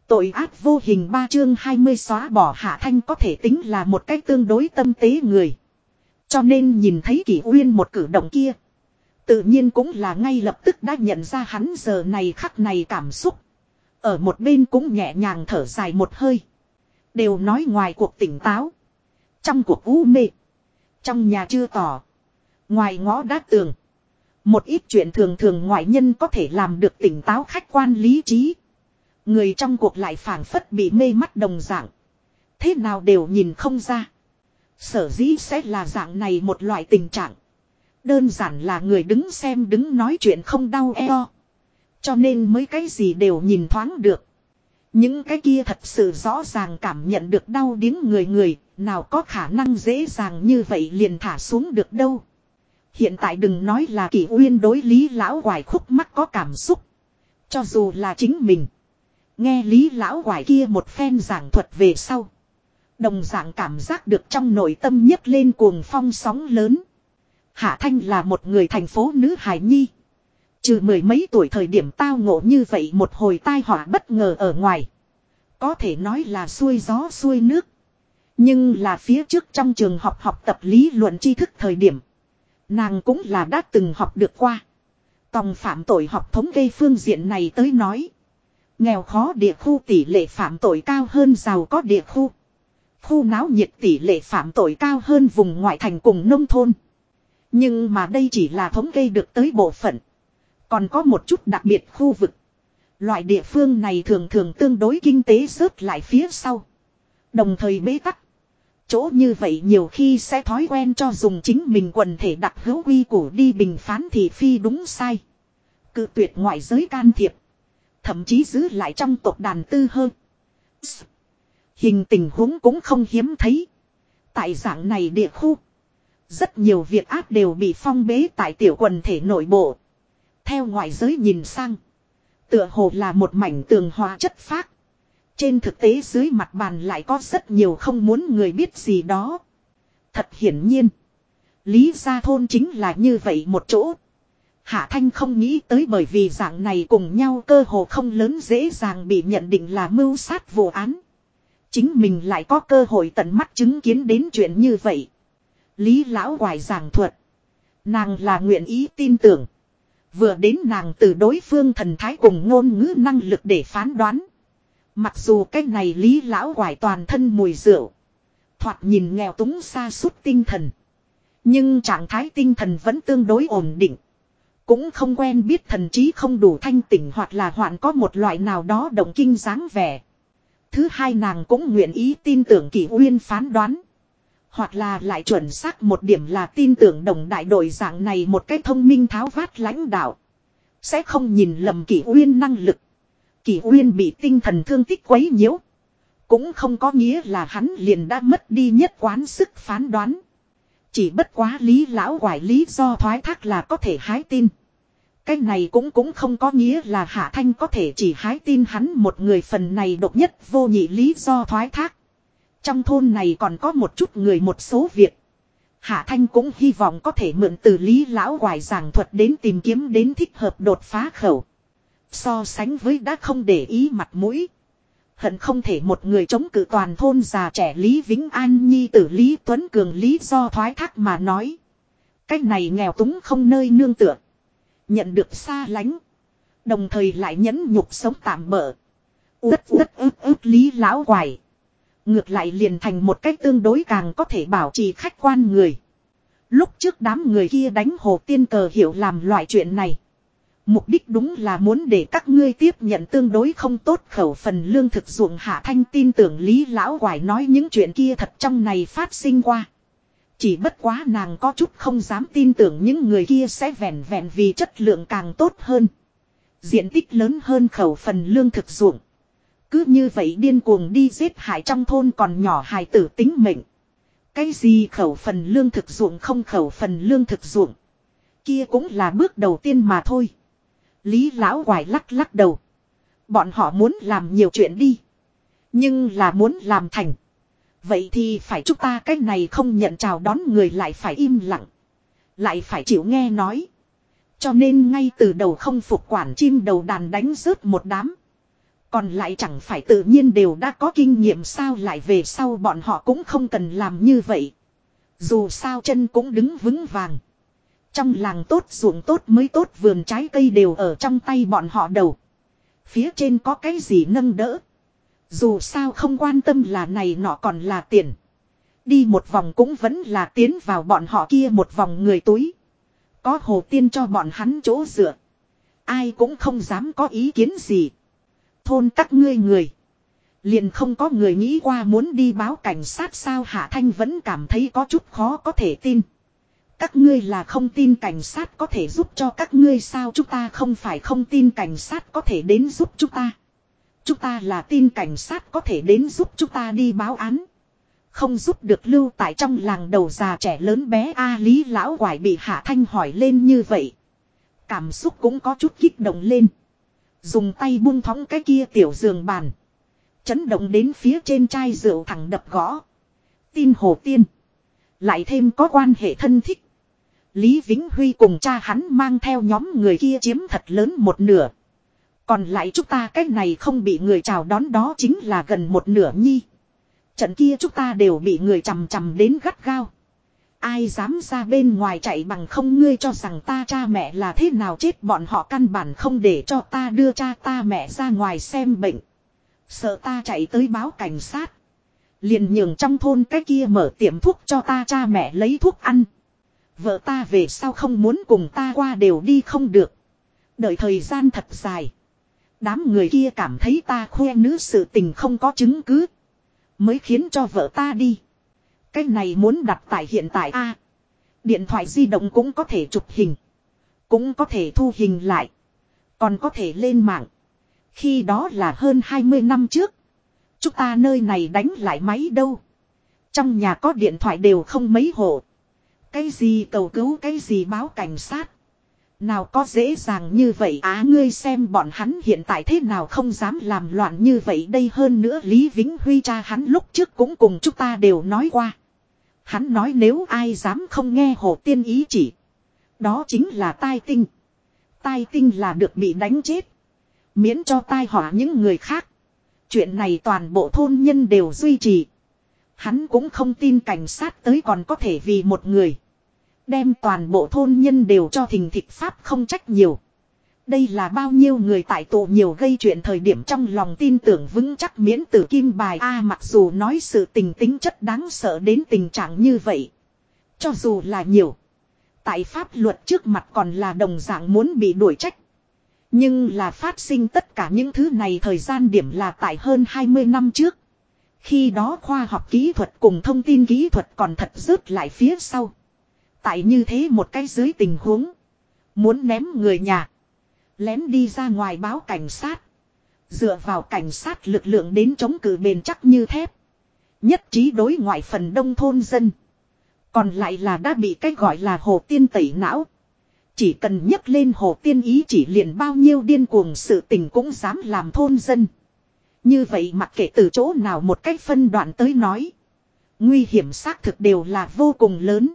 Tội ác vô hình 3 chương 20 xóa bỏ Hạ Thanh có thể tính là một cách tương đối tâm tế người. Cho nên nhìn thấy Kỷ Uyên một cử động kia. Tự nhiên cũng là ngay lập tức đã nhận ra hắn giờ này khắc này cảm xúc. Ở một bên cũng nhẹ nhàng thở dài một hơi. Đều nói ngoài cuộc tỉnh táo. Trong cuộc u mê. Trong nhà chưa tỏ. Ngoài ngõ đã tường. Một ít chuyện thường thường ngoại nhân có thể làm được tỉnh táo khách quan lý trí. Người trong cuộc lại phảng phất bị mê mắt đồng dạng. Thế nào đều nhìn không ra. Sở dĩ sẽ là dạng này một loại tình trạng. Đơn giản là người đứng xem đứng nói chuyện không đau eo. Cho nên mới cái gì đều nhìn thoáng được. Những cái kia thật sự rõ ràng cảm nhận được đau điếng người nào có khả năng dễ dàng như vậy liền thả xuống được đâu. Hiện tại đừng nói là Kỷ Uyên đối Lý Lão Quải khúc mắc có cảm xúc. Cho dù là chính mình. Nghe Lý Lão Quải kia một phen giảng thuật về sau. Đồng dạng cảm giác được trong nội tâm nhấc lên cuồng phong sóng lớn. Hạ Thanh là một người thành phố nữ hài nhi. Trừ mười mấy tuổi thời điểm tao ngộ như vậy một hồi tai họa bất ngờ ở ngoài. Có thể nói là xuôi gió xuôi nước. Nhưng là phía trước trong trường học tập lý luận tri thức thời điểm. Nàng cũng là đã từng học được qua. Tòng phạm tội học thống kê phương diện này tới nói. Nghèo khó địa khu tỷ lệ phạm tội cao hơn giàu có địa khu. Khu náo nhiệt tỷ lệ phạm tội cao hơn vùng ngoại thành cùng nông thôn. Nhưng mà đây chỉ là thống kê được tới bộ phận. Còn có một chút đặc biệt khu vực. Loại địa phương này thường thường tương đối kinh tế rớt lại phía sau. Đồng thời bế tắc. Chỗ như vậy nhiều khi sẽ thói quen cho dùng chính mình quần thể đặc hữu quy củ đi bình phán thị phi đúng sai. Cự tuyệt ngoại giới can thiệp. Thậm chí giữ lại trong tộc đàn tư hơn. Hình tình huống cũng không hiếm thấy. Tại dạng này địa khu. Rất nhiều việc ác đều bị phong bế tại tiểu quần thể nội bộ. Theo ngoại giới nhìn sang. Tựa hồ là một mảnh tường hóa chất phác. Trên thực tế dưới mặt bàn lại có rất nhiều không muốn người biết gì đó. Thật hiển nhiên. Lý gia thôn chính là như vậy một chỗ. Hạ Thanh không nghĩ tới bởi vì dạng này cùng nhau cơ hồ không lớn dễ dàng bị nhận định là mưu sát vụ án. Chính mình lại có cơ hội tận mắt chứng kiến đến chuyện như vậy. Lý Lão Quải giảng thuật. Nàng là nguyện ý tin tưởng. Vừa đến nàng từ đối phương thần thái cùng ngôn ngữ năng lực để phán đoán. Mặc dù cái này Lý Lão Quải toàn thân mùi rượu. Thoạt nhìn nghèo túng sa sút tinh thần. Nhưng trạng thái tinh thần vẫn tương đối ổn định. Cũng không quen biết thần trí không đủ thanh tỉnh hoặc là hoạn có một loại nào đó động kinh dáng vẻ. Thứ hai nàng cũng nguyện ý tin tưởng Kỷ Uyên phán đoán. Hoặc là lại chuẩn xác một điểm là tin tưởng đồng đại đội dạng này một cái thông minh tháo vát lãnh đạo. Sẽ không nhìn lầm Kỷ Uyên năng lực. Kỷ Uyên bị tinh thần thương tích quấy nhiễu. Cũng không có nghĩa là hắn liền đã mất đi nhất quán sức phán đoán. Chỉ bất quá Lý Lão Quải lý do thoái thác là có thể hái tin. Cái này cũng không có nghĩa là Hạ Thanh có thể chỉ hái tin hắn một người phần này độc nhất vô nhị lý do thoái thác. Trong thôn này còn có một chút người một số việc. Hạ Thanh cũng hy vọng có thể mượn từ Lý Lão Quải giảng thuật đến tìm kiếm đến thích hợp đột phá khẩu. So sánh với đã không để ý mặt mũi. Hận không thể một người chống cự toàn thôn già trẻ Lý Vĩnh An nhi tử Lý Tuấn Cường lý do thoái thác mà nói. Cách này nghèo túng không nơi nương tựa. Nhận được xa lánh. Đồng thời lại nhẫn nhục sống tạm bỡ. Rất ức Lý Lão Quải. Ngược lại liền thành một cách tương đối càng có thể bảo trì khách quan người. Lúc trước đám người kia đánh Hồ Tiên Cờ hiểu làm loại chuyện này. Mục đích đúng là muốn để các ngươi tiếp nhận tương đối không tốt khẩu phần lương thực ruộng. Hạ Thanh tin tưởng Lý Lão Quải nói những chuyện kia thật trong này phát sinh qua. Chỉ bất quá nàng có chút không dám tin tưởng những người kia sẽ vẹn vẹn vì chất lượng càng tốt hơn. Diện tích lớn hơn khẩu phần lương thực ruộng. Cứ như vậy điên cuồng đi giết hại trong thôn còn nhỏ hài tử tính mệnh. Cái gì khẩu phần lương thực ruộng không khẩu phần lương thực ruộng. Kia cũng là bước đầu tiên mà thôi. Lý Lão Quải lắc đầu. Bọn họ muốn làm nhiều chuyện đi. Nhưng là muốn làm thành. Vậy thì phải chúng ta cái này không nhận chào đón người lại phải im lặng. Lại phải chịu nghe nói. Cho nên ngay từ đầu không phục quản chim đầu đàn đánh rớt một đám. Còn lại chẳng phải tự nhiên đều đã có kinh nghiệm sao, lại về sau bọn họ cũng không cần làm như vậy. Dù sao chân cũng đứng vững vàng. Trong làng tốt ruộng tốt mới tốt, vườn trái cây đều ở trong tay bọn họ đầu. Phía trên có cái gì nâng đỡ. Dù sao không quan tâm là này nọ còn là tiền. Đi một vòng cũng vẫn là tiến vào bọn họ kia một vòng người túi. Có Hồ Tiên cho bọn hắn chỗ dựa. Ai cũng không dám có ý kiến gì. Thôn các ngươi người. Liền không có người nghĩ qua muốn đi báo cảnh sát sao? Hạ Thanh vẫn cảm thấy có chút khó có thể tin. Các ngươi là không tin cảnh sát có thể giúp cho các ngươi sao? Chúng ta không phải không tin cảnh sát có thể đến giúp chúng ta. Chúng ta là tin cảnh sát có thể đến giúp chúng ta đi báo án. Không giúp được lưu tại trong làng đầu già trẻ lớn bé A. Lý lão quải bị Hạ Thanh hỏi lên như vậy. Cảm xúc cũng có chút kích động lên. Dùng tay buông thõng cái kia tiểu giường bàn. Chấn động đến phía trên chai rượu thẳng đập gõ. Tin Hồ Tiên. Lại thêm có quan hệ thân thích. Lý Vĩnh Huy cùng cha hắn mang theo nhóm người kia chiếm thật lớn một nửa. Còn lại chúng ta cái này không bị người chào đón đó chính là gần một nửa nhi. Trận kia chúng ta đều bị người chằm chằm đến gắt gao. Ai dám ra bên ngoài chạy bằng không, ngươi cho rằng ta cha mẹ là thế nào chết, bọn họ căn bản không để cho ta đưa cha ta mẹ ra ngoài xem bệnh. Sợ ta chạy tới báo cảnh sát. Liền nhường trong thôn cái kia mở tiệm thuốc cho ta cha mẹ lấy thuốc ăn. Vợ ta về sau không muốn cùng ta qua đều đi không được. Đợi thời gian thật dài. Đám người kia cảm thấy ta khoe nữ sự tình không có chứng cứ. Mới khiến cho vợ ta đi. Cái này muốn đặt tại hiện tại a. Điện thoại di động cũng có thể chụp hình. Cũng có thể thu hình lại. Còn có thể lên mạng. Khi đó là hơn 20 năm trước. Chúng ta nơi này đánh lại máy đâu. Trong nhà có điện thoại đều không mấy hộ. Cái gì cầu cứu, cái gì báo cảnh sát. Nào có dễ dàng như vậy á, ngươi xem bọn hắn hiện tại thế nào không dám làm loạn như vậy đây. Hơn nữa Lý Vĩnh Huy cha hắn lúc trước cũng cùng chúng ta đều nói qua. Hắn nói nếu ai dám không nghe Hồ Tiên ý chỉ. Đó chính là tai tinh. Tai tinh là được bị đánh chết. Miễn cho tai họa những người khác. Chuyện này toàn bộ thôn nhân đều duy trì. Hắn cũng không tin cảnh sát tới còn có thể vì một người. Đem toàn bộ thôn nhân đều cho thình thịch pháp không trách nhiều. Đây là bao nhiêu người tại tụ nhiều gây chuyện thời điểm trong lòng tin tưởng vững chắc miễn tử kim bài a. Mặc dù nói sự tình tính chất đáng sợ đến tình trạng như vậy. Cho dù là nhiều. Tại pháp luật trước mặt còn là đồng dạng muốn bị đuổi trách. Nhưng là phát sinh tất cả những thứ này thời gian điểm là tại hơn 20 năm trước. Khi đó khoa học kỹ thuật cùng thông tin kỹ thuật còn thật rớt lại phía sau. Tại như thế một cái dưới tình huống. Muốn ném người nhà. Lén đi ra ngoài báo cảnh sát. Dựa vào cảnh sát lực lượng đến chống cự bền chắc như thép. Nhất trí đối ngoại phần đông thôn dân. Còn lại là đã bị cái gọi là Hồ Tiên tẩy não. Chỉ cần nhấc lên Hồ Tiên ý chỉ liền bao nhiêu điên cuồng sự tình cũng dám làm thôn dân. Như vậy mặc kệ từ chỗ nào một cách phân đoạn tới nói. Nguy hiểm xác thực đều là vô cùng lớn.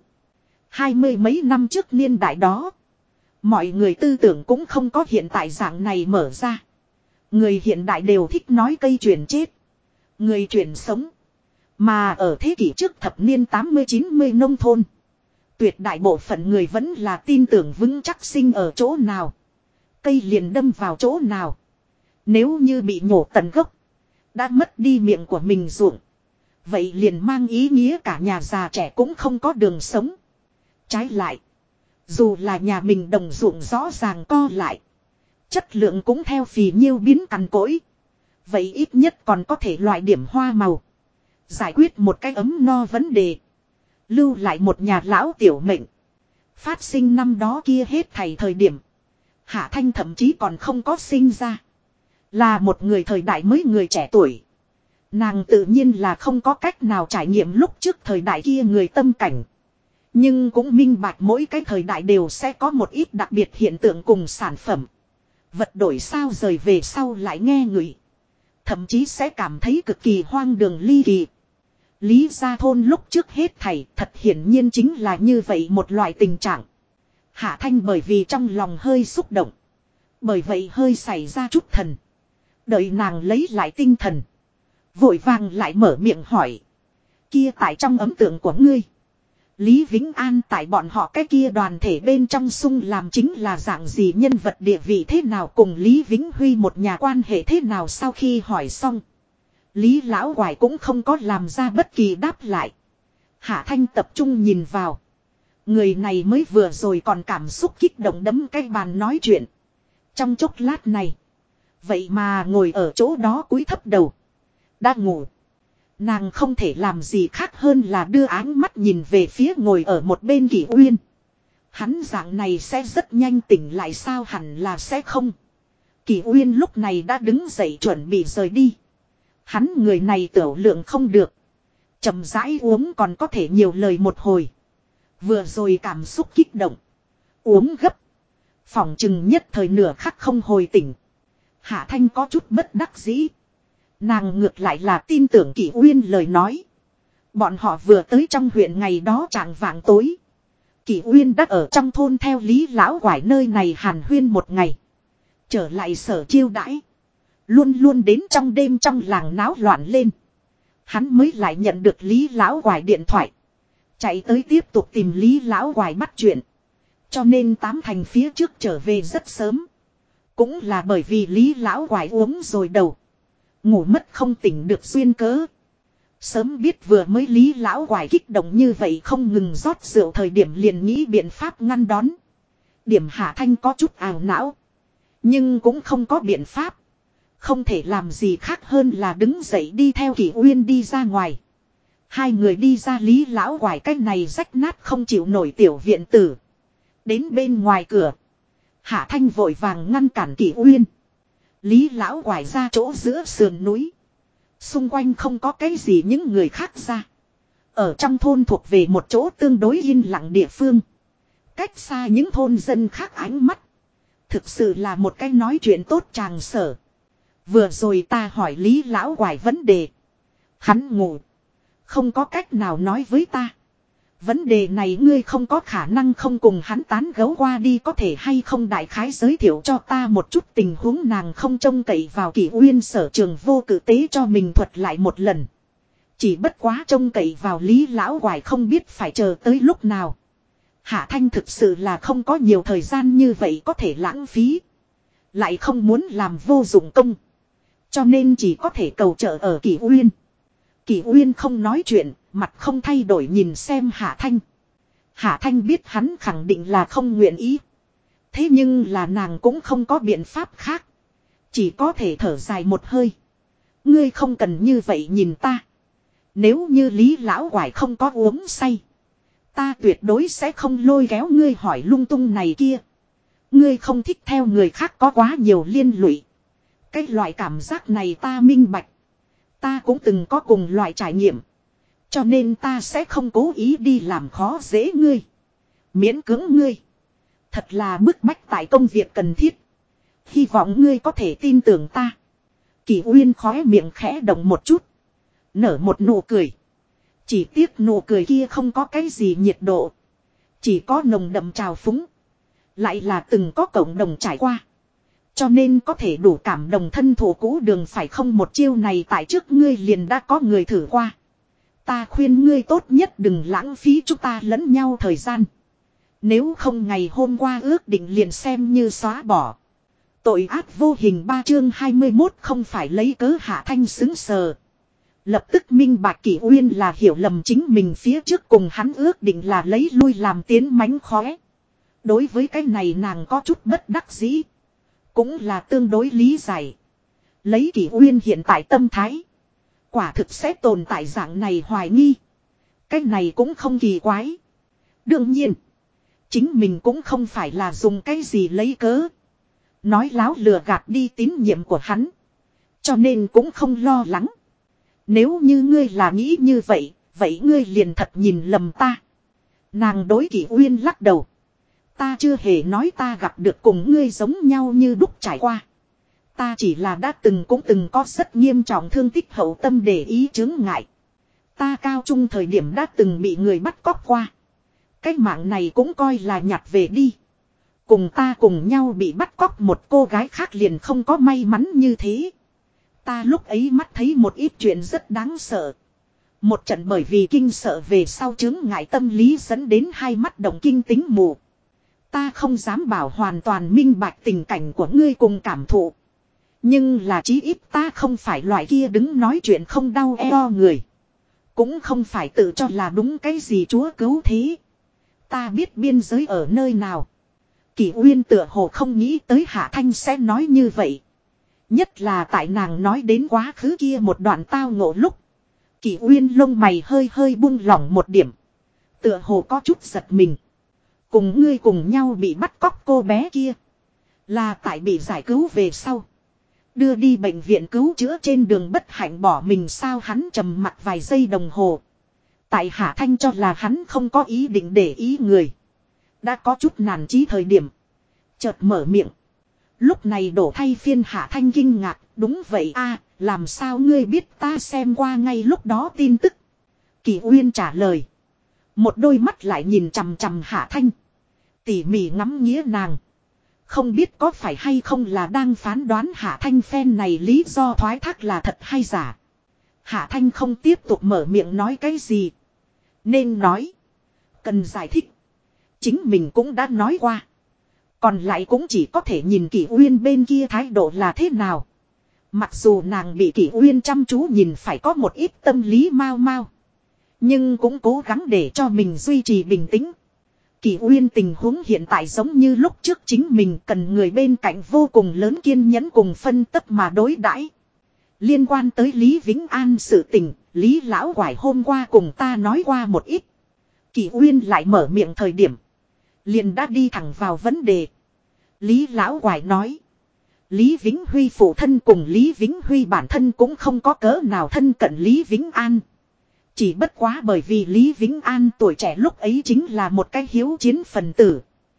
20 mấy năm trước niên đại đó. Mọi người tư tưởng cũng không có hiện tại dạng này mở ra. Người hiện đại đều thích nói cây truyền chết. Người truyền sống. Mà ở thế kỷ trước thập niên 80-90 nông thôn. Tuyệt đại bộ phận người vẫn là tin tưởng vững chắc sinh ở chỗ nào. Cây liền đâm vào chỗ nào. Nếu như bị nhổ tận gốc. Đã mất đi miệng của mình ruộng. Vậy liền mang ý nghĩa cả nhà già trẻ cũng không có đường sống. Trái lại. Dù là nhà mình đồng ruộng rõ ràng co lại. Chất lượng cũng theo phì nhiêu biến cằn cỗi. Vậy ít nhất còn có thể loại điểm hoa màu. Giải quyết một cái ấm no vấn đề. Lưu lại một nhà lão tiểu mệnh. Phát sinh năm đó kia hết thảy thời điểm. Hạ Thanh thậm chí còn không có sinh ra. Là một người thời đại mới người trẻ tuổi. Nàng tự nhiên là không có cách nào trải nghiệm lúc trước thời đại kia người tâm cảnh. Nhưng cũng minh bạch mỗi cái thời đại đều sẽ có một ít đặc biệt hiện tượng cùng sản phẩm. Vật đổi sao rời về sau lại nghe người. Thậm chí sẽ cảm thấy cực kỳ hoang đường ly kỳ. Lý gia thôn lúc trước hết thảy thật hiển nhiên chính là như vậy một loại tình trạng. Hạ Thanh bởi vì trong lòng hơi xúc động. Bởi vậy hơi xảy ra chút thần. Đợi nàng lấy lại tinh thần. Vội vàng lại mở miệng hỏi. Kia tại trong ấn tượng của ngươi. Lý Vĩnh An tại bọn họ cái kia đoàn thể bên trong sung làm chính là dạng gì, nhân vật địa vị thế nào, cùng Lý Vĩnh Huy một nhà quan hệ thế nào. Sau khi hỏi xong, Lý Lão Quải cũng không có làm ra bất kỳ đáp lại. Hạ Thanh tập trung nhìn vào. Người này mới vừa rồi còn cảm xúc kích động đấm cái bàn nói chuyện. Trong chốc lát này, vậy mà ngồi ở chỗ đó cúi thấp đầu. Đã ngủ. Nàng không thể làm gì khác hơn là đưa áng mắt nhìn về phía ngồi ở một bên Kỷ Uyên. Hắn dạng này sẽ rất nhanh tỉnh lại sao? Hẳn là sẽ không. Kỷ Uyên lúc này đã đứng dậy chuẩn bị rời đi. Hắn người này tiểu lượng không được. Chậm rãi uống còn có thể nhiều lời một hồi. Vừa rồi cảm xúc kích động. Uống gấp. Phỏng chừng nhất thời nửa khắc không hồi tỉnh. Hạ Thanh có chút bất đắc dĩ. Nàng ngược lại là tin tưởng Kỷ Uyên lời nói. Bọn họ vừa tới trong huyện ngày đó chạng vạng tối. Kỷ Uyên đã ở trong thôn theo Lý Lão Quải nơi này hàn huyên một ngày. Trở lại sở chiêu đãi. Luôn luôn đến trong đêm trong làng náo loạn lên. Hắn mới lại nhận được Lý Lão Quải điện thoại. Chạy tới tiếp tục tìm Lý Lão Quải bắt chuyện. Cho nên Tám Thành phía trước trở về rất sớm. Cũng là bởi vì Lý Lão Quải uống rồi đầu. Ngủ mất không tỉnh được duyên cớ. Sớm biết vừa mới Lý Lão Quải kích động như vậy không ngừng rót rượu, thời điểm liền nghĩ biện pháp ngăn đón. Điểm Hạ Thanh có chút ảo não. Nhưng cũng không có biện pháp. Không thể làm gì khác hơn là đứng dậy đi theo Kỷ Uyên đi ra ngoài. Hai người đi ra Lý Lão Quải cái này rách nát không chịu nổi tiểu viện tử. Đến bên ngoài cửa. Hạ Thanh vội vàng ngăn cản Kỷ Uyên. Lý Lão Quải ra chỗ giữa sườn núi. Xung quanh không có cái gì những người khác ra. Ở trong thôn thuộc về một chỗ tương đối yên lặng địa phương. Cách xa những thôn dân khác ánh mắt. Thực sự là một cái nói chuyện tốt tràng sở. Vừa rồi ta hỏi Lý Lão Quải vấn đề. Hắn ngủ. Không có cách nào nói với ta. Vấn đề này ngươi không có khả năng không cùng hắn tán gẫu qua đi, có thể hay không đại khái giới thiệu cho ta một chút tình huống. Nàng không trông cậy vào Kỷ Uyên sở trường vô cử tế cho mình thuật lại một lần. Chỉ bất quá trông cậy vào Lý Lão Quải không biết phải chờ tới lúc nào. Hạ Thanh thực sự là không có nhiều thời gian như vậy có thể lãng phí. Lại không muốn làm vô dụng công. Cho nên chỉ có thể cầu trợ ở Kỷ Uyên. Kỷ Uyên không nói chuyện, mặt không thay đổi nhìn xem Hạ Thanh. Hạ Thanh biết hắn khẳng định là không nguyện ý. Thế nhưng là nàng cũng không có biện pháp khác. Chỉ có thể thở dài một hơi. Ngươi không cần như vậy nhìn ta. Nếu như Lý Lão Quải không có uống say, ta tuyệt đối sẽ không lôi kéo ngươi hỏi lung tung này kia. Ngươi không thích theo người khác có quá nhiều liên lụy. Cái loại cảm giác này ta minh bạch. Ta cũng từng có cùng loại trải nghiệm. Cho nên ta sẽ không cố ý đi làm khó dễ ngươi. Miễn cưỡng ngươi. Thật là bức bách tại công việc cần thiết. Hy vọng ngươi có thể tin tưởng ta. Kỷ Uyên khóe miệng khẽ động một chút. Nở một nụ cười. Chỉ tiếc nụ cười kia không có cái gì nhiệt độ. Chỉ có nồng đậm trào phúng. Lại là từng có cộng đồng trải qua. Cho nên có thể đủ cảm đồng thân thủ cũ đường, phải không? Một chiêu này tại trước ngươi liền đã có người thử qua. Ta khuyên ngươi tốt nhất đừng lãng phí chúng ta lẫn nhau thời gian. Nếu không ngày hôm qua ước định liền xem như xóa bỏ. Tội ác vô hình 3 chương 21 không phải lấy cớ. Hạ Thanh xứng sờ. Lập tức minh bạch Kỷ Uyên là hiểu lầm chính mình, phía trước cùng hắn ước định là lấy lui làm tiến mánh khóe. Đối với cái này nàng có chút bất đắc dĩ. Cũng là tương đối lý giải. Lấy Kỷ Uyên hiện tại tâm thái, quả thực sẽ tồn tại dạng này hoài nghi. Cái này cũng không kỳ quái. Đương nhiên, chính mình cũng không phải là dùng cái gì lấy cớ nói láo lừa gạt đi tín nhiệm của hắn. Cho nên cũng không lo lắng. Nếu như ngươi là nghĩ như vậy, vậy ngươi liền thật nhìn lầm ta. Nàng đối Kỷ Uyên lắc đầu. Ta chưa hề nói ta gặp được cùng ngươi giống nhau như đúc trải qua. Ta chỉ là đã cũng từng có rất nghiêm trọng thương tích hậu tâm để ý chướng ngại. Ta cao trung thời điểm đã từng bị người bắt cóc qua. Cái mạng này cũng coi là nhặt về đi. Cùng ta cùng nhau bị bắt cóc một cô gái khác liền không có may mắn như thế. Ta lúc ấy mắt thấy một ít chuyện rất đáng sợ. Một trận bởi vì kinh sợ về sau chứng ngại tâm lý dẫn đến hai mắt động kinh tính mù. Ta không dám bảo hoàn toàn minh bạch tình cảnh của ngươi cùng cảm thụ. Nhưng là chí ít ta không phải loại kia đứng nói chuyện không đau eo người. Cũng không phải tự cho là đúng cái gì Chúa cứu thế. Ta biết biên giới ở nơi nào. Kỷ Uyên tựa hồ không nghĩ tới Hạ Thanh sẽ nói như vậy. Nhất là tại nàng nói đến quá khứ kia một đoạn tao ngộ lúc. Kỷ Uyên lông mày hơi hơi buông lỏng một điểm. Tựa hồ có chút giật mình. Cùng ngươi cùng nhau bị bắt cóc cô bé kia. Là tại bị giải cứu về sau. Đưa đi bệnh viện cứu chữa trên đường bất hạnh bỏ mình sao hắn trầm mặt vài giây đồng hồ. Tại Hạ Thanh cho là hắn không có ý định để ý người. Đã có chút nản chí thời điểm. Chợt mở miệng. Lúc này đổ thay phiên Hạ Thanh kinh ngạc. Đúng vậy a, làm sao ngươi biết ta xem qua ngay lúc đó tin tức. Kỷ Uyên trả lời. Một đôi mắt lại nhìn chằm chằm Hạ Thanh. Tỉ mỉ ngắm nghía nàng. Không biết có phải hay không là đang phán đoán Hạ Thanh phen này lý do thoái thác là thật hay giả. Hạ Thanh không tiếp tục mở miệng nói cái gì. Nên nói. Cần giải thích. Chính mình cũng đã nói qua. Còn lại cũng chỉ có thể nhìn Kỷ Uyên bên kia thái độ là thế nào. Mặc dù nàng bị Kỷ Uyên chăm chú nhìn phải có một ít tâm lý mau mau. Nhưng cũng cố gắng để cho mình duy trì bình tĩnh. Kỷ Uyên tình huống hiện tại giống như lúc trước chính mình cần người bên cạnh vô cùng lớn kiên nhẫn cùng phân tích mà đối đãi. Liên quan tới Lý Vĩnh An sự tình, Lý Lão Quải hôm qua cùng ta nói qua một ít. Kỷ Uyên lại mở miệng thời điểm. Liền đã đi thẳng vào vấn đề. Lý Lão Quải nói. Lý Vĩnh Huy phụ thân cùng Lý Vĩnh Huy bản thân cũng không có cỡ nào thân cận Lý Vĩnh An. Chỉ bất quá bởi vì Lý Vĩnh An tuổi trẻ lúc ấy chính là một cái hiếu chiến phần tử.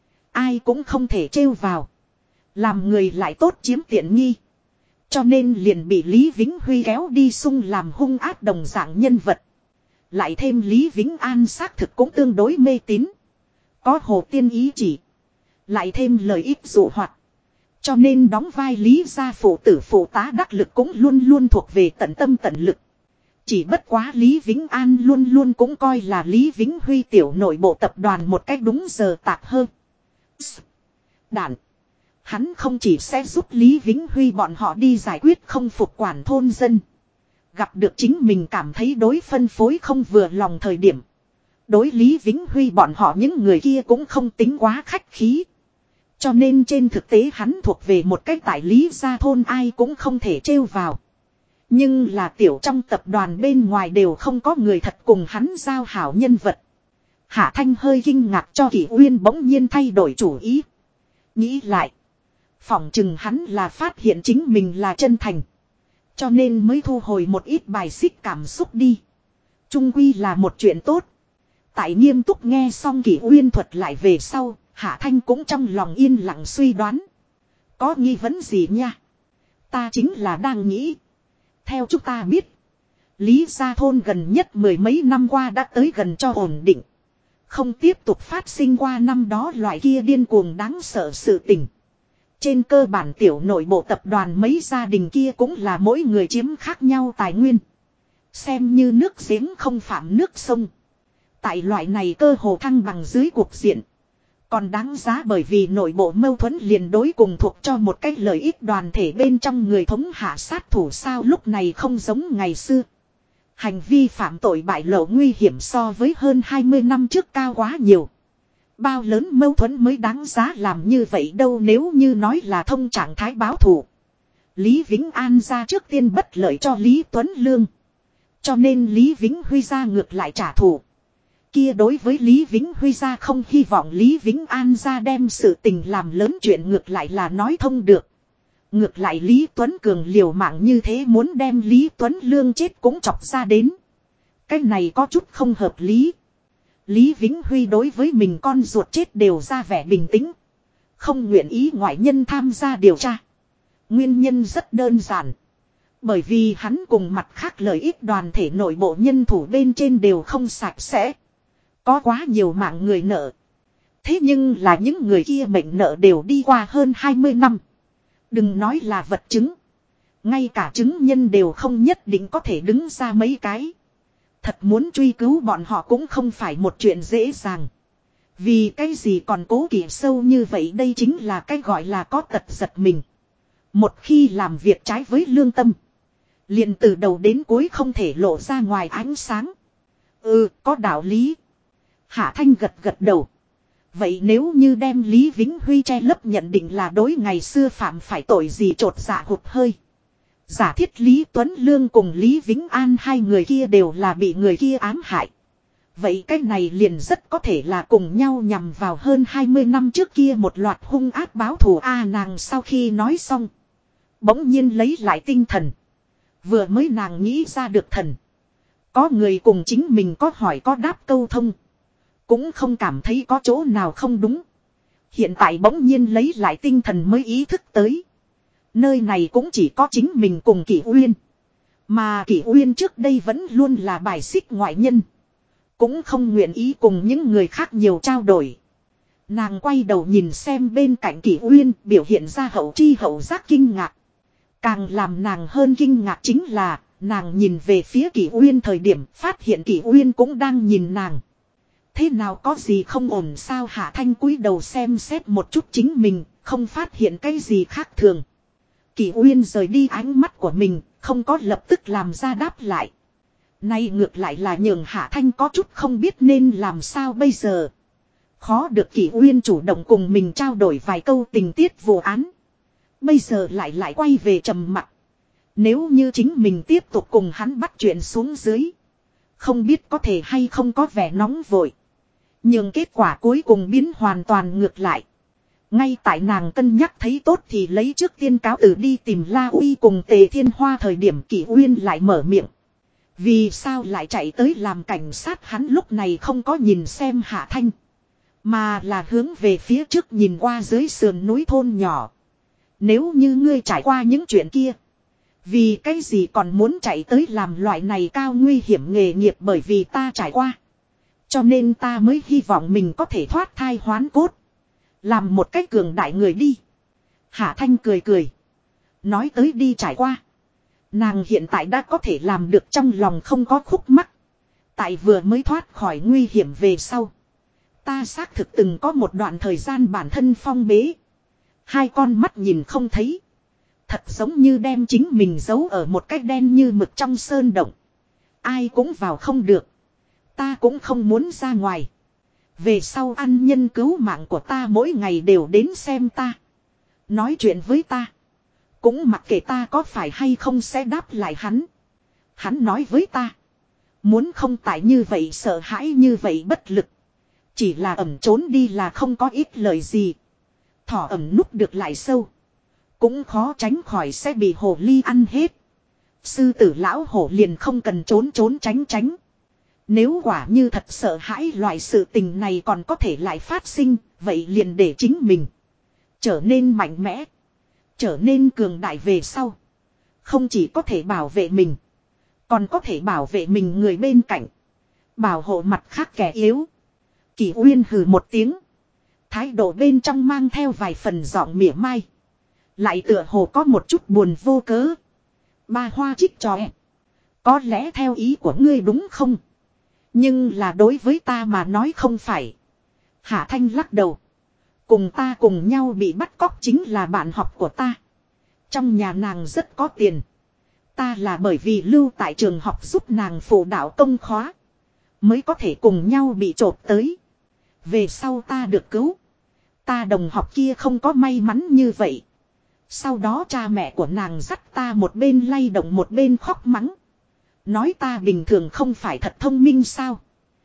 Ai cũng không thể trêu vào. Làm người lại tốt chiếm tiện nghi. Cho nên liền bị Lý Vĩnh Huy kéo đi sung làm hung ác đồng dạng nhân vật. Lại thêm Lý Vĩnh An xác thực cũng tương đối mê tín. Có hồ tiên ý chỉ. Lại thêm lời ít dụ hoạt. Cho nên đóng vai Lý gia phụ tử phụ tá đắc lực cũng luôn luôn thuộc về tận tâm tận lực. Chỉ bất quá Lý Vĩnh An luôn luôn cũng coi là Lý Vĩnh Huy tiểu nội bộ tập đoàn một cách đúng giờ tạc hơn. Đạn. Hắn không chỉ sẽ giúp Lý Vĩnh Huy bọn họ đi giải quyết không phục quản thôn dân. Gặp được chính mình cảm thấy đối phân phối không vừa lòng thời điểm. Đối Lý Vĩnh Huy bọn họ những người kia cũng không tính quá khách khí. Cho nên trên thực tế hắn thuộc về một cách tại Lý gia thôn ai cũng không thể trêu vào. Nhưng là tiểu trong tập đoàn bên ngoài đều không có người thật cùng hắn giao hảo nhân vật. Hạ Thanh hơi kinh ngạc cho Kỷ Uyên bỗng nhiên thay đổi chủ ý. Nghĩ lại. Phỏng chừng hắn là phát hiện chính mình là chân thành. Cho nên mới thu hồi một ít bài xích cảm xúc đi. Trung quy là một chuyện tốt. Tại nghiêm túc nghe xong Kỷ Uyên thuật lại về sau, Hạ Thanh cũng trong lòng yên lặng suy đoán. Có nghi vấn gì nha? Ta chính là đang nghĩ. Theo chúng ta biết, Lý gia thôn gần nhất mười mấy năm qua đã tới gần cho ổn định. Không tiếp tục phát sinh qua năm đó loại kia điên cuồng đáng sợ sự tình. Trên cơ bản tiểu nội bộ tập đoàn mấy gia đình kia cũng là mỗi người chiếm khác nhau tài nguyên. Xem như nước giếng không phạm nước sông. Tại loại này cơ hồ thăng bằng dưới cuộc diện. Còn đáng giá bởi vì nội bộ mâu thuẫn liền đối cùng thuộc cho một cách lợi ích đoàn thể bên trong người thống hạ sát thủ sao lúc này không giống ngày xưa. Hành vi phạm tội bại lộ nguy hiểm so với hơn 20 năm trước cao quá nhiều. Bao lớn mâu thuẫn mới đáng giá làm như vậy đâu nếu như nói là thông trạng thái báo thù. Lý Vĩnh An ra trước tiên bất lợi cho Lý Tuấn Lương. Cho nên Lý Vĩnh Huy ra ngược lại trả thù. Kia đối với Lý Vĩnh Huy ra không hy vọng Lý Vĩnh An ra đem sự tình làm lớn chuyện ngược lại là nói thông được. Ngược lại Lý Tuấn Cường liều mạng như thế muốn đem Lý Tuấn Lương chết cũng chọc ra đến. Cái này có chút không hợp lý. Lý Vĩnh Huy đối với mình con ruột chết đều ra vẻ bình tĩnh. Không nguyện ý ngoại nhân tham gia điều tra. Nguyên nhân rất đơn giản. Bởi vì hắn cùng mặt khác lợi ích đoàn thể nội bộ nhân thủ bên trên đều không sạch sẽ. Có quá nhiều mạng người nợ. Thế nhưng là những người kia mệnh nợ đều đi qua hơn 20 năm. Đừng nói là vật chứng. Ngay cả chứng nhân đều không nhất định có thể đứng ra mấy cái. Thật muốn truy cứu bọn họ cũng không phải một chuyện dễ dàng. Vì cái gì còn cố kỵ sâu như vậy, đây chính là cái gọi là có tật giật mình. Một khi làm việc trái với lương tâm, liền từ đầu đến cuối không thể lộ ra ngoài ánh sáng. Ừ, có đạo lý. Hạ Thanh gật gật đầu. Vậy nếu như đem Lý Vĩnh Huy che lấp nhận định là đối ngày xưa phạm phải tội gì, trột dạ hụt hơi. Giả thiết Lý Tuấn Lương cùng Lý Vĩnh An hai người kia đều là bị người kia ám hại. Vậy cái này liền rất có thể là cùng nhau nhằm vào hơn 20 năm trước kia một loạt hung ác báo thù. Nàng sau khi nói xong, bỗng nhiên lấy lại tinh thần. Vừa mới nàng nghĩ ra được thần. Có người cùng chính mình có hỏi có đáp câu thông. Cũng không cảm thấy có chỗ nào không đúng. Hiện tại bỗng nhiên lấy lại tinh thần mới ý thức tới. Nơi này cũng chỉ có chính mình cùng Kỷ Uyên. Mà Kỷ Uyên trước đây vẫn luôn là bài xích ngoại nhân. Cũng không nguyện ý cùng những người khác nhiều trao đổi. Nàng quay đầu nhìn xem bên cạnh Kỷ Uyên, biểu hiện ra hậu chi hậu giác kinh ngạc. Càng làm nàng hơn kinh ngạc chính là, nàng nhìn về phía Kỷ Uyên thời điểm phát hiện Kỷ Uyên cũng đang nhìn nàng. Thế nào, có gì không ổn sao? Hạ Thanh cúi đầu xem xét một chút chính mình, không phát hiện cái gì khác thường. Kỷ Uyên rời đi ánh mắt của mình, không có lập tức làm ra đáp lại. Nay ngược lại là nhường Hạ Thanh có chút không biết nên làm sao bây giờ. Khó được Kỷ Uyên chủ động cùng mình trao đổi vài câu tình tiết vụ án. Bây giờ lại quay về trầm mặc. Nếu như chính mình tiếp tục cùng hắn bắt chuyện xuống dưới, không biết có thể hay không có vẻ nóng vội. Nhưng kết quả cuối cùng biến hoàn toàn ngược lại. Ngay tại nàng cân nhắc thấy tốt thì lấy trước tiên cáo từ đi tìm La Uy cùng Tề Thiên Hoa thời điểm, Kỷ Uyên lại mở miệng. Vì sao lại chạy tới làm cảnh sát? Hắn lúc này không có nhìn xem Hạ Thanh, mà là hướng về phía trước nhìn qua dưới sườn núi thôn nhỏ. Nếu như ngươi trải qua những chuyện kia, vì cái gì còn muốn chạy tới làm loại này cao nguy hiểm nghề nghiệp? Bởi vì ta trải qua, cho nên ta mới hy vọng mình có thể thoát thai hoán cốt, làm một cách cường đại người đi. Hạ Thanh cười cười. Nói tới đi trải qua, nàng hiện tại đã có thể làm được trong lòng không có khúc mắc. Tại vừa mới thoát khỏi nguy hiểm về sau, ta xác thực từng có một đoạn thời gian bản thân phong bế. Hai con mắt nhìn không thấy. Thật giống như đem chính mình giấu ở một cái đen như mực trong sơn động. Ai cũng vào không được. Ta cũng không muốn ra ngoài. Về sau ăn nhân cứu mạng của ta mỗi ngày đều đến xem ta, nói chuyện với ta. Cũng mặc kệ ta có phải hay không sẽ đáp lại hắn. Hắn nói với ta, muốn không tại như vậy sợ hãi như vậy bất lực. Chỉ là ẩn trốn đi là không có ít lời gì. Thỏ ẩn núp được lại sâu, cũng khó tránh khỏi sẽ bị hổ ly ăn hết. Sư tử lão hổ liền không cần trốn trốn tránh tránh. Nếu quả như thật sợ hãi loại sự tình này còn có thể lại phát sinh, vậy liền để chính mình trở nên mạnh mẽ, trở nên cường đại về sau. Không chỉ có thể bảo vệ mình, còn có thể bảo vệ mình người bên cạnh, bảo hộ mặt khác kẻ yếu. Kỷ Uyên hừ một tiếng, thái độ bên trong mang theo vài phần giọng mỉa mai, lại tựa hồ có một chút buồn vô cớ. Ba hoa trích trò, có lẽ theo ý của ngươi đúng không? Nhưng là đối với ta mà nói không phải. Hạ Thanh lắc đầu. Cùng ta cùng nhau bị bắt cóc chính là bạn học của ta. Trong nhà nàng rất có tiền. Ta là bởi vì lưu tại trường học giúp nàng phụ đạo công khóa, mới có thể cùng nhau bị trộm tới. Về sau ta được cứu. Ta đồng học kia không có may mắn như vậy. Sau đó cha mẹ của nàng dắt ta một bên lay động một bên khóc mắng. Nói ta bình thường không phải thật thông minh sao?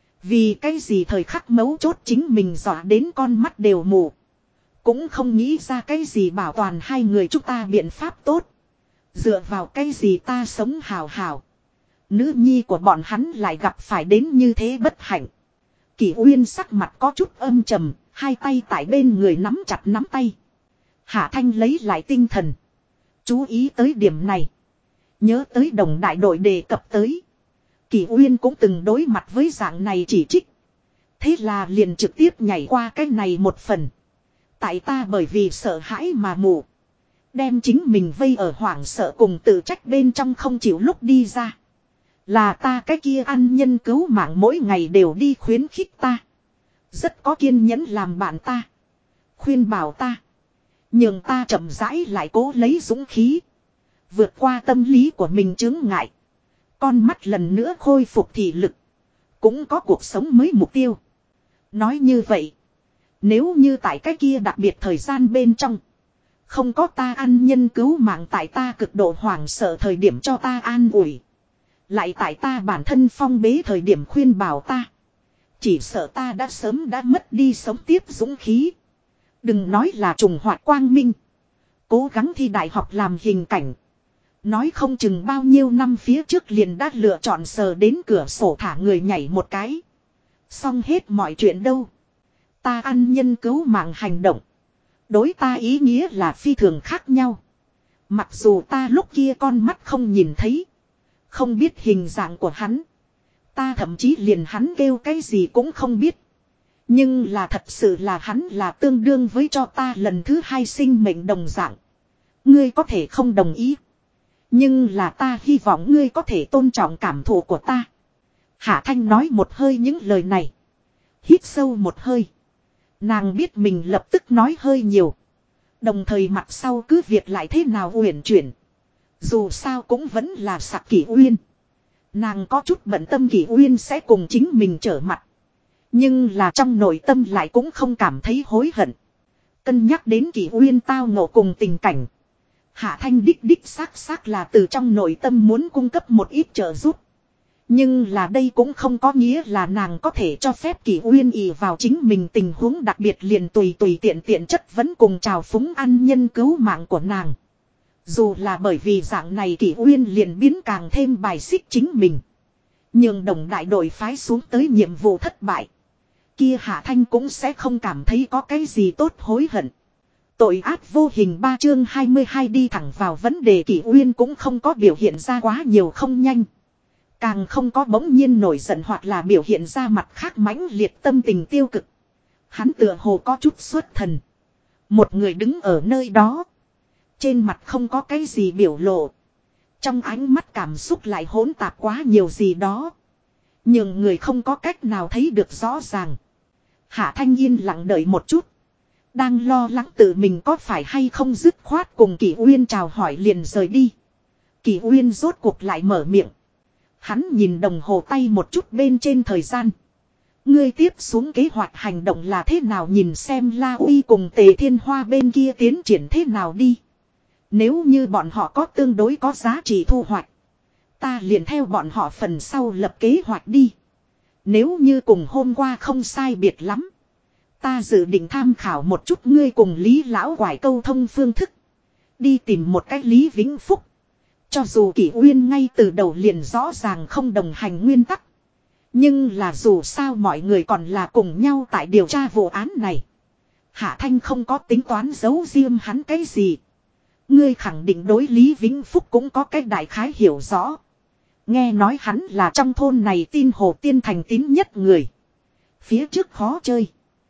Vì cái gì thời khắc mấu chốt chính mình dọa đến con mắt đều mù. Cũng không nghĩ ra cái gì bảo toàn hai người chúng ta biện pháp tốt. Dựa vào cái gì ta sống hào hào. Nữ nhi của bọn hắn lại gặp phải đến như thế bất hạnh. Kỷ Uyên sắc mặt có chút âm trầm, hai tay tại bên người nắm chặt nắm tay. Hạ Thanh lấy lại tinh thần, chú ý tới điểm này. Nhớ tới đồng đại đội đề cập tới, Kỷ Uyên cũng từng đối mặt với dạng này chỉ trích. Thế là liền trực tiếp nhảy qua cái này một phần. Tại ta bởi vì sợ hãi mà mù, Đem chính mình vây ở hoảng sợ cùng tự trách bên trong không chịu lúc đi ra. Là ta cái kia ăn nhân cứu mạng mỗi ngày đều đi khuyến khích ta. Rất có kiên nhẫn làm bạn ta. Khuyên bảo ta. Nhưng ta chậm rãi lại cố lấy dũng khí. Vượt qua tâm lý của mình chướng ngại. Con mắt lần nữa khôi phục thị lực. Cũng có cuộc sống mới mục tiêu. Nói như vậy. Nếu như tại cái kia đặc biệt thời gian bên trong. Không có ta ăn nhân cứu mạng tại ta cực độ hoảng sợ thời điểm cho ta an ủi. Lại tại ta bản thân phong bế thời điểm khuyên bảo ta. Chỉ sợ ta đã sớm đã mất đi sống tiếp dũng khí. Đừng nói là trùng hoạt quang minh. Cố gắng thi đại học làm hình cảnh. Nói không chừng bao nhiêu năm phía trước liền đã lựa chọn sờ đến cửa sổ thả người nhảy một cái. Xong hết mọi chuyện đâu. Ta ăn nhân cứu mạng hành động. Đối ta ý nghĩa là phi thường khác nhau. Mặc dù ta lúc kia con mắt không nhìn thấy. Không biết hình dạng của hắn. Ta thậm chí liền hắn kêu cái gì cũng không biết. Nhưng là thật sự là hắn là tương đương với cho ta lần thứ hai sinh mệnh đồng dạng. Ngươi có thể không đồng ý. Nhưng là ta hy vọng ngươi có thể tôn trọng cảm thụ của ta. Hạ Thanh nói một hơi những lời này. Hít sâu một hơi. Nàng biết mình lập tức nói hơi nhiều. Đồng thời mặt sau cứ việc lại thế nào uyển chuyển. Dù sao cũng vẫn là sặc Kỷ Uyên. Nàng có chút bận tâm Kỷ Uyên sẽ cùng chính mình trở mặt. Nhưng là trong nội tâm lại cũng không cảm thấy hối hận. Cân nhắc đến Kỷ Uyên tao ngộ cùng tình cảnh. Hạ Thanh đích xác là từ trong nội tâm muốn cung cấp một ít trợ giúp. Nhưng là đây cũng không có nghĩa là nàng có thể cho phép Kỷ Uyên ỷ vào chính mình tình huống đặc biệt liền tùy tiện chất vấn cùng trào phúng ăn nhân cứu mạng của nàng. Dù là bởi vì dạng này Kỷ Uyên liền biến càng thêm bài xích chính mình. Nhưng đồng đại đội phái xuống tới nhiệm vụ thất bại. Kia Hạ Thanh cũng sẽ không cảm thấy có cái gì tốt hối hận. Tội ác vô hình 3 chương 22 đi thẳng vào vấn đề Kỷ Uyên cũng không có biểu hiện ra quá nhiều không nhanh. Càng không có bỗng nhiên nổi giận hoặc là biểu hiện ra mặt khác mãnh liệt tâm tình tiêu cực. Hắn tựa hồ có chút xuất thần. Một người đứng ở nơi đó. Trên mặt không có cái gì biểu lộ. Trong ánh mắt cảm xúc lại hỗn tạp quá nhiều gì đó. Nhưng người không có cách nào thấy được rõ ràng. Hạ Thanh yên lặng đợi một chút. Đang lo lắng tự mình có phải hay không dứt khoát cùng Kỷ Uyên chào hỏi liền rời đi. Kỷ Uyên rốt cuộc lại mở miệng. Hắn nhìn đồng hồ tay một chút bên trên thời gian. Ngươi tiếp xuống kế hoạch hành động là thế nào nhìn xem La Uy cùng Tề Thiên Hoa bên kia tiến triển thế nào đi. Nếu như bọn họ có tương đối có giá trị thu hoạch. Ta liền theo bọn họ phần sau lập kế hoạch đi. Nếu như cùng hôm qua không sai biệt lắm. Ta dự định tham khảo một chút ngươi cùng Lý Lão Quải câu thông phương thức. Đi tìm một cách Lý Vĩnh Phúc. Cho dù Kỷ Uyên ngay từ đầu liền rõ ràng không đồng hành nguyên tắc. Nhưng là dù sao mọi người còn là cùng nhau tại điều tra vụ án này. Hạ Thanh không có tính toán giấu riêng hắn cái gì. Ngươi khẳng định đối Lý Vĩnh Phúc cũng có cái đại khái hiểu rõ. Nghe nói hắn là trong thôn này tin Hồ Tiên thành tín nhất người. Phía trước khó chơi.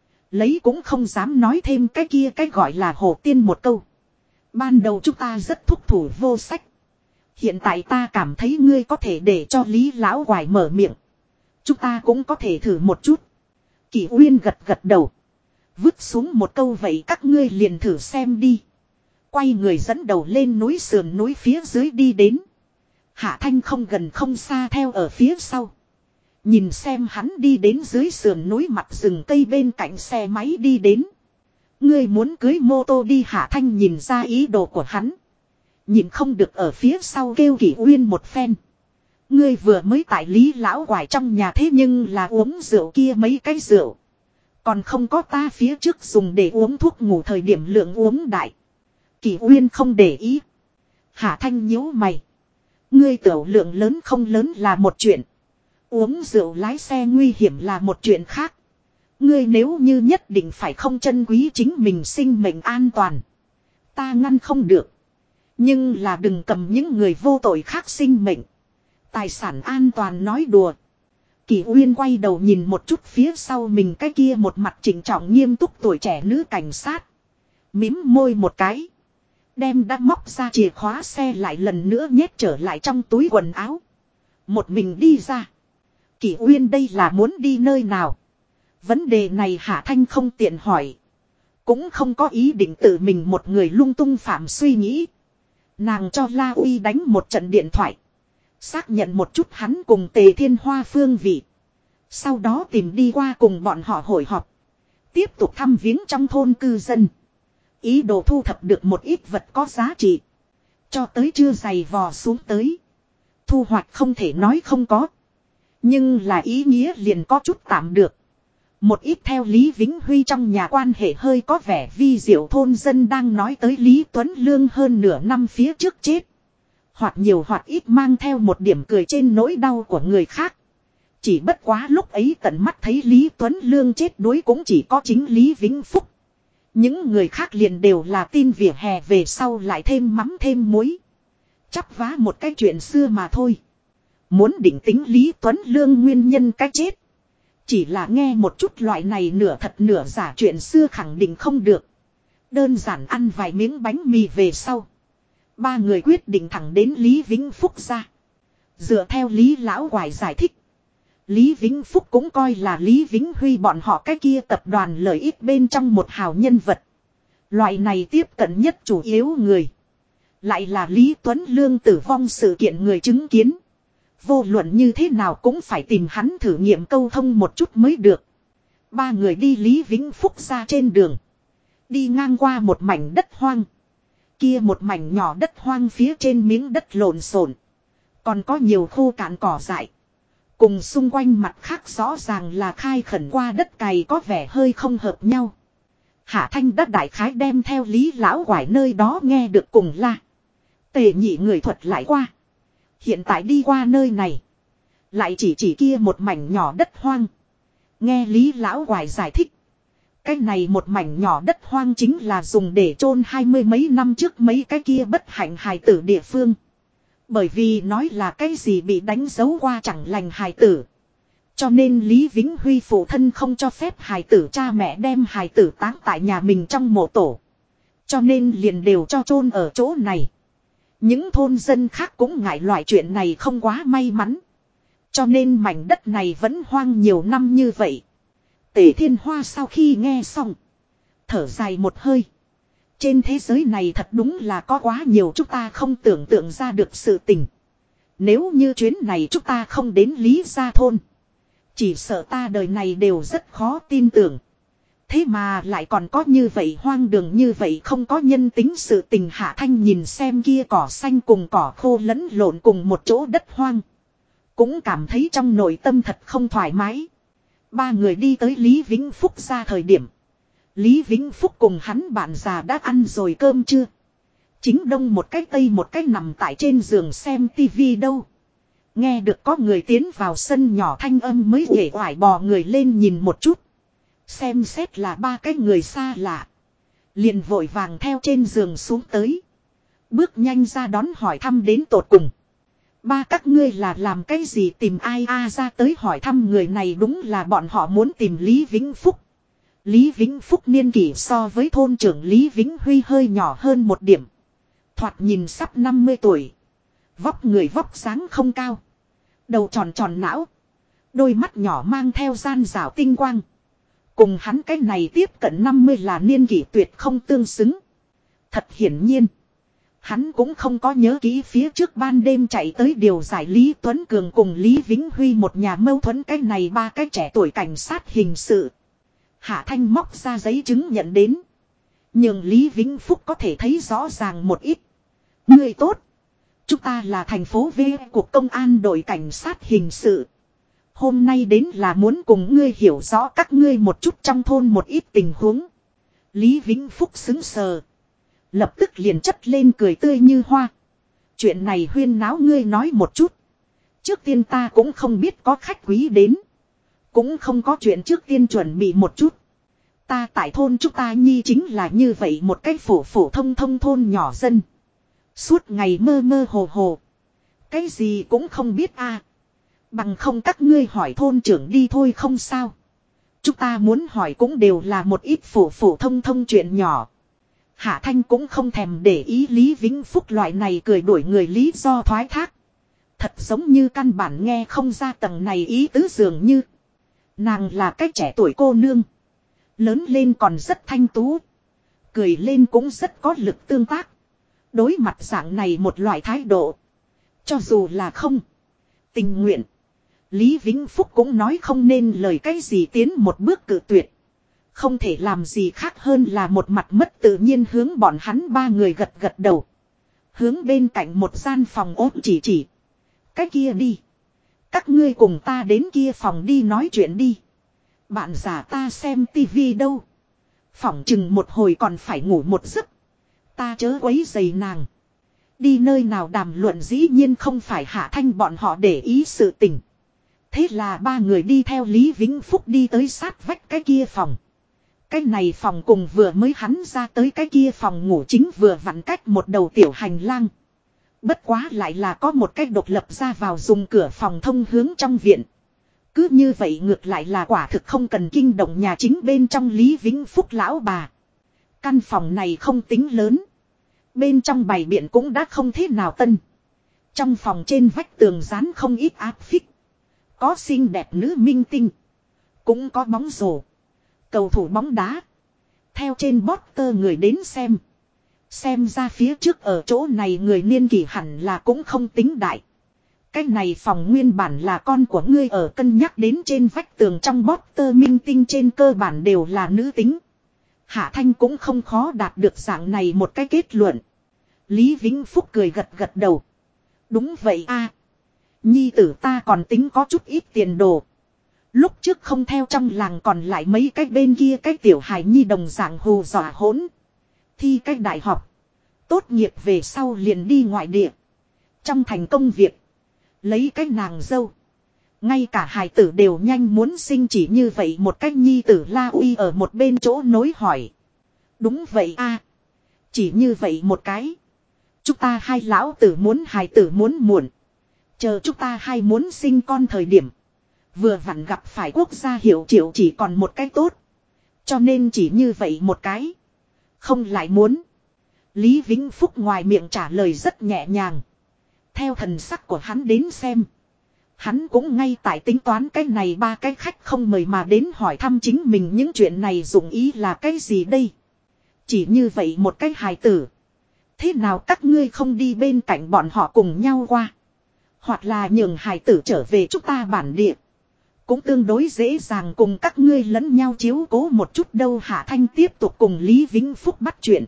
Lấy cũng không dám nói thêm cái kia cái gọi là Hồ Tiên một câu. Ban đầu chúng ta rất thúc thủ vô sách. Hiện tại ta cảm thấy ngươi có thể để cho Lý Lão Quải mở miệng. Chúng ta cũng có thể thử một chút. Kỷ Uyên gật đầu. Vứt xuống một câu vậy các ngươi liền thử xem đi. Quay người dẫn đầu lên núi sườn núi phía dưới đi đến. Hạ Thanh không gần không xa theo ở phía sau. Nhìn xem hắn đi đến dưới sườn núi mặt rừng cây bên cạnh xe máy đi đến. Ngươi muốn cưới mô tô đi Hạ Thanh nhìn ra ý đồ của hắn. Nhìn không được ở phía sau kêu Kỷ Uyên một phen. Ngươi vừa mới tại Lý Lão Quải trong nhà thế nhưng là uống rượu kia mấy cái rượu. Còn không có ta phía trước dùng để uống thuốc ngủ thời điểm lượng uống đại. Kỷ Uyên không để ý. Hạ Thanh nhíu mày. Ngươi tiểu lượng lớn không lớn là một chuyện. Uống rượu lái xe nguy hiểm là một chuyện khác. Ngươi nếu như nhất định phải không trân quý chính mình sinh mệnh an toàn. Ta ngăn không được. Nhưng là đừng cầm những người vô tội khác sinh mệnh. Tài sản an toàn nói đùa. Kỷ Uyên quay đầu nhìn một chút phía sau mình cái kia một mặt chỉnh trọng nghiêm túc tuổi trẻ nữ cảnh sát. Mím môi một cái. Đem đã móc ra chìa khóa xe lại lần nữa nhét trở lại trong túi quần áo. Một mình đi ra. Kỷ Uyên đây là muốn đi nơi nào? Vấn đề này Hạ Thanh không tiện hỏi. Cũng không có ý định tự mình một người lung tung phạm suy nghĩ. Nàng cho La Uy đánh một trận điện thoại. Xác nhận một chút hắn cùng Tề Thiên Hoa phương vị. Sau đó tìm đi qua cùng bọn họ hội họp. Tiếp tục thăm viếng trong thôn cư dân. Ý đồ thu thập được một ít vật có giá trị. Cho tới chưa giày vò xuống tới. Thu hoạch không thể nói không có. Nhưng là ý nghĩa liền có chút tạm được. Một ít theo Lý Vĩnh Huy trong nhà quan hệ hơi có vẻ vi diệu thôn dân đang nói tới Lý Tuấn Lương hơn nửa năm phía trước chết. Hoặc nhiều hoặc ít mang theo một điểm cười trên nỗi đau của người khác. Chỉ bất quá lúc ấy tận mắt thấy Lý Tuấn Lương chết đuối cũng chỉ có chính Lý Vĩnh Phúc. Những người khác liền đều là tin vỉa hè về sau lại thêm mắm thêm muối. Chắp vá một cái chuyện xưa mà thôi. Muốn định tính Lý Tuấn Lương nguyên nhân cái chết. Chỉ là nghe một chút loại này nửa thật nửa giả chuyện xưa khẳng định không được. Đơn giản ăn vài miếng bánh mì về sau. Ba người quyết định thẳng đến Lý Vĩnh Phúc ra. Dựa theo Lý Lão Hoài giải thích. Lý Vĩnh Phúc cũng coi là Lý Vĩnh Huy bọn họ cái kia tập đoàn lợi ích bên trong một hào nhân vật. Loại này tiếp cận nhất chủ yếu người. Lại là Lý Tuấn Lương tử vong sự kiện người chứng kiến. Vô luận như thế nào cũng phải tìm hắn thử nghiệm câu thông một chút mới được. Ba người đi Lý Vĩnh Phúc ra trên đường. Đi ngang qua một mảnh đất hoang. Kia một mảnh nhỏ đất hoang phía trên miếng đất lộn xộn. Còn có nhiều khô cạn cỏ dại. Cùng xung quanh mặt khác rõ ràng là khai khẩn qua đất cày có vẻ hơi không hợp nhau. Hạ Thanh đã đại khái đem theo Lý Lão Hoài nơi đó nghe được cùng la. Tề nhị người thuật lại qua. Hiện tại đi qua nơi này. Lại chỉ kia một mảnh nhỏ đất hoang. Nghe Lý Lão Hoài giải thích. Cái này một mảnh nhỏ đất hoang chính là dùng để chôn 20 mấy năm trước mấy cái kia bất hạnh hài tử địa phương. Bởi vì nói là cái gì bị đánh dấu qua chẳng lành hài tử. Cho nên Lý Vĩnh Huy phụ thân không cho phép hài tử cha mẹ đem hài tử táng tại nhà mình trong mộ tổ. Cho nên liền đều cho chôn ở chỗ này. Những thôn dân khác cũng ngại loại chuyện này không quá may mắn. Cho nên mảnh đất này vẫn hoang nhiều năm như vậy. Tề Thiên Hoa sau khi nghe xong. Thở dài một hơi. Trên thế giới này thật đúng là có quá nhiều chúng ta không tưởng tượng ra được sự tình. Nếu như chuyến này chúng ta không đến Lý Gia Thôn. Chỉ sợ ta đời này đều rất khó tin tưởng. Thế mà lại còn có như vậy hoang đường như vậy không có nhân tính sự tình. Hạ Thanh nhìn xem kia cỏ xanh cùng cỏ khô lẫn lộn cùng một chỗ đất hoang. Cũng cảm thấy trong nội tâm thật không thoải mái. Ba người đi tới Lý Vĩnh Phúc ra thời điểm. Lý Vĩnh Phúc cùng hắn bạn già đã ăn rồi cơm chưa? Chính đông một cái tây một cái nằm tại trên giường xem tivi đâu. Nghe được có người tiến vào sân nhỏ thanh âm mới uể oải bò người lên nhìn một chút. Xem xét là ba cái người xa lạ. Liền vội vàng theo trên giường xuống tới. Bước nhanh ra đón hỏi thăm đến tột cùng. Ba các ngươi là làm cái gì tìm ai ra tới hỏi thăm người này đúng là bọn họ muốn tìm Lý Vĩnh Phúc. Lý Vĩnh Phúc niên kỷ so với thôn trưởng Lý Vĩnh Huy hơi nhỏ hơn một điểm. Thoạt nhìn sắp 50 tuổi. Vóc người vóc dáng không cao. Đầu tròn tròn não. Đôi mắt nhỏ mang theo gian rảo tinh quang. Cùng hắn cái này tiếp cận 50 là niên kỷ tuyệt không tương xứng. Thật hiển nhiên. Hắn cũng không có nhớ kỹ phía trước ban đêm chạy tới điều giải Lý Tuấn Cường cùng Lý Vĩnh Huy một nhà mâu thuẫn cái này ba cái trẻ tuổi cảnh sát hình sự. Hạ Thanh móc ra giấy chứng nhận đến. Nhưng Lý Vĩnh Phúc có thể thấy rõ ràng một ít. Người tốt. Chúng ta là thành phố V của công an đội cảnh sát hình sự. Hôm nay đến là muốn cùng ngươi hiểu rõ các ngươi một chút trong thôn một ít tình huống. Lý Vĩnh Phúc xứng sờ. Lập tức liền chất lên cười tươi như hoa. Chuyện này huyên náo ngươi nói một chút. Trước tiên ta cũng không biết có khách quý đến. Cũng không có chuyện trước tiên chuẩn bị một chút. Ta tại thôn chúng ta nhi chính là như vậy một cái phổ thông thôn nhỏ dân. Suốt ngày mơ mơ hồ hồ. Cái gì cũng không biết Bằng không các ngươi hỏi thôn trưởng đi thôi không sao. Chúng ta muốn hỏi cũng đều là một ít phổ thông chuyện nhỏ. Hạ Thanh cũng không thèm để ý Lý Vĩnh Phúc loại này cười đuổi người lý do thoái thác. Thật giống như căn bản nghe không ra tầng này ý tứ dường như. Nàng là cái trẻ tuổi cô nương. Lớn lên còn rất thanh tú. Cười lên cũng rất có lực tương tác. Đối mặt dạng này một loại thái độ. Cho dù là không tình nguyện. Lý Vĩnh Phúc cũng nói không nên lời cái gì tiến một bước cự tuyệt. Không thể làm gì khác hơn là một mặt mất tự nhiên hướng bọn hắn ba người gật gật đầu. Hướng bên cạnh một gian phòng ốt chỉ. Cái kia đi. Các ngươi cùng ta đến kia phòng đi nói chuyện đi. Bạn già ta xem tivi đâu. Phỏng chừng một hồi còn phải ngủ một giấc. Ta chớ quấy giày nàng. Đi nơi nào đàm luận dĩ nhiên không phải Hạ Thanh bọn họ để ý sự tình. Thế là ba người đi theo Lý Vĩnh Phúc đi tới sát vách cái kia phòng. Cái này phòng cùng vừa mới hắn ra tới cái kia phòng ngủ chính vừa vặn cách một đầu tiểu hành lang. Bất quá lại là có một cái độc lập ra vào dùng cửa phòng thông hướng trong viện. Cứ như vậy ngược lại là quả thực không cần kinh động nhà chính bên trong Lý Vĩnh Phúc lão bà. Căn phòng này không tính lớn. Bên trong bày biện cũng đã không thế nào tân. Trong phòng trên vách tường dán không ít áp phích. Có xinh đẹp nữ minh tinh. Cũng có bóng rổ. Cầu thủ bóng đá. Theo trên poster người đến xem. Xem ra phía trước ở chỗ này người niên kỷ hẳn là cũng không tính đại. Cái này phòng nguyên bản là con của ngươi ở cân nhắc đến trên vách tường trong poster minh tinh trên cơ bản đều là nữ tính. Hạ Thanh cũng không khó đạt được dạng này một cái kết luận. Lý Vĩnh Phúc cười gật gật đầu. Đúng vậy a, nhi tử ta còn tính có chút ít tiền đồ. Lúc trước không theo trong làng còn lại mấy cái bên kia cái tiểu hài nhi đồng dạng hù dọa hỗn. Thi cái đại học. Tốt nghiệp về sau liền đi ngoại địa. Trong thành công việc. Lấy cái nàng dâu. Ngay cả hài tử đều nhanh muốn sinh chỉ như vậy một cách nhi tử La Uy ở một bên chỗ nối hỏi. Đúng vậy a, chỉ như vậy một cái. Chúng ta hai lão tử muốn hài tử muốn muộn. Chờ chúng ta hai muốn sinh con thời điểm. Vừa vặn gặp phải quốc gia hiệu triệu chỉ còn một cái tốt. Cho nên chỉ như vậy một cái. Không lại muốn. Lý Vĩnh Phúc ngoài miệng trả lời rất nhẹ nhàng. Theo thần sắc của hắn đến xem. Hắn cũng ngay tại tính toán cái này ba cái khách không mời mà đến hỏi thăm chính mình những chuyện này dụng ý là cái gì đây. Chỉ như vậy một cái hài tử. Thế nào các ngươi không đi bên cạnh bọn họ cùng nhau qua. Hoặc là nhường hài tử trở về chúng ta bản địa. Cũng tương đối dễ dàng cùng các ngươi lẫn nhau chiếu cố một chút đâu. Hạ Thanh tiếp tục cùng Lý Vĩnh Phúc bắt chuyện.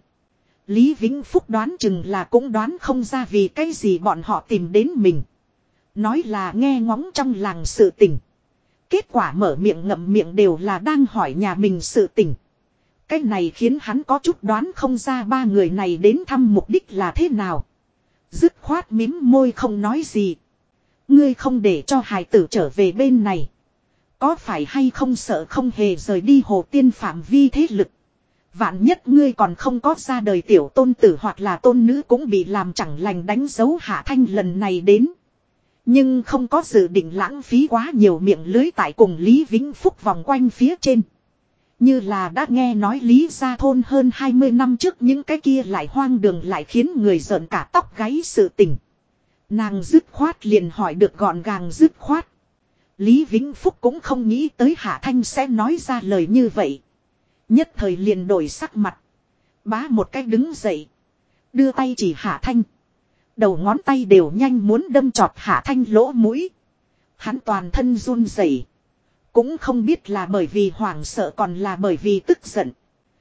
Lý Vĩnh Phúc đoán chừng là cũng đoán không ra vì cái gì bọn họ tìm đến mình. Nói là nghe ngóng trong làng sự tình. Kết quả mở miệng ngậm miệng đều là đang hỏi nhà mình sự tình. Cái này khiến hắn có chút đoán không ra ba người này đến thăm mục đích là thế nào. Dứt khoát mím môi không nói gì. Ngươi không để cho hài tử trở về bên này. Có phải hay không sợ không hề rời đi Hồ Tiên phạm vi thế lực. Vạn nhất ngươi còn không có ra đời tiểu tôn tử hoặc là tôn nữ cũng bị làm chẳng lành đánh dấu. Hạ Thanh lần này đến. Nhưng không có dự định lãng phí quá nhiều miệng lưới tại cùng Lý Vĩnh Phúc vòng quanh phía trên. Như là đã nghe nói Lý gia thôn hơn 20 năm trước những cái kia lại hoang đường lại khiến người giận cả tóc gáy sự tình. Nàng dứt khoát liền hỏi được gọn gàng dứt khoát. Lý Vĩnh Phúc cũng không nghĩ tới Hạ Thanh sẽ nói ra lời như vậy. Nhất thời liền đổi sắc mặt. Bá một cách đứng dậy. Đưa tay chỉ Hạ Thanh. Đầu ngón tay đều nhanh muốn đâm chọt Hạ Thanh lỗ mũi. Hắn toàn thân run rẩy. Cũng không biết là bởi vì hoảng sợ còn là bởi vì tức giận.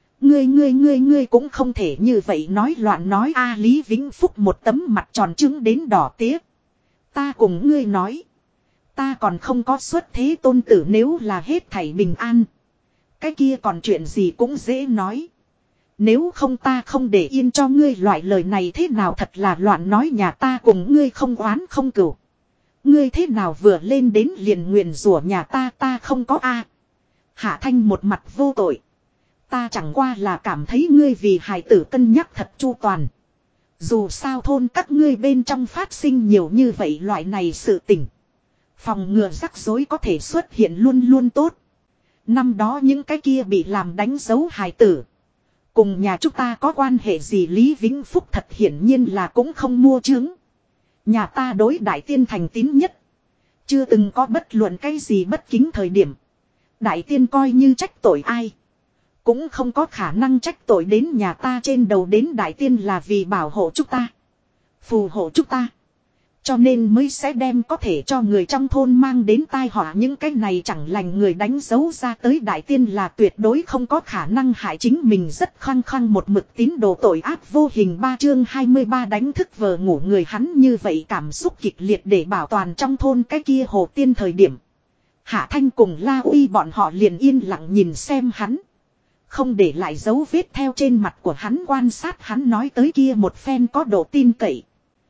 Ngươi cũng không thể như vậy nói loạn nói a. Lý Vĩnh Phúc một tấm mặt tròn trứng đến đỏ tía. Ta cùng ngươi nói. Ta còn không có xuất thế tôn tử nếu là hết thảy bình an. Cái kia còn chuyện gì cũng dễ nói. Nếu không ta không để yên cho ngươi loại lời này thế nào thật là loạn nói nhà ta cùng ngươi không oán không cừu. Ngươi thế nào vừa lên đến liền nguyền rủa nhà ta không có a. Hạ Thanh một mặt vô tội. Ta chẳng qua là cảm thấy ngươi vì hài tử cân nhắc thật chu toàn. Dù sao thôn các ngươi bên trong phát sinh nhiều như vậy loại này sự tình. Phòng ngừa rắc rối có thể xuất hiện luôn luôn tốt. Năm đó những cái kia bị làm đánh dấu hài tử. Cùng nhà chúng ta có quan hệ gì? Lý Vĩnh Phúc thật hiển nhiên là cũng không mua chứng. Nhà ta đối đại tiên thành tín nhất. Chưa từng có bất luận cái gì bất kính thời điểm. Đại tiên coi như trách tội ai. Cũng không có khả năng trách tội đến nhà ta trên đầu. Đến đại tiên là vì bảo hộ chúng ta. Phù hộ chúng ta. Cho nên mới sẽ đem có thể cho người trong thôn mang đến tai họa. Những cái này chẳng lành người đánh dấu ra tới đại tiên là tuyệt đối không có khả năng hại chính mình. Rất khăng khăng một mực tín đồ tội ác vô hình. 3 chương 23 đánh thức vờ ngủ người. Hắn như vậy cảm xúc kịch liệt để bảo toàn trong thôn cái kia hồ tiên thời điểm. Hạ Thanh cùng La Uy bọn họ liền yên lặng nhìn xem hắn. Không để lại dấu vết theo trên mặt của hắn, quan sát hắn nói tới kia một phen có độ tin cậy.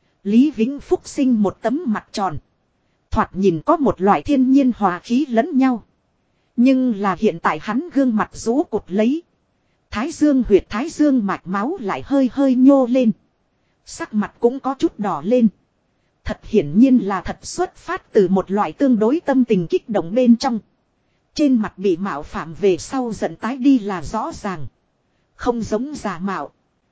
Lý Vĩnh Phúc sinh một tấm mặt tròn. Thoạt nhìn có một loại thiên nhiên hòa khí lẫn nhau. Nhưng là hiện tại hắn gương mặt rũ cụt lấy. Thái dương huyệt thái dương mạch máu lại hơi hơi nhô lên. Sắc mặt cũng có chút đỏ lên. Thật hiển nhiên là thật xuất phát từ một loại tương đối tâm tình kích động bên trong. Trên mặt bị mạo phạm về sau giận tái đi là rõ ràng. Không giống giả mạo.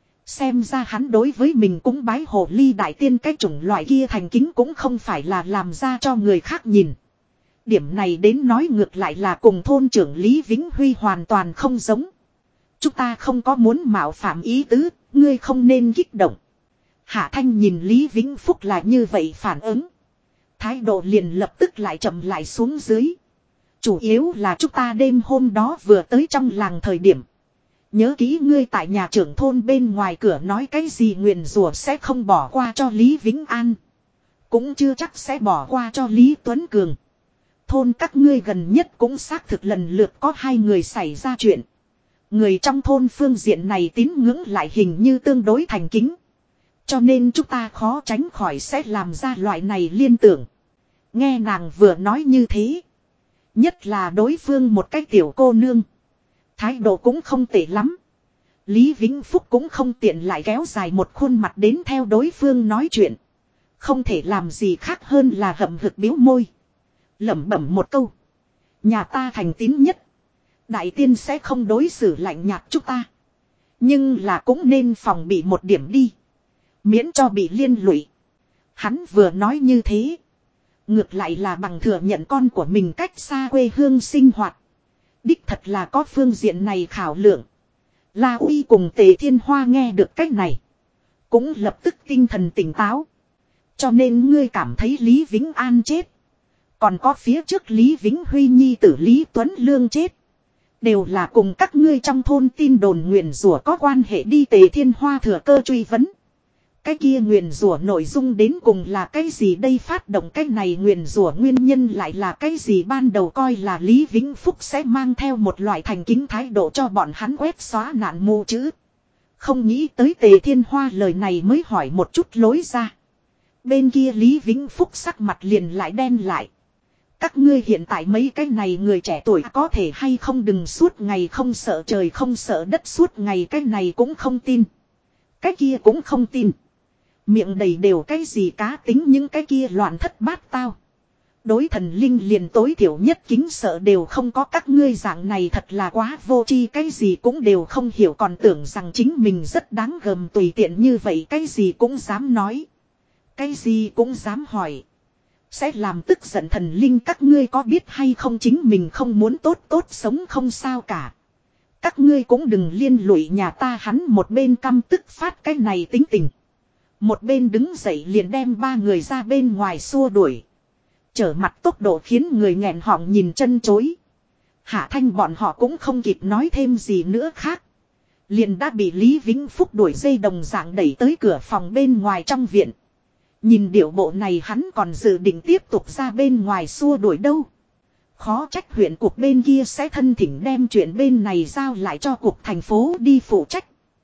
Xem ra hắn đối với mình cúng bái hồ ly đại tiên cái chủng loại kia thành kính cũng không phải là làm ra cho người khác nhìn. Điểm này đến nói ngược lại là cùng thôn trưởng Lý Vĩnh Huy hoàn toàn không giống. Chúng ta không có muốn mạo phạm ý tứ, ngươi không nên kích động. Hạ Thanh nhìn Lý Vĩnh Phúc là như vậy phản ứng. Thái độ liền lập tức lại chậm lại xuống dưới. Chủ yếu là chúng ta đêm hôm đó vừa tới trong làng thời điểm. Nhớ kỹ ngươi tại nhà trưởng thôn bên ngoài cửa nói cái gì nguyền rủa sẽ không bỏ qua cho Lý Vĩnh An. Cũng chưa chắc sẽ bỏ qua cho Lý Tuấn Cường. Thôn các ngươi gần nhất cũng xác thực lần lượt có 2 người xảy ra chuyện. Người trong thôn phương diện này tín ngưỡng lại hình như tương đối thành kính. Cho nên chúng ta khó tránh khỏi sẽ làm ra loại này liên tưởng. Nghe nàng vừa nói như thế. Nhất là đối phương một cái tiểu cô nương. Thái độ cũng không tệ lắm. Lý Vĩnh Phúc cũng không tiện lại kéo dài một khuôn mặt đến theo đối phương nói chuyện. Không thể làm gì khác hơn là hậm hực biếu môi. Lẩm bẩm một câu. Nhà ta thành tín nhất. Đại tiên sẽ không đối xử lạnh nhạt chúng ta. Nhưng là cũng nên phòng bị một điểm đi. Miễn cho bị liên lụy. Hắn vừa nói như thế. Ngược lại là bằng thừa nhận con của mình cách xa quê hương sinh hoạt. Đích thật là có phương diện này khảo lượng. La Uy cùng Tề Thiên Hoa nghe được cách này. Cũng lập tức tinh thần tỉnh táo. Cho nên ngươi cảm thấy Lý Vĩnh An chết. Còn có phía trước Lý Vĩnh Huy nhi tử Lý Tuấn Lương chết. Đều là cùng các ngươi trong thôn tin đồn nguyền rủa có quan hệ đi. Tề Thiên Hoa thừa cơ truy vấn. Cái kia nguyền rủa nội dung đến cùng là cái gì đây, phát động cái này nguyền rủa nguyên nhân lại là cái gì? Ban đầu coi là Lý Vĩnh Phúc sẽ mang theo một loại thành kính thái độ cho bọn hắn quét xóa nạn mù chữ. Không nghĩ tới Tề Thiên Hoa lời này mới hỏi một chút lối ra. Bên kia Lý Vĩnh Phúc sắc mặt liền lại đen lại. Các ngươi hiện tại mấy cái này người trẻ tuổi có thể hay không đừng suốt ngày không sợ trời không sợ đất, suốt ngày cái này cũng không tin. Cái kia cũng không tin. Miệng đầy đều cái gì cá tính, những cái kia loạn thất bát tao. Đối thần linh liền tối thiểu nhất kính sợ đều không có, các ngươi dạng này thật là quá vô tri, cái gì cũng đều không hiểu còn tưởng rằng chính mình rất đáng gờm, tùy tiện như vậy cái gì cũng dám nói. Cái gì cũng dám hỏi. Sẽ làm tức giận thần linh, các ngươi có biết hay không chính mình không muốn tốt tốt sống không sao cả. Các ngươi cũng đừng liên lụy nhà ta. Hắn một bên căm tức phát cái này tính tình. Một bên đứng dậy liền đem 3 người ra bên ngoài xua đuổi. Trở mặt tốc độ khiến người nghẹn họng nhìn chân chối. Hạ Thanh bọn họ cũng không kịp nói thêm gì nữa khác. Liền đã bị Lý Vĩnh Phúc đuổi dây đồng dạng đẩy tới cửa phòng bên ngoài trong viện. Nhìn điệu bộ này hắn còn dự định tiếp tục ra bên ngoài xua đuổi đâu. Khó trách huyện cục bên kia sẽ thân thỉnh đem chuyện bên này giao lại cho cục thành phố đi phụ trách.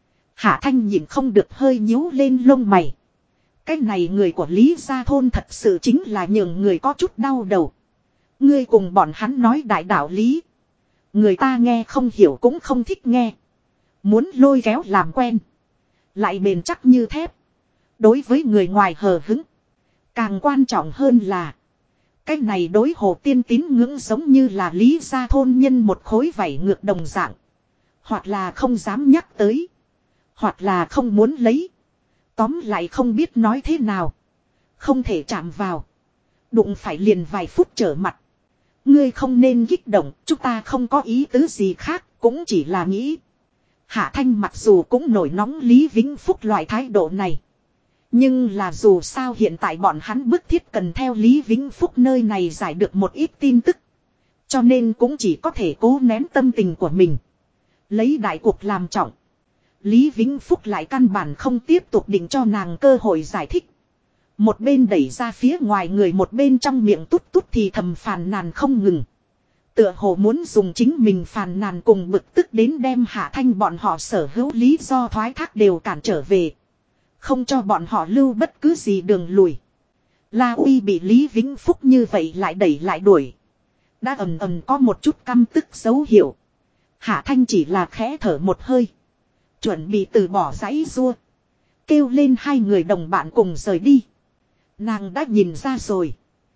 Hạ Thanh nhìn không được hơi nhíu lên lông mày. Cái này người của Lý Gia Thôn thật sự chính là nhường người có chút đau đầu. Ngươi cùng bọn hắn nói đại đạo lý. Người ta nghe không hiểu cũng không thích nghe. Muốn lôi kéo làm quen. Lại bền chắc như thép. Đối với người ngoài hờ hứng. Càng quan trọng hơn là. Cái này đối Hồ Tiên tín ngưỡng giống như là Lý Gia Thôn nhân một khối vảy ngược đồng dạng. Hoặc là không dám nhắc tới. Hoặc là không muốn lấy. Tóm lại không biết nói thế nào. Không thể chạm vào. Đụng phải liền vài phút trở mặt. Ngươi không nên kích động, chúng ta không có ý tứ gì khác, cũng chỉ là nghĩ. Hạ Thanh mặc dù cũng nổi nóng Lý Vĩnh Phúc loại thái độ này. Nhưng là dù sao hiện tại bọn hắn bức thiết cần theo Lý Vĩnh Phúc nơi này giải được một ít tin tức. Cho nên cũng chỉ có thể cố nén tâm tình của mình. Lấy đại cuộc làm trọng. Lý Vĩnh Phúc lại căn bản không tiếp tục định cho nàng cơ hội giải thích. Một bên đẩy ra phía ngoài người, một bên trong miệng tút tút thì thầm phàn nàn không ngừng. Tựa hồ muốn dùng chính mình phàn nàn cùng bực tức đến đem Hạ Thanh bọn họ sở hữu lý do thoái thác đều cản trở về. Không cho bọn họ lưu bất cứ gì đường lùi. La Uy bị Lý Vĩnh Phúc như vậy lại đẩy lại đuổi. Đã ầm ầm có một chút căm tức dấu hiệu. Hạ Thanh chỉ là khẽ thở một hơi. Chuẩn bị từ bỏ giãy giụa. Kêu lên hai người đồng bạn cùng rời đi. Nàng đã nhìn ra rồi.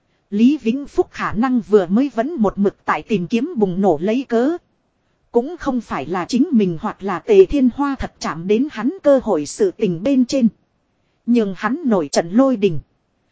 Lý Vĩnh Phúc khả năng vừa mới vẫn một mực tại tìm kiếm bùng nổ lấy cớ. Cũng không phải là chính mình hoặc là Tề Thiên Hoa thật chạm đến hắn cơ hội sự tình bên trên. Nhưng hắn nổi trận lôi đình.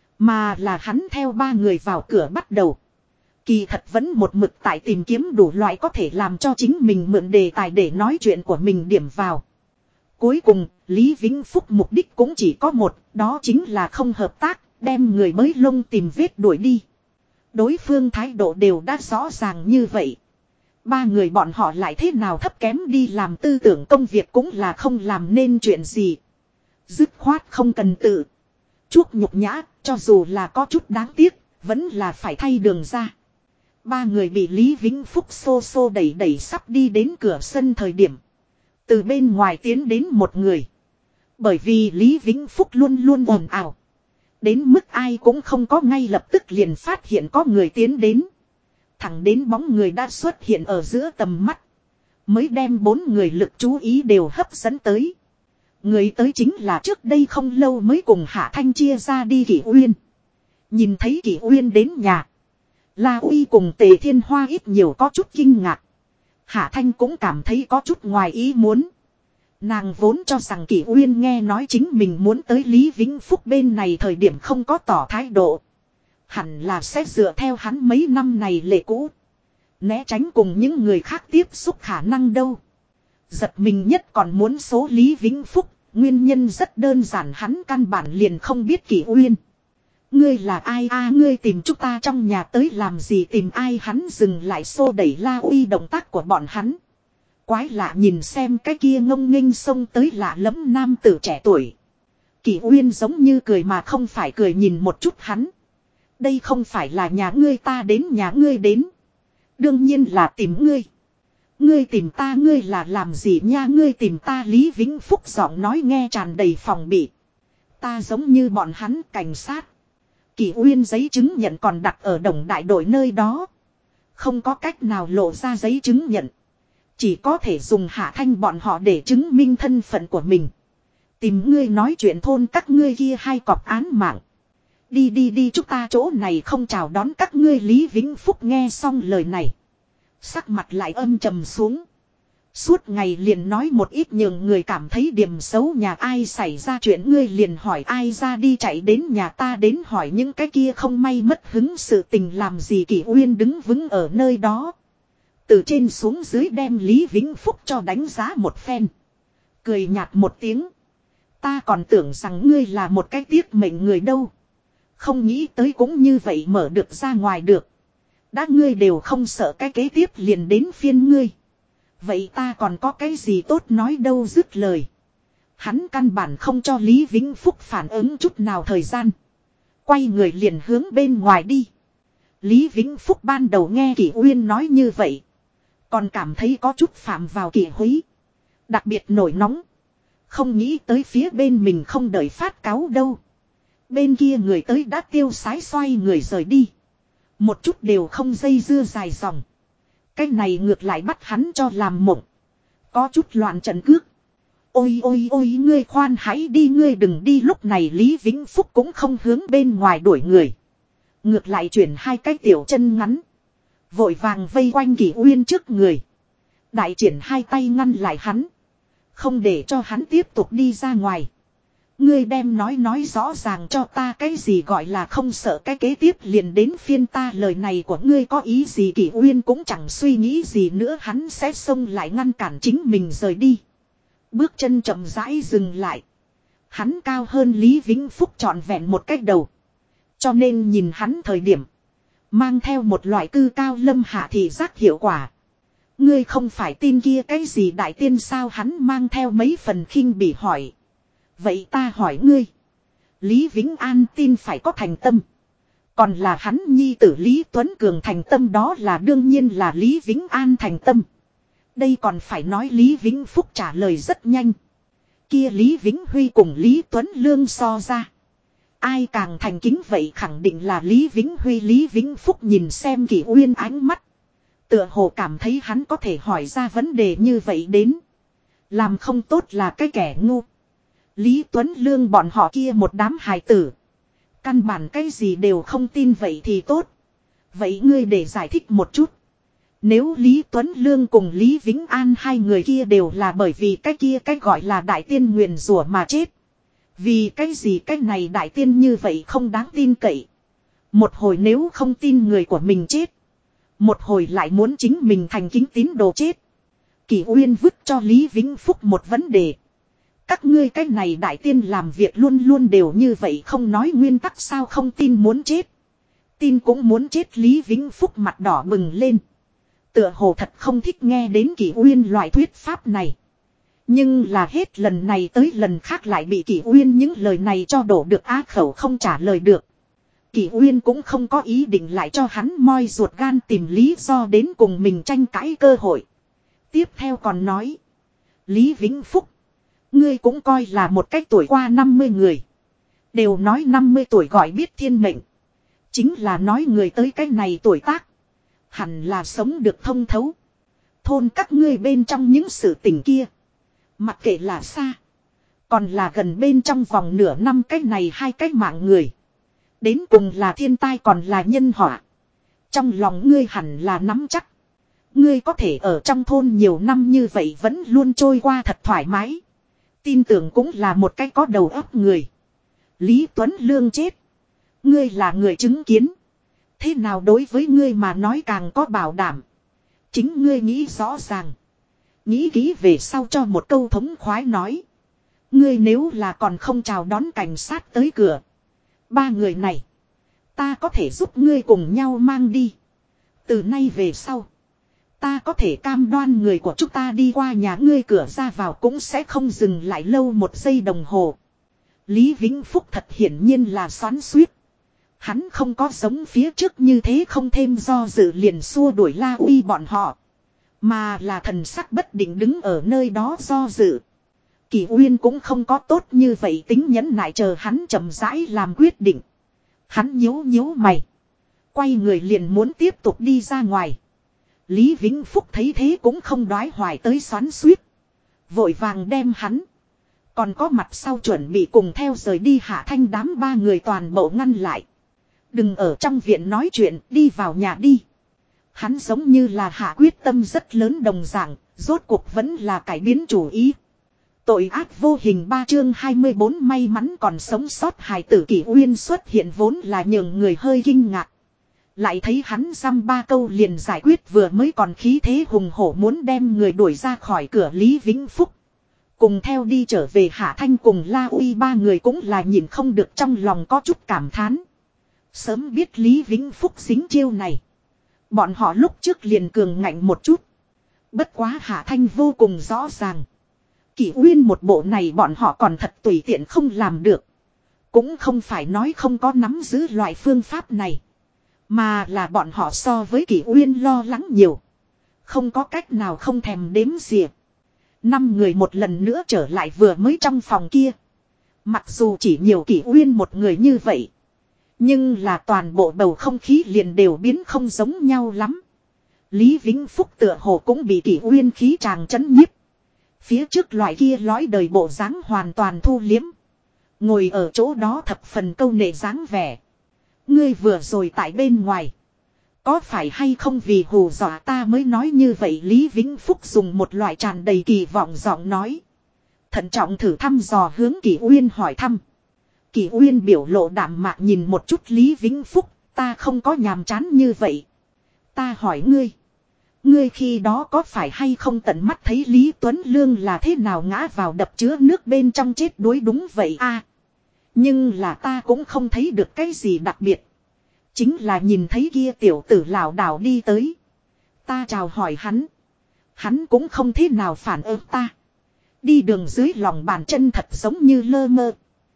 Mà là hắn theo ba người vào cửa bắt đầu. Kỳ thật vẫn một mực tại tìm kiếm đủ loại có thể làm cho chính mình mượn đề tài để nói chuyện của mình điểm vào. Cuối cùng, Lý Vĩnh Phúc mục đích cũng chỉ có một, đó chính là không hợp tác, đem người mới lông tìm vết đuổi đi. Đối phương thái độ đều đã rõ ràng như vậy. Ba người bọn họ lại thế nào thấp kém đi làm tư tưởng công việc cũng là không làm nên chuyện gì. Dứt khoát không cần tự chuốc nhục nhã, cho dù là có chút đáng tiếc, vẫn là phải thay đường ra. Ba người bị Lý Vĩnh Phúc xô xô đẩy đẩy sắp đi đến cửa sân thời điểm. Từ bên ngoài tiến đến một người. Bởi vì Lý Vĩnh Phúc luôn luôn ồn ào. Đến mức ai cũng không có ngay lập tức liền phát hiện có người tiến đến. Thẳng đến bóng người đã xuất hiện ở giữa tầm mắt. Mới đem bốn người lực chú ý đều hấp dẫn tới. Người tới chính là trước đây không lâu mới cùng Hạ Thanh chia ra đi Kỷ Uyên. Nhìn thấy Kỷ Uyên đến nhà. La Uy cùng Tề Thiên Hoa ít nhiều có chút kinh ngạc. Hạ Thanh cũng cảm thấy có chút ngoài ý muốn. Nàng vốn cho rằng Kỷ Uyên nghe nói chính mình muốn tới Lý Vĩnh Phúc bên này thời điểm không có tỏ thái độ. Hẳn là sẽ dựa theo hắn mấy năm này lệ cũ. Né tránh cùng những người khác tiếp xúc khả năng đâu. Giật mình nhất còn muốn số Lý Vĩnh Phúc. Nguyên nhân rất đơn giản, hắn căn bản liền không biết Kỷ Uyên. Ngươi là ai a, ngươi tìm chúng ta trong nhà tới làm gì, tìm ai? Hắn dừng lại xô đẩy La Uy động tác của bọn hắn. Quái lạ nhìn xem cái kia ngông nghênh xông tới lạ lẫm nam tử trẻ tuổi. Kỷ Uyên giống như cười mà không phải cười nhìn một chút hắn. Đây không phải là nhà ngươi, ta đến nhà ngươi đến. Đương nhiên là tìm ngươi. Ngươi tìm ta, ngươi là làm gì nha, ngươi tìm ta? Lý Vĩnh Phúc giọng nói nghe tràn đầy phòng bị. Ta giống như bọn hắn cảnh sát. Kỷ Uyên giấy chứng nhận còn đặt ở Đồng Đại đội nơi đó. Không có cách nào lộ ra giấy chứng nhận. Chỉ có thể dùng Hạ Thanh bọn họ để chứng minh thân phận của mình. Tìm ngươi nói chuyện thôn các ngươi kia hai cọp án mạng. Đi đi đi, chúng ta chỗ này không chào đón các ngươi. Lý Vĩnh Phúc nghe xong lời này. Sắc mặt lại âm trầm xuống. Suốt ngày liền nói một ít nhường người cảm thấy điểm xấu, nhà ai xảy ra chuyện ngươi liền hỏi ai, ra đi chạy đến nhà ta đến hỏi những cái kia không may mất hứng sự tình làm gì. Kỷ Uyên đứng vững ở nơi đó. Từ trên xuống dưới đem Lý Vĩnh Phúc cho đánh giá một phen. Cười nhạt một tiếng. Ta còn tưởng rằng ngươi là một cái tiếc mệnh người đâu. Không nghĩ tới cũng như vậy mở được ra ngoài được. Đã ngươi đều không sợ, cái kế tiếp liền đến phiên ngươi. Vậy ta còn có cái gì tốt nói đâu. Dứt lời. Hắn căn bản không cho Lý Vĩnh Phúc phản ứng chút nào thời gian. Quay người liền hướng bên ngoài đi. Lý Vĩnh Phúc ban đầu nghe Kỷ Uyên nói như vậy. Còn cảm thấy có chút phạm vào kỷ húy. Đặc biệt nổi nóng. Không nghĩ tới phía bên mình không đợi phát cáo đâu. Bên kia người tới đã tiêu sái xoay người rời đi. Một chút đều không dây dưa dài dòng. Cái này ngược lại bắt hắn cho làm mộng. Có chút loạn trận cước. Ôi ôi ôi, ngươi khoan hãy đi, ngươi đừng đi. Lúc này Lý Vĩnh Phúc cũng không hướng bên ngoài đuổi người. Ngược lại chuyển hai cái tiểu chân ngắn. Vội vàng vây quanh Kỷ Uyên trước người. Đại triển hai tay ngăn lại hắn. Không để cho hắn tiếp tục đi ra ngoài. Ngươi đem nói rõ ràng cho ta cái gì gọi là không sợ cái kế tiếp liền đến phiên ta, lời này của ngươi có ý gì? Kỷ Uyên cũng chẳng suy nghĩ gì nữa, hắn sẽ xông lại ngăn cản chính mình rời đi. Bước chân chậm rãi dừng lại. Hắn cao hơn Lý Vĩnh Phúc trọn vẹn một cái đầu. Cho nên nhìn hắn thời điểm. Mang theo một loại cư cao lâm hạ thị giác hiệu quả. Ngươi không phải tin kia cái gì đại tiên sao? Hắn mang theo mấy phần khinh bỉ hỏi. Vậy ta hỏi ngươi. Lý Vĩnh An tin phải có thành tâm. Còn là hắn nhi tử Lý Tuấn Cường thành tâm? Đó là đương nhiên là Lý Vĩnh An thành tâm. Đây còn phải nói. Lý Vĩnh Phúc trả lời rất nhanh. Kia Lý Vĩnh Huy cùng Lý Tuấn Lương so ra. Ai càng thành kính? Vậy khẳng định là Lý Vĩnh Huy. Lý Vĩnh Phúc nhìn xem Kỷ Uyên ánh mắt. Tựa hồ cảm thấy hắn có thể hỏi ra vấn đề như vậy đến. Làm không tốt là cái kẻ ngu. Lý Tuấn Lương bọn họ kia một đám hài tử. Căn bản cái gì đều không tin vậy thì tốt. Vậy ngươi để giải thích một chút. Nếu Lý Tuấn Lương cùng Lý Vĩnh An hai người kia đều là bởi vì cái kia cái gọi là đại tiên nguyền rủa mà chết. Vì cái gì cái này đại tiên như vậy không đáng tin cậy. Một hồi nếu không tin người của mình chết. Một hồi lại muốn chính mình thành kính tín đồ chết. Kỷ Uyên vứt cho Lý Vĩnh Phúc một vấn đề. Các ngươi cái này đại tiên làm việc luôn luôn đều như vậy, không nói nguyên tắc sao? Không tin muốn chết. Tin cũng muốn chết. Lý Vĩnh Phúc mặt đỏ bừng lên. Tựa hồ thật không thích nghe đến Kỷ Uyên loại thuyết pháp này. Nhưng là hết lần này tới lần khác lại bị Kỷ Uyên những lời này cho đổ được á khẩu không trả lời được. Kỷ Uyên cũng không có ý định lại cho hắn moi ruột gan tìm lý do đến cùng mình tranh cãi cơ hội. Tiếp theo còn nói. Lý Vĩnh Phúc. Ngươi cũng coi là một cách tuổi qua 50 người. Đều nói 50 tuổi gọi biết thiên mệnh. Chính là nói người tới cái này tuổi tác. Hẳn là sống được thông thấu. Thôn các ngươi bên trong những sự tình kia. Mặc kệ là xa. Còn là gần bên trong vòng nửa năm cái này hai cái mạng người. Đến cùng là thiên tai còn là nhân họa. Trong lòng ngươi hẳn là nắm chắc. Ngươi có thể ở trong thôn nhiều năm như vậy vẫn luôn trôi qua thật thoải mái. Tin tưởng cũng là một cái có đầu óc người. Lý Tuấn Lương chết. Ngươi là người chứng kiến. Thế nào đối với ngươi mà nói càng có bảo đảm. Chính ngươi nghĩ rõ ràng. Nghĩ kỹ về sau cho một câu thống khoái nói. Ngươi nếu là còn không chào đón cảnh sát tới cửa. Ba người này. Ta có thể giúp ngươi cùng nhau mang đi. Từ nay về sau. Ta có thể cam đoan người của chúng ta đi qua nhà ngươi cửa ra vào cũng sẽ không dừng lại lâu một giây đồng hồ. Lý Vĩnh Phúc thật hiển nhiên là xoắn xuýt. Hắn không có giống phía trước như thế không thêm do dự liền xua đuổi La Uy bọn họ. Mà là thần sắc bất định đứng ở nơi đó do dự. Kỷ Uyên cũng không có tốt như vậy tính nhẫn nại chờ hắn chậm rãi làm quyết định. Hắn nhíu mày. Quay người liền muốn tiếp tục đi ra ngoài. Lý Vĩnh Phúc thấy thế cũng không đoái hoài tới xoắn xuýt. Vội vàng đem hắn. Còn có mặt sau chuẩn bị cùng theo rời đi Hạ Thanh đám ba người toàn bộ ngăn lại. Đừng ở trong viện nói chuyện, đi vào nhà đi. Hắn giống như là hạ quyết tâm rất lớn đồng dạng, rốt cuộc vẫn là cải biến chủ ý. Tội ác vô hình 3 chương 24 may mắn còn sống sót hài tử Kỷ Uyên xuất hiện vốn là nhường người hơi kinh ngạc. Lại thấy hắn dăm ba câu liền giải quyết vừa mới còn khí thế hùng hổ muốn đem người đuổi ra khỏi cửa Lý Vĩnh Phúc. Cùng theo đi trở về Hạ Thanh cùng La Uy ba người cũng là nhìn không được trong lòng có chút cảm thán. Sớm biết Lý Vĩnh Phúc dính chiêu này. Bọn họ lúc trước liền cường ngạnh một chút. Bất quá Hạ Thanh vô cùng rõ ràng. Kỷ Uyên một bộ này bọn họ còn thật tùy tiện không làm được. Cũng không phải nói không có nắm giữ loại phương pháp này. Mà là bọn họ so với Kỷ Uyên lo lắng nhiều. Không có cách nào không thèm đếm xỉa. 5 người một lần nữa trở lại vừa mới trong phòng kia. Mặc dù chỉ nhiều Kỷ Uyên một người như vậy. Nhưng là toàn bộ bầu không khí liền đều biến không giống nhau lắm. Lý Vĩnh Phúc tựa hồ cũng bị Kỷ Uyên khí tràng chấn nhiếp. Phía trước loại kia lõi đời bộ dáng hoàn toàn thu liếm. Ngồi ở chỗ đó thập phần câu nệ dáng vẻ. Ngươi vừa rồi tại bên ngoài. Có phải hay không vì hù dọa ta mới nói như vậy, Lý Vĩnh Phúc dùng một loại tràn đầy kỳ vọng giọng nói. Thận trọng thử thăm dò hướng Kỷ Uyên hỏi thăm. Kỷ Uyên biểu lộ đạm mạc nhìn một chút Lý Vĩnh Phúc, ta không có nhàm chán như vậy. Ta hỏi ngươi. Ngươi khi đó có phải hay không tận mắt thấy Lý Tuấn Lương là thế nào ngã vào đập chứa nước bên trong chết đuối, đúng vậy a. Nhưng là ta cũng không thấy được cái gì đặc biệt. Chính là nhìn thấy kia tiểu tử lảo đảo đi tới. Ta chào hỏi hắn. Hắn cũng không thế nào phản ứng ta. Đi đường dưới lòng bàn chân thật giống như lơ mơ.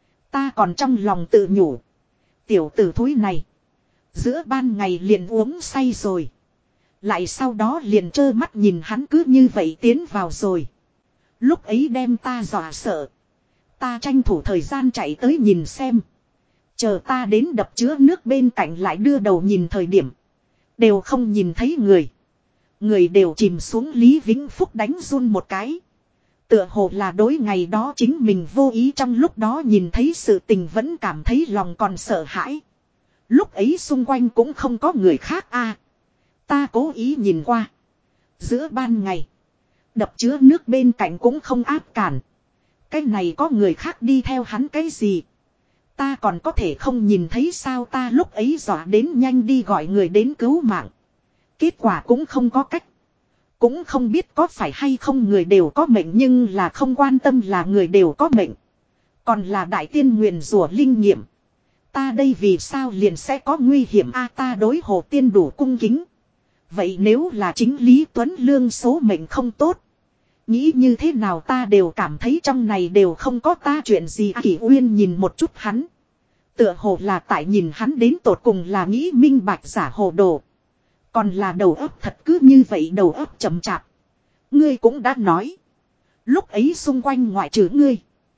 Ta còn trong lòng tự nhủ. Tiểu tử thúi này. Giữa ban ngày liền uống say rồi. Lại sau đó liền trơ mắt nhìn hắn cứ như vậy tiến vào rồi. Lúc ấy đem ta dọa sợ. Ta tranh thủ thời gian chạy tới nhìn xem. Chờ ta đến đập chứa nước bên cạnh lại đưa đầu nhìn thời điểm. Đều không nhìn thấy người. Người đều chìm xuống. Lý Vĩnh Phúc đánh run một cái. Tựa hồ là đối ngày đó chính mình vô ý trong lúc đó nhìn thấy sự tình vẫn cảm thấy lòng còn sợ hãi. Lúc ấy xung quanh cũng không có người khác a. Ta cố ý nhìn qua. Giữa ban ngày. Đập chứa nước bên cạnh cũng không áp cản. Cái này có người khác đi theo hắn cái gì. Ta còn có thể không nhìn thấy sao, ta lúc ấy dọa đến nhanh đi gọi người đến cứu mạng. Kết quả cũng không có cách. Cũng không biết có phải hay không người đều có mệnh, nhưng là không quan tâm là người đều có mệnh. Còn là đại tiên nguyền rủa linh nghiệm. Ta đây vì sao liền sẽ có nguy hiểm a, ta đối Hồ Tiên đủ cung kính. Vậy nếu là chính Lý Tuấn Lương số mệnh không tốt. Nghĩ như thế nào ta đều cảm thấy trong này đều không có ta chuyện gì. Kỷ Uyên nhìn một chút hắn. Tựa hồ là tại nhìn hắn đến tột cùng là nghĩ minh bạch giả hồ đồ. Còn là đầu óc thật cứ như vậy đầu óc chậm chạp. Ngươi cũng đã nói. Lúc ấy xung quanh ngoại trừ ngươi.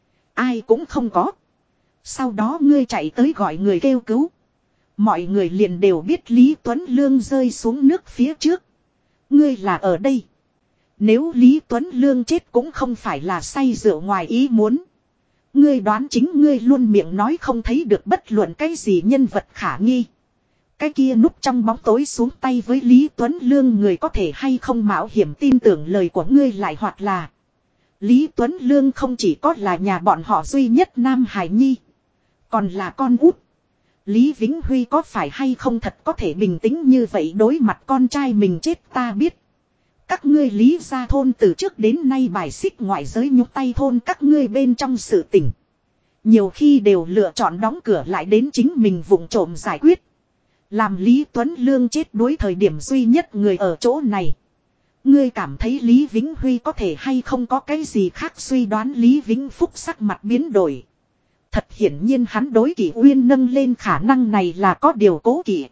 Ai cũng không có. Sau đó ngươi chạy tới gọi người kêu cứu. Mọi người liền đều biết Lý Tuấn Lương rơi xuống nước phía trước. Ngươi là ở đây. Nếu Lý Tuấn Lương chết cũng không phải là say rượu ngoài ý muốn. Ngươi đoán chính ngươi luôn miệng nói không thấy được bất luận cái gì nhân vật khả nghi. Cái kia núp trong bóng tối xuống tay với Lý Tuấn Lương người có thể hay không mạo hiểm tin tưởng lời của ngươi, lại hoặc là Lý Tuấn Lương không chỉ có là nhà bọn họ duy nhất nam hải nhi. Còn là con út. Lý Vĩnh Huy có phải hay không thật có thể bình tĩnh như vậy đối mặt con trai mình chết, ta biết. Các ngươi Lý gia thôn từ trước đến nay bài xích ngoại giới, nhúc tay thôn các ngươi bên trong sự tình. Nhiều khi đều lựa chọn đóng cửa lại đến chính mình vụng trộm giải quyết. Làm Lý Tuấn Lương chết đuối thời điểm duy nhất người ở chỗ này. Ngươi cảm thấy Lý Vĩnh Huy có thể hay không có cái gì khác suy đoán? Lý Vĩnh Phúc sắc mặt biến đổi. Thật hiển nhiên hắn đối Kỷ Uyên nâng lên khả năng này là có điều cố kỵ.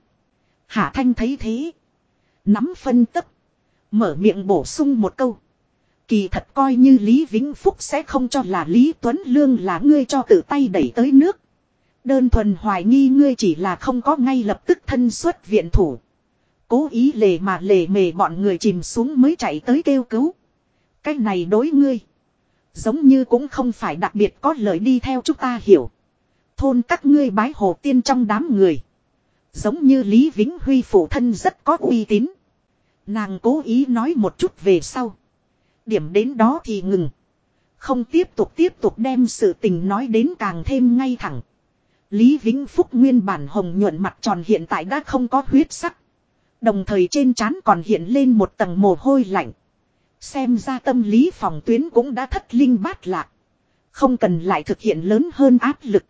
Hạ Thanh thấy thế. Nắm phân tấp. Mở miệng bổ sung một câu. Kỳ thật coi như Lý Vĩnh Phúc sẽ không cho là Lý Tuấn Lương là ngươi cho tự tay đẩy tới nước. Đơn thuần hoài nghi ngươi chỉ là không có ngay lập tức thân xuất viện thủ. Cố ý lề mề bọn người chìm xuống mới chạy tới kêu cứu. Cái này đối ngươi. Giống như cũng không phải đặc biệt có lợi đi theo chúng ta hiểu. Thôn các ngươi bái Hồ Tiên trong đám người. Giống như Lý Vĩnh Huy phụ thân rất có uy tín. Nàng cố ý nói một chút về sau. Điểm đến đó thì ngừng. Không tiếp tục đem sự tình nói đến càng thêm ngay thẳng. Lý Vĩnh Phúc nguyên bản hồng nhuận mặt tròn hiện tại đã không có huyết sắc. Đồng thời trên trán còn hiện lên một tầng mồ hôi lạnh. Xem ra tâm lý phòng tuyến cũng đã thất linh bát lạc. Không cần lại thực hiện lớn hơn áp lực.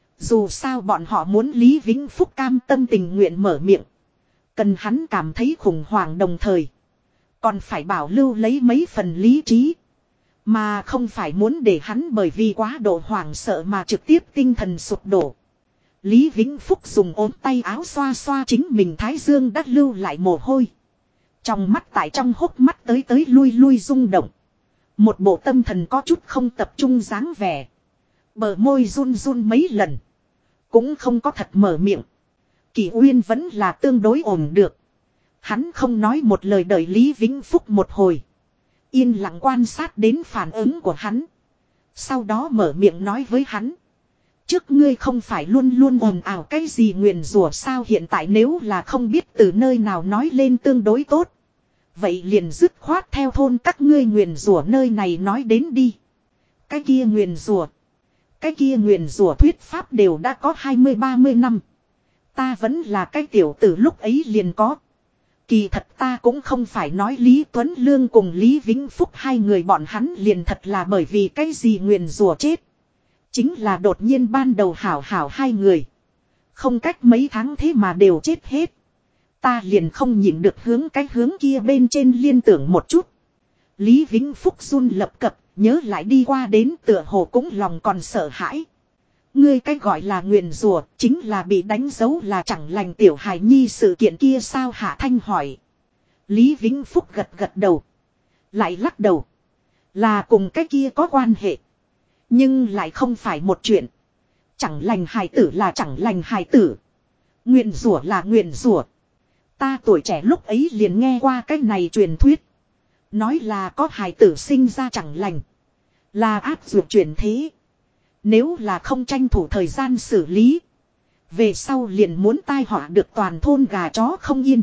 Dù sao bọn họ muốn Lý Vĩnh Phúc cam tâm tình nguyện mở miệng. Cần hắn cảm thấy khủng hoảng, đồng thời còn phải bảo lưu lấy mấy phần lý trí. Mà không phải muốn để hắn bởi vì quá độ hoảng sợ mà trực tiếp tinh thần sụp đổ. Lý Vĩnh Phúc dùng ốm tay áo xoa xoa chính mình thái dương đã lưu lại mồ hôi. Trong mắt tại trong hốc mắt tới lui rung động. Một bộ tâm thần có chút không tập trung dáng vẻ. Bờ môi run run mấy lần. Cũng không có thật mở miệng. Kỷ Uyên vẫn là tương đối ổn được. Hắn không nói một lời đợi Lý Vĩnh Phúc một hồi. Yên lặng quan sát đến phản ứng của hắn. Sau đó mở miệng nói với hắn. Trước ngươi không phải luôn luôn ồn ào cái gì nguyền rủa sao, hiện tại nếu là không biết từ nơi nào nói lên tương đối tốt. Vậy liền dứt khoát theo thôn các ngươi nguyền rủa nơi này nói đến đi. Cái kia nguyền rủa. Cái kia nguyền rủa thuyết pháp đều đã có 20-30 năm. Ta vẫn là cái tiểu tử lúc ấy liền có. Kỳ thật ta cũng không phải nói Lý Tuấn Lương cùng Lý Vĩnh Phúc hai người bọn hắn liền thật là bởi vì cái gì nguyền rủa chết. Chính là đột nhiên ban đầu hảo hảo hai người. Không cách mấy tháng thế mà đều chết hết. Ta liền không nhịn được hướng cái hướng kia bên trên liên tưởng một chút. Lý Vĩnh Phúc run lập cập, nhớ lại đi qua đến tựa hồ cũng lòng còn sợ hãi. Ngươi cái gọi là nguyền rủa chính là bị đánh dấu là chẳng lành tiểu hài nhi sự kiện kia sao, Hạ Thanh hỏi. Lý Vĩnh Phúc gật gật đầu. Lại lắc đầu. Là cùng cái kia có quan hệ. Nhưng lại không phải một chuyện. Chẳng lành hài tử là chẳng lành hài tử. Nguyền rủa là nguyền rủa. Ta tuổi trẻ lúc ấy liền nghe qua cái này truyền thuyết. Nói là có hài tử sinh ra chẳng lành. Là áp dụng chuyển thế. Nếu là không tranh thủ thời gian xử lý. Về sau liền muốn tai họa được toàn thôn gà chó không yên.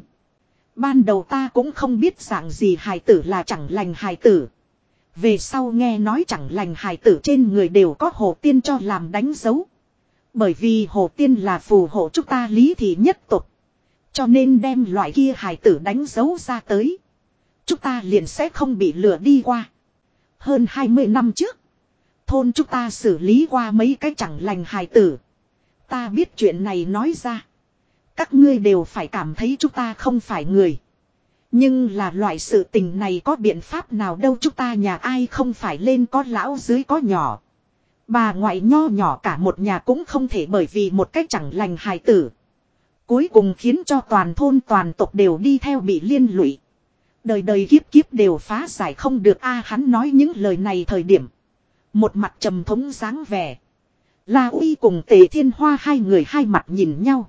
Ban đầu ta cũng không biết dạng gì hài tử là chẳng lành hài tử. Về sau nghe nói chẳng lành hài tử trên người đều có hồ tiên cho làm đánh dấu. Bởi vì hồ tiên là phù hộ chúng ta Lý thị nhất tộc. Cho nên đem loại kia hài tử đánh dấu ra tới. Chúng ta liền sẽ không bị lừa đi qua. Hơn 20 năm trước. Thôn chúng ta xử lý qua mấy cái chẳng lành hài tử. Ta biết chuyện này nói ra. Các ngươi đều phải cảm thấy chúng ta không phải người. Nhưng là loại sự tình này có biện pháp nào đâu, chúng ta nhà ai không phải lên có lão dưới có nhỏ. Bà ngoại nho nhỏ cả một nhà cũng không thể bởi vì một cách chẳng lành hài tử. Cuối cùng khiến cho toàn thôn toàn tộc đều đi theo bị liên lụy. Đời đời kiếp kiếp đều phá giải không được a. Hắn nói những lời này thời điểm. Một mặt trầm thống dáng vẻ. La Uy cùng Tề Thiên Hoa hai người hai mặt nhìn nhau.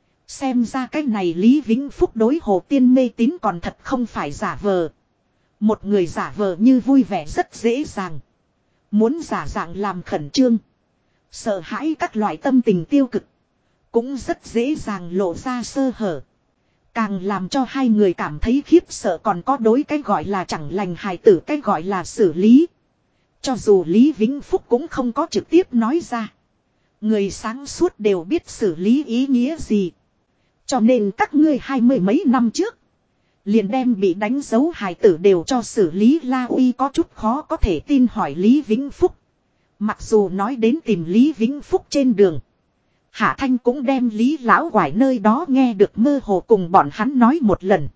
Xem ra cái này Lý Vĩnh Phúc đối hồ tiên mê tín còn thật không phải giả vờ. Một người giả vờ như vui vẻ rất dễ dàng. Muốn giả dạng làm khẩn trương. Sợ hãi các loại tâm tình tiêu cực. Cũng rất dễ dàng lộ ra sơ hở. Càng làm cho hai người cảm thấy khiếp sợ còn có đối cái gọi là chẳng lành hài tử, cái gọi là xử lý. Cho dù Lý Vĩnh Phúc cũng không có trực tiếp nói ra. Người sáng suốt đều biết xử lý ý nghĩa gì. Cho nên các ngươi 20 mấy năm trước. Liền đem bị đánh dấu hài tử đều cho xử lý. La Uy có chút khó có thể tin hỏi Lý Vĩnh Phúc. Mặc dù nói đến tìm Lý Vĩnh Phúc trên đường. Hạ Thanh cũng đem Lý Lão Quải nơi đó nghe được mơ hồ cùng bọn hắn nói một lần.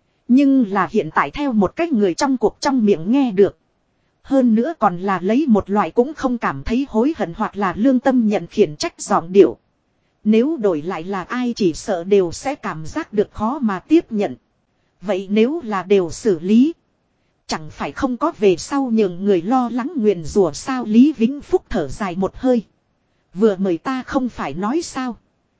Nhưng là hiện tại theo một cách người trong cuộc trong miệng nghe được. Hơn nữa còn là lấy một loại cũng không cảm thấy hối hận hoặc là lương tâm nhận khiển trách giọng điệu. Nếu đổi lại là ai chỉ sợ đều sẽ cảm giác được khó mà tiếp nhận. Vậy nếu là đều xử lý. Chẳng phải không có về sau nhường người lo lắng nguyền rủa sao. Lý Vĩnh Phúc thở dài một hơi. Vừa mời ta không phải nói sao.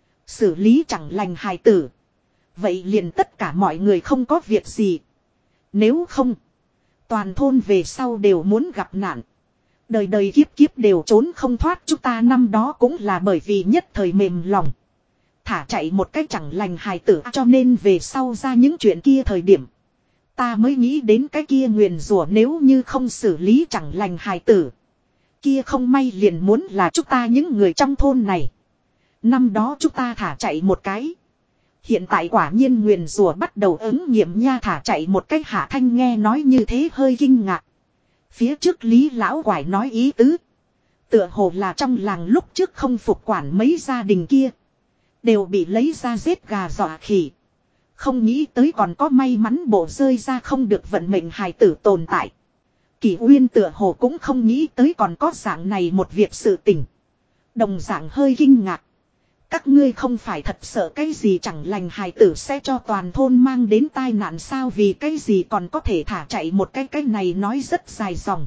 Xử lý chẳng lành hài tử. Vậy liền tất cả mọi người không có việc gì. Nếu không. Toàn thôn về sau đều muốn gặp nạn. Đời đời kiếp kiếp đều trốn không thoát. Chúng ta năm đó cũng là bởi vì nhất thời mềm lòng. Thả chạy một cách chẳng lành hài tử. Cho nên về sau ra những chuyện kia thời điểm. Ta mới nghĩ đến cái kia nguyền rủa nếu như không xử lý chẳng lành hài tử. Kia không may liền muốn là chúng ta những người trong thôn này. Năm đó chúng ta thả chạy một cái. Hiện tại quả nhiên nguyền rủa bắt đầu ứng nghiệm nha. Thả chạy một cách. Hạ Thanh nghe nói như thế hơi kinh ngạc. Phía trước Lý Lão Quải nói ý tứ. Tựa hồ là trong làng lúc trước không phục quản mấy gia đình kia. Đều bị lấy ra giết gà dọa khỉ. Không nghĩ tới còn có may mắn bộ rơi ra không được vận mệnh hài tử tồn tại. Kỷ Uyên tựa hồ cũng không nghĩ tới còn có dạng này một việc sự tình. Đồng dạng hơi kinh ngạc. Các ngươi không phải thật sợ cái gì chẳng lành hài tử sẽ cho toàn thôn mang đến tai nạn sao, vì cái gì còn có thể thả chạy một cái này nói rất dài dòng.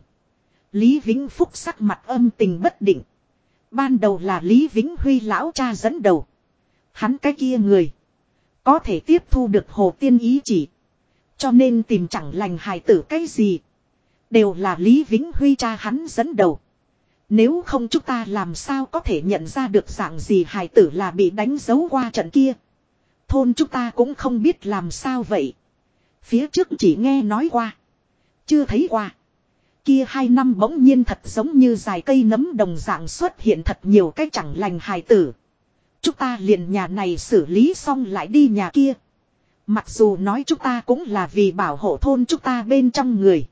Lý Vĩnh Phúc sắc mặt âm tình bất định. Ban đầu là Lý Vĩnh Huy lão cha dẫn đầu. Hắn cái kia người. Có thể tiếp thu được hồ tiên ý chỉ. Cho nên tìm chẳng lành hài tử cái gì. Đều là Lý Vĩnh Huy cha hắn dẫn đầu. Nếu không chúng ta làm sao có thể nhận ra được dạng gì hài tử là bị đánh dấu qua trận kia. Thôn chúng ta cũng không biết làm sao vậy. Phía trước chỉ nghe nói qua. Chưa thấy qua. Kia 2 năm bỗng nhiên thật giống như dài cây nấm đồng dạng xuất hiện thật nhiều cái chẳng lành hài tử. Chúng ta liền nhà này xử lý xong lại đi nhà kia. Mặc dù nói chúng ta cũng là vì bảo hộ thôn chúng ta bên trong người.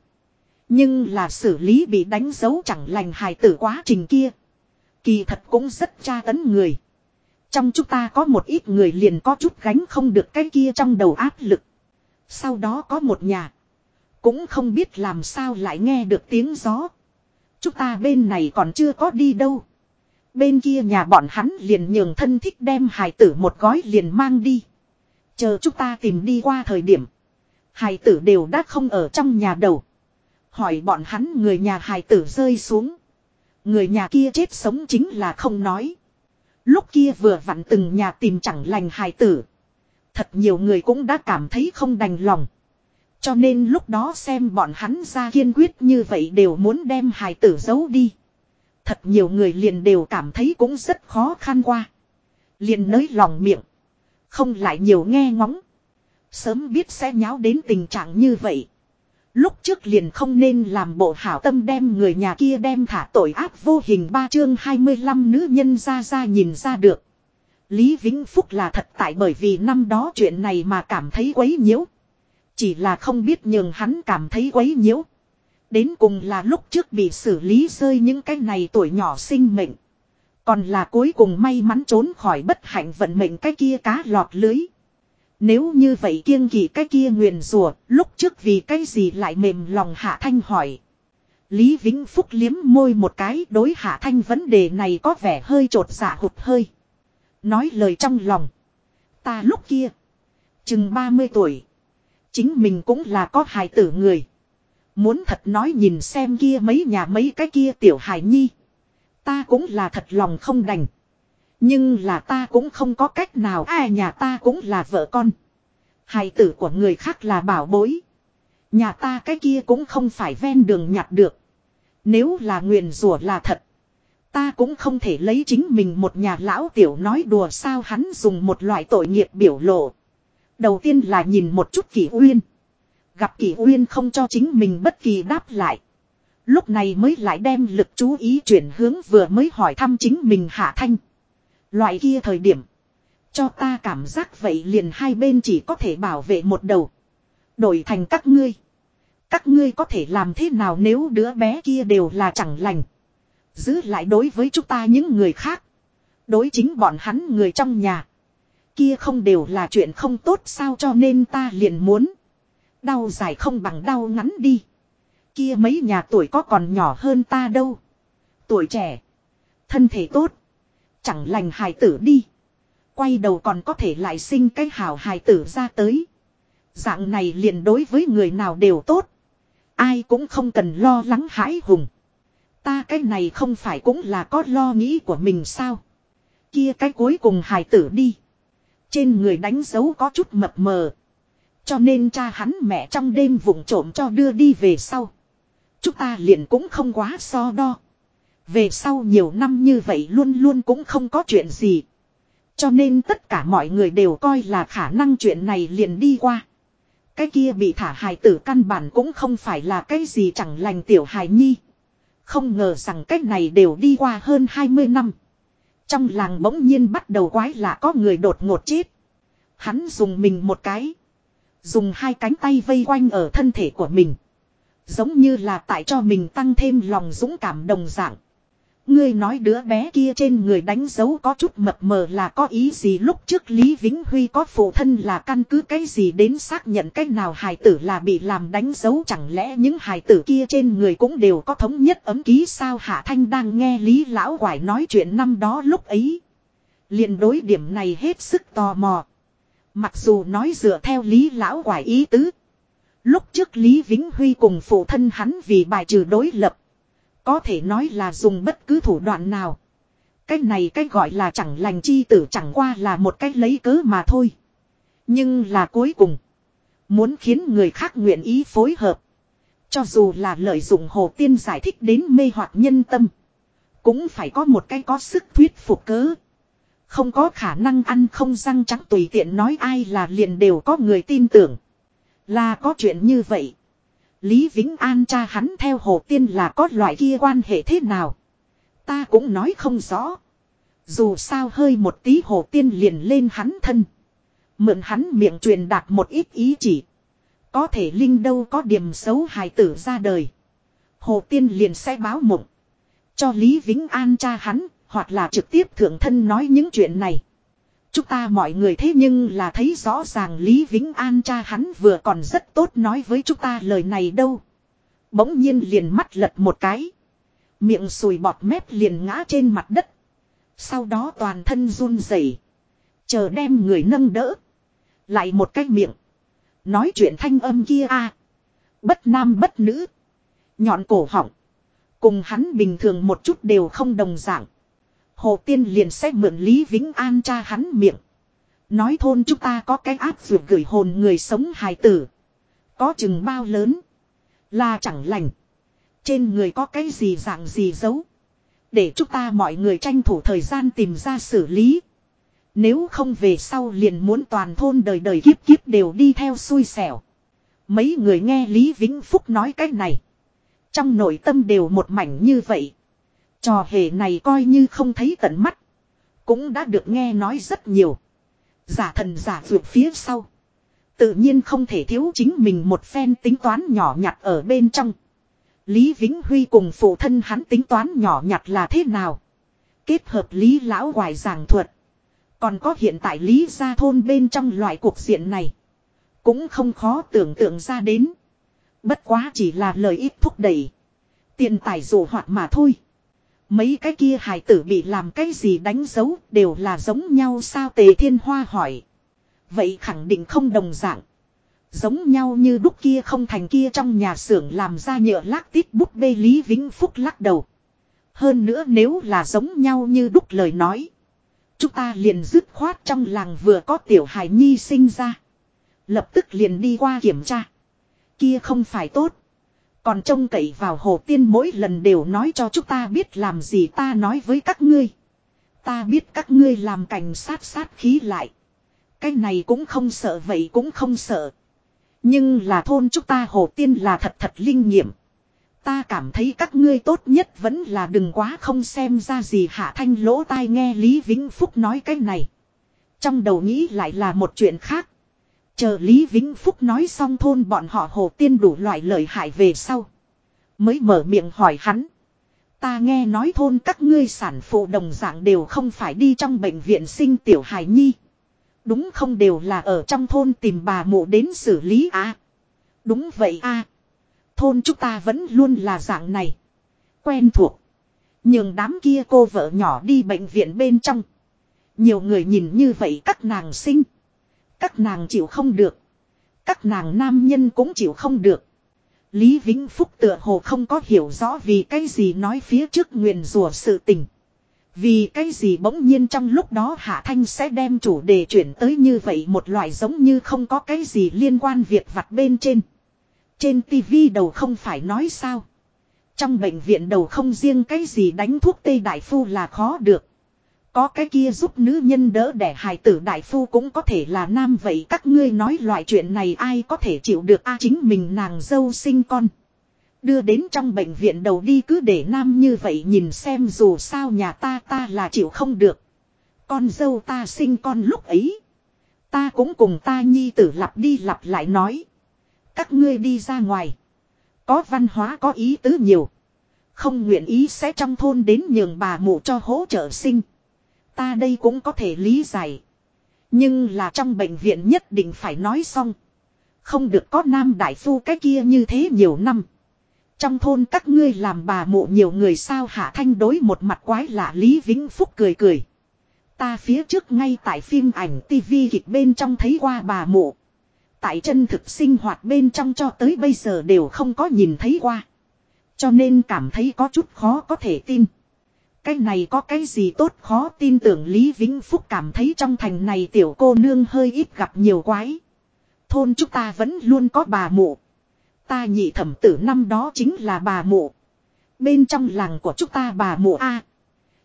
Nhưng là xử lý bị đánh dấu chẳng lành hài tử quá trình kia. Kỳ thật cũng rất tra tấn người. Trong chúng ta có một ít người liền có chút gánh không được cái kia trong đầu áp lực. Sau đó có một nhà. Cũng không biết làm sao lại nghe được tiếng gió. Chúng ta bên này còn chưa có đi đâu. Bên kia nhà bọn hắn liền nhường thân thích đem hài tử một gói liền mang đi. Chờ chúng ta tìm đi qua thời điểm. Hài tử đều đã không ở trong nhà đầu. Hỏi bọn hắn người nhà hài tử rơi xuống. Người nhà kia chết sống chính là không nói. Lúc kia vừa vặn từng nhà tìm chẳng lành hài tử. Thật nhiều người cũng đã cảm thấy không đành lòng. Cho nên lúc đó xem bọn hắn ra kiên quyết như vậy đều muốn đem hài tử giấu đi. Thật nhiều người liền đều cảm thấy cũng rất khó khăn qua. Liền nới lòng miệng. Không lại nhiều nghe ngóng. Sớm biết sẽ nháo đến tình trạng như vậy. Lúc trước liền không nên làm bộ hảo tâm đem người nhà kia đem thả tội ác vô hình 3 chương 25 nữ nhân ra nhìn ra được. Lý Vĩnh Phúc là thật tại bởi vì năm đó chuyện này mà cảm thấy quấy nhiễu. Chỉ là không biết nhường hắn cảm thấy quấy nhiễu. Đến cùng là lúc trước bị xử lý rơi những cái này tuổi nhỏ sinh mệnh. Còn là cuối cùng may mắn trốn khỏi bất hạnh vận mệnh cái kia cá lọt lưới. Nếu như vậy kiêng kỵ cái kia nguyền rủa, lúc trước vì cái gì lại mềm lòng Hạ Thanh hỏi. Lý Vĩnh Phúc liếm môi một cái, đối Hạ Thanh vấn đề này có vẻ hơi trột dạ hụt hơi. Nói lời trong lòng. Ta lúc kia, chừng 30 tuổi. Chính mình cũng là có hài tử người. Muốn thật nói nhìn xem kia mấy nhà mấy cái kia tiểu hài nhi. Ta cũng là thật lòng không đành. Nhưng là ta cũng không có cách nào. Ai nhà ta cũng là vợ con. Hài tử của người khác là bảo bối. Nhà ta cái kia cũng không phải ven đường nhặt được. Nếu là nguyền rủa là thật. Ta cũng không thể lấy chính mình một nhà lão tiểu nói đùa sao hắn dùng một loại tội nghiệp biểu lộ. Đầu tiên là nhìn một chút Kỷ Uyên. Gặp Kỷ Uyên không cho chính mình bất kỳ đáp lại. Lúc này mới lại đem lực chú ý chuyển hướng vừa mới hỏi thăm chính mình Hạ Thanh. Loại kia thời điểm. Cho ta cảm giác vậy liền hai bên chỉ có thể bảo vệ một đầu. Đổi thành các ngươi. Các ngươi có thể làm thế nào nếu đứa bé kia đều là chẳng lành. Giữ lại đối với chúng ta những người khác. Đối chính bọn hắn người trong nhà. Kia không đều là chuyện không tốt sao cho nên ta liền muốn. Đau dài không bằng đau ngắn đi. Kia mấy nhà tuổi có còn nhỏ hơn ta đâu. Tuổi trẻ. Thân thể tốt. Chẳng lành hài tử đi. Quay đầu còn có thể lại sinh cái hào hài tử ra tới. Dạng này liền đối với người nào đều tốt. Ai cũng không cần lo lắng hãi hùng. Ta cái này không phải cũng là có lo nghĩ của mình sao. Kia cái cuối cùng hài tử đi. Trên người đánh dấu có chút mập mờ. Cho nên cha hắn mẹ trong đêm vụng trộm cho đưa đi về sau. Chúng ta liền cũng không quá so đo. Về sau nhiều năm như vậy luôn luôn cũng không có chuyện gì. Cho nên tất cả mọi người đều coi là khả năng chuyện này liền đi qua. Cái kia bị thả hài tử căn bản cũng không phải là cái gì chẳng lành tiểu hài nhi. Không ngờ rằng cái này đều đi qua hơn 20 năm. Trong làng bỗng nhiên bắt đầu quái lạ có người đột ngột chết. Hắn dùng mình một cái. Dùng hai cánh tay vây quanh ở thân thể của mình. Giống như là tại cho mình tăng thêm lòng dũng cảm đồng dạng. Ngươi nói đứa bé kia trên người đánh dấu có chút mập mờ là có ý gì lúc trước Lý Vĩnh Huy có phụ thân là căn cứ cái gì đến xác nhận cách nào hài tử là bị làm đánh dấu chẳng lẽ những hài tử kia trên người cũng đều có thống nhất ấm ký sao Hạ Thanh đang nghe Lý Lão Quải nói chuyện năm đó lúc ấy. Liền đối điểm này hết sức tò mò. Mặc dù nói dựa theo Lý Lão Quải ý tứ. Lúc trước Lý Vĩnh Huy cùng phụ thân hắn vì bài trừ đối lập. Có thể nói là dùng bất cứ thủ đoạn nào. Cái này cái gọi là chẳng lành chi tử chẳng qua là một cách lấy cớ mà thôi. Nhưng là cuối cùng. Muốn khiến người khác nguyện ý phối hợp. Cho dù là lợi dụng Hồ Tiên giải thích đến mê hoặc nhân tâm. Cũng phải có một cái có sức thuyết phục cớ. Không có khả năng ăn không răng trắng tùy tiện nói ai là liền đều có người tin tưởng. Là có chuyện như vậy. Lý Vĩnh An cha hắn theo Hồ Tiên là có loại kia quan hệ thế nào. Ta cũng nói không rõ. Dù sao hơi một tí Hồ Tiên liền lên hắn thân. Mượn hắn miệng truyền đạt một ít ý chỉ. Có thể Linh đâu có điểm xấu hài tử ra đời. Hồ Tiên liền sẽ báo mộng. Cho Lý Vĩnh An cha hắn. Hoặc là trực tiếp thượng thân nói những chuyện này. Chúng ta mọi người thế nhưng là thấy rõ ràng Lý Vĩnh An cha hắn vừa còn rất tốt nói với chúng ta lời này đâu. Bỗng nhiên liền mắt lật một cái. Miệng sùi bọt mép liền ngã trên mặt đất. Sau đó toàn thân run rẩy, chờ đem người nâng đỡ. Lại một cái miệng. Nói chuyện thanh âm kia a, bất nam bất nữ. Nhọn cổ họng. Cùng hắn bình thường một chút đều không đồng dạng. Hồ Tiên liền sẽ mượn Lý Vĩnh An cha hắn miệng. Nói thôn chúng ta có cái áp dược gửi hồn người sống hài tử. Có chừng bao lớn. Là chẳng lành. Trên người có cái gì dạng gì giấu. Để chúng ta mọi người tranh thủ thời gian tìm ra xử lý. Nếu không về sau liền muốn toàn thôn đời đời kiếp kiếp đều đi theo xui xẻo. Mấy người nghe Lý Vĩnh Phúc nói cái này. Trong nội tâm đều một mảnh như vậy. Trò hề này coi như không thấy tận mắt. Cũng đã được nghe nói rất nhiều. Giả thần giả vượt phía sau. Tự nhiên không thể thiếu chính mình một phen tính toán nhỏ nhặt ở bên trong. Lý Vĩnh Huy cùng phụ thân hắn tính toán nhỏ nhặt là thế nào. Kết hợp Lý Lão Hoài giảng thuật. Còn có hiện tại Lý gia thôn bên trong loại cuộc diện này. Cũng không khó tưởng tượng ra đến. Bất quá chỉ là lời ít thúc đẩy. Tiền tài dụ hoạt mà thôi. Mấy cái kia hài tử bị làm cái gì đánh dấu đều là giống nhau sao Tề Thiên Hoa hỏi. Vậy khẳng định không đồng dạng. Giống nhau như đúc kia không thành kia trong nhà xưởng làm ra nhựa lác tít bút bê Lý Vĩnh Phúc lắc đầu. Hơn nữa nếu là giống nhau như đúc lời nói. Chúng ta liền dứt khoát trong làng vừa có tiểu hài nhi sinh ra. Lập tức liền đi qua kiểm tra. Kia không phải tốt. Còn trông cậy vào Hồ Tiên mỗi lần đều nói cho chúng ta biết làm gì ta nói với các ngươi. Ta biết các ngươi làm cảnh sát sát khí lại. Cái này cũng không sợ vậy cũng không sợ. Nhưng là thôn chúng ta Hồ Tiên là thật thật linh nghiệm. Ta cảm thấy các ngươi tốt nhất vẫn là đừng quá không xem ra gì Hạ Thanh lỗ tai nghe Lý Vĩnh Phúc nói cái này. Trong đầu nghĩ lại là một chuyện khác. Chờ Lý Vĩnh Phúc nói xong thôn bọn họ Hồ Tiên đủ loại lợi hại về sau. Mới mở miệng hỏi hắn. Ta nghe nói thôn các ngươi sản phụ đồng dạng đều không phải đi trong bệnh viện sinh tiểu hài nhi. Đúng không đều là ở trong thôn tìm bà mụ đến xử lý à? Đúng vậy à. Thôn chúng ta vẫn luôn là dạng này. Quen thuộc. Nhường đám kia cô vợ nhỏ đi bệnh viện bên trong. Nhiều người nhìn như vậy các nàng sinh. Các nàng chịu không được. Các nàng nam nhân cũng chịu không được. Lý Vĩnh Phúc tựa hồ không có hiểu rõ vì cái gì nói phía trước nguyền rủa sự tình. Vì cái gì bỗng nhiên trong lúc đó Hạ Thanh sẽ đem chủ đề chuyển tới như vậy một loại giống như không có cái gì liên quan việc vặt bên trên. Trên tivi đầu không phải nói sao. Trong bệnh viện đầu không riêng cái gì đánh thuốc tê đại phu là khó được. Có cái kia giúp nữ nhân đỡ đẻ hài tử đại phu cũng có thể là nam vậy các ngươi nói loại chuyện này ai có thể chịu được a chính mình nàng dâu sinh con. Đưa đến trong bệnh viện đầu đi cứ để nam như vậy nhìn xem dù sao nhà ta là chịu không được. Con dâu ta sinh con lúc ấy. Ta cũng cùng ta nhi tử lặp đi lặp lại nói. Các ngươi đi ra ngoài. Có văn hóa có ý tứ nhiều. Không nguyện ý sẽ trong thôn đến nhường bà mụ cho hỗ trợ sinh. Ta đây cũng có thể lý giải. Nhưng là trong bệnh viện nhất định phải nói xong. Không được có nam đại phu cái kia như thế nhiều năm. Trong thôn các ngươi làm bà mụ nhiều người sao Hạ Thanh đối một mặt quái lạ Lý Vĩnh Phúc cười cười. Ta phía trước ngay tại phim ảnh tivi kịch bên trong thấy qua bà mụ. Tại chân thực sinh hoạt bên trong cho tới bây giờ đều không có nhìn thấy qua. Cho nên cảm thấy có chút khó có thể tin. Cái này có cái gì tốt khó tin tưởng Lý Vĩnh Phúc cảm thấy trong thành này tiểu cô nương hơi ít gặp nhiều quái. Thôn chúng ta vẫn luôn có bà mụ. Ta nhị thẩm tử năm đó chính là bà mụ. Bên trong làng của chúng ta bà mụ a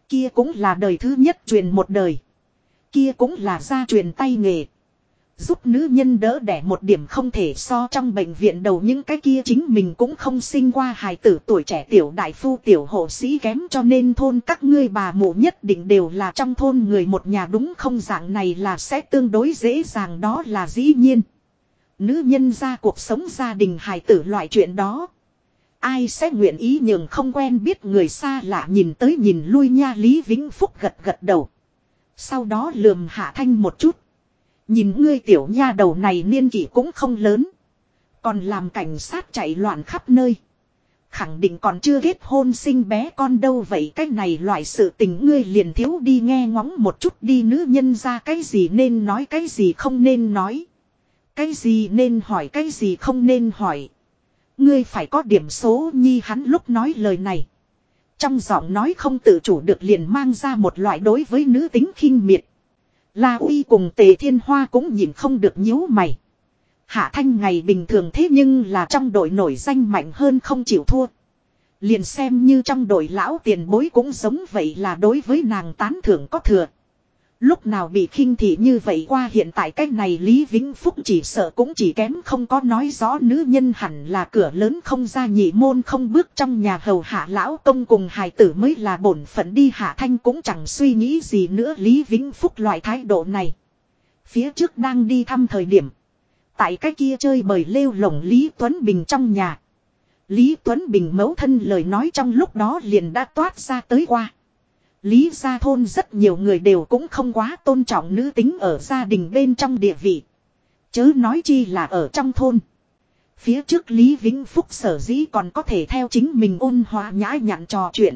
Kia cũng là đời thứ nhất truyền một đời. Kia cũng là gia truyền tay nghề. Giúp nữ nhân đỡ đẻ một điểm không thể so trong bệnh viện đầu những cái kia chính mình cũng không sinh qua hài tử tuổi trẻ tiểu đại phu tiểu hộ sĩ kém, cho nên thôn các ngươi bà mụ nhất định đều là trong thôn người một nhà đúng không, dạng này là sẽ tương đối dễ dàng, đó là dĩ nhiên. Nữ nhân ra cuộc sống gia đình hài tử loại chuyện đó. Ai sẽ nguyện ý nhường không quen biết người xa lạ nhìn tới nhìn lui nha. Lý Vĩnh Phúc gật gật đầu. Sau đó lườm Hạ Thanh một chút. Nhìn ngươi tiểu nha đầu này niên kỷ cũng không lớn. Còn làm cảnh sát chạy loạn khắp nơi. Khẳng định còn chưa kết hôn sinh bé con đâu, vậy cái này loại sự tình ngươi liền thiếu đi nghe ngóng một chút đi. Nữ nhân ra cái gì nên nói, cái gì không nên nói. Cái gì nên hỏi, cái gì không nên hỏi. Ngươi phải có điểm số nhi. Hắn lúc nói lời này, trong giọng nói không tự chủ được liền mang ra một loại đối với nữ tính khinh miệt. La Uy cùng Tề Thiên Hoa cũng nhìn không được nhíu mày. Hạ Thanh ngày bình thường thế nhưng là trong đội nổi danh mạnh hơn không chịu thua. Liền xem như trong đội lão tiền bối cũng giống vậy, là đối với nàng tán thưởng có thừa. Lúc nào bị khinh thị như vậy qua, hiện tại cách này Lý Vĩnh Phúc chỉ sợ cũng chỉ kém không có nói rõ nữ nhân hẳn là cửa lớn không ra nhị môn không bước, trong nhà hầu hạ lão công cùng hài tử mới là bổn phận đi. Hạ Thanh cũng chẳng suy nghĩ gì nữa Lý Vĩnh Phúc loại thái độ này. Phía trước đang đi thăm thời điểm, tại cái kia chơi bời lêu lổng Lý Tuấn Bình trong nhà, Lý Tuấn Bình mẫu thân lời nói trong lúc đó liền đã toát ra tới qua. Lý gia thôn rất nhiều người đều cũng không quá tôn trọng nữ tính ở gia đình bên trong địa vị. Chớ nói chi là ở trong thôn. Phía trước Lý Vĩnh Phúc sở dĩ còn có thể theo chính mình ôn hòa nhã nhặn trò chuyện.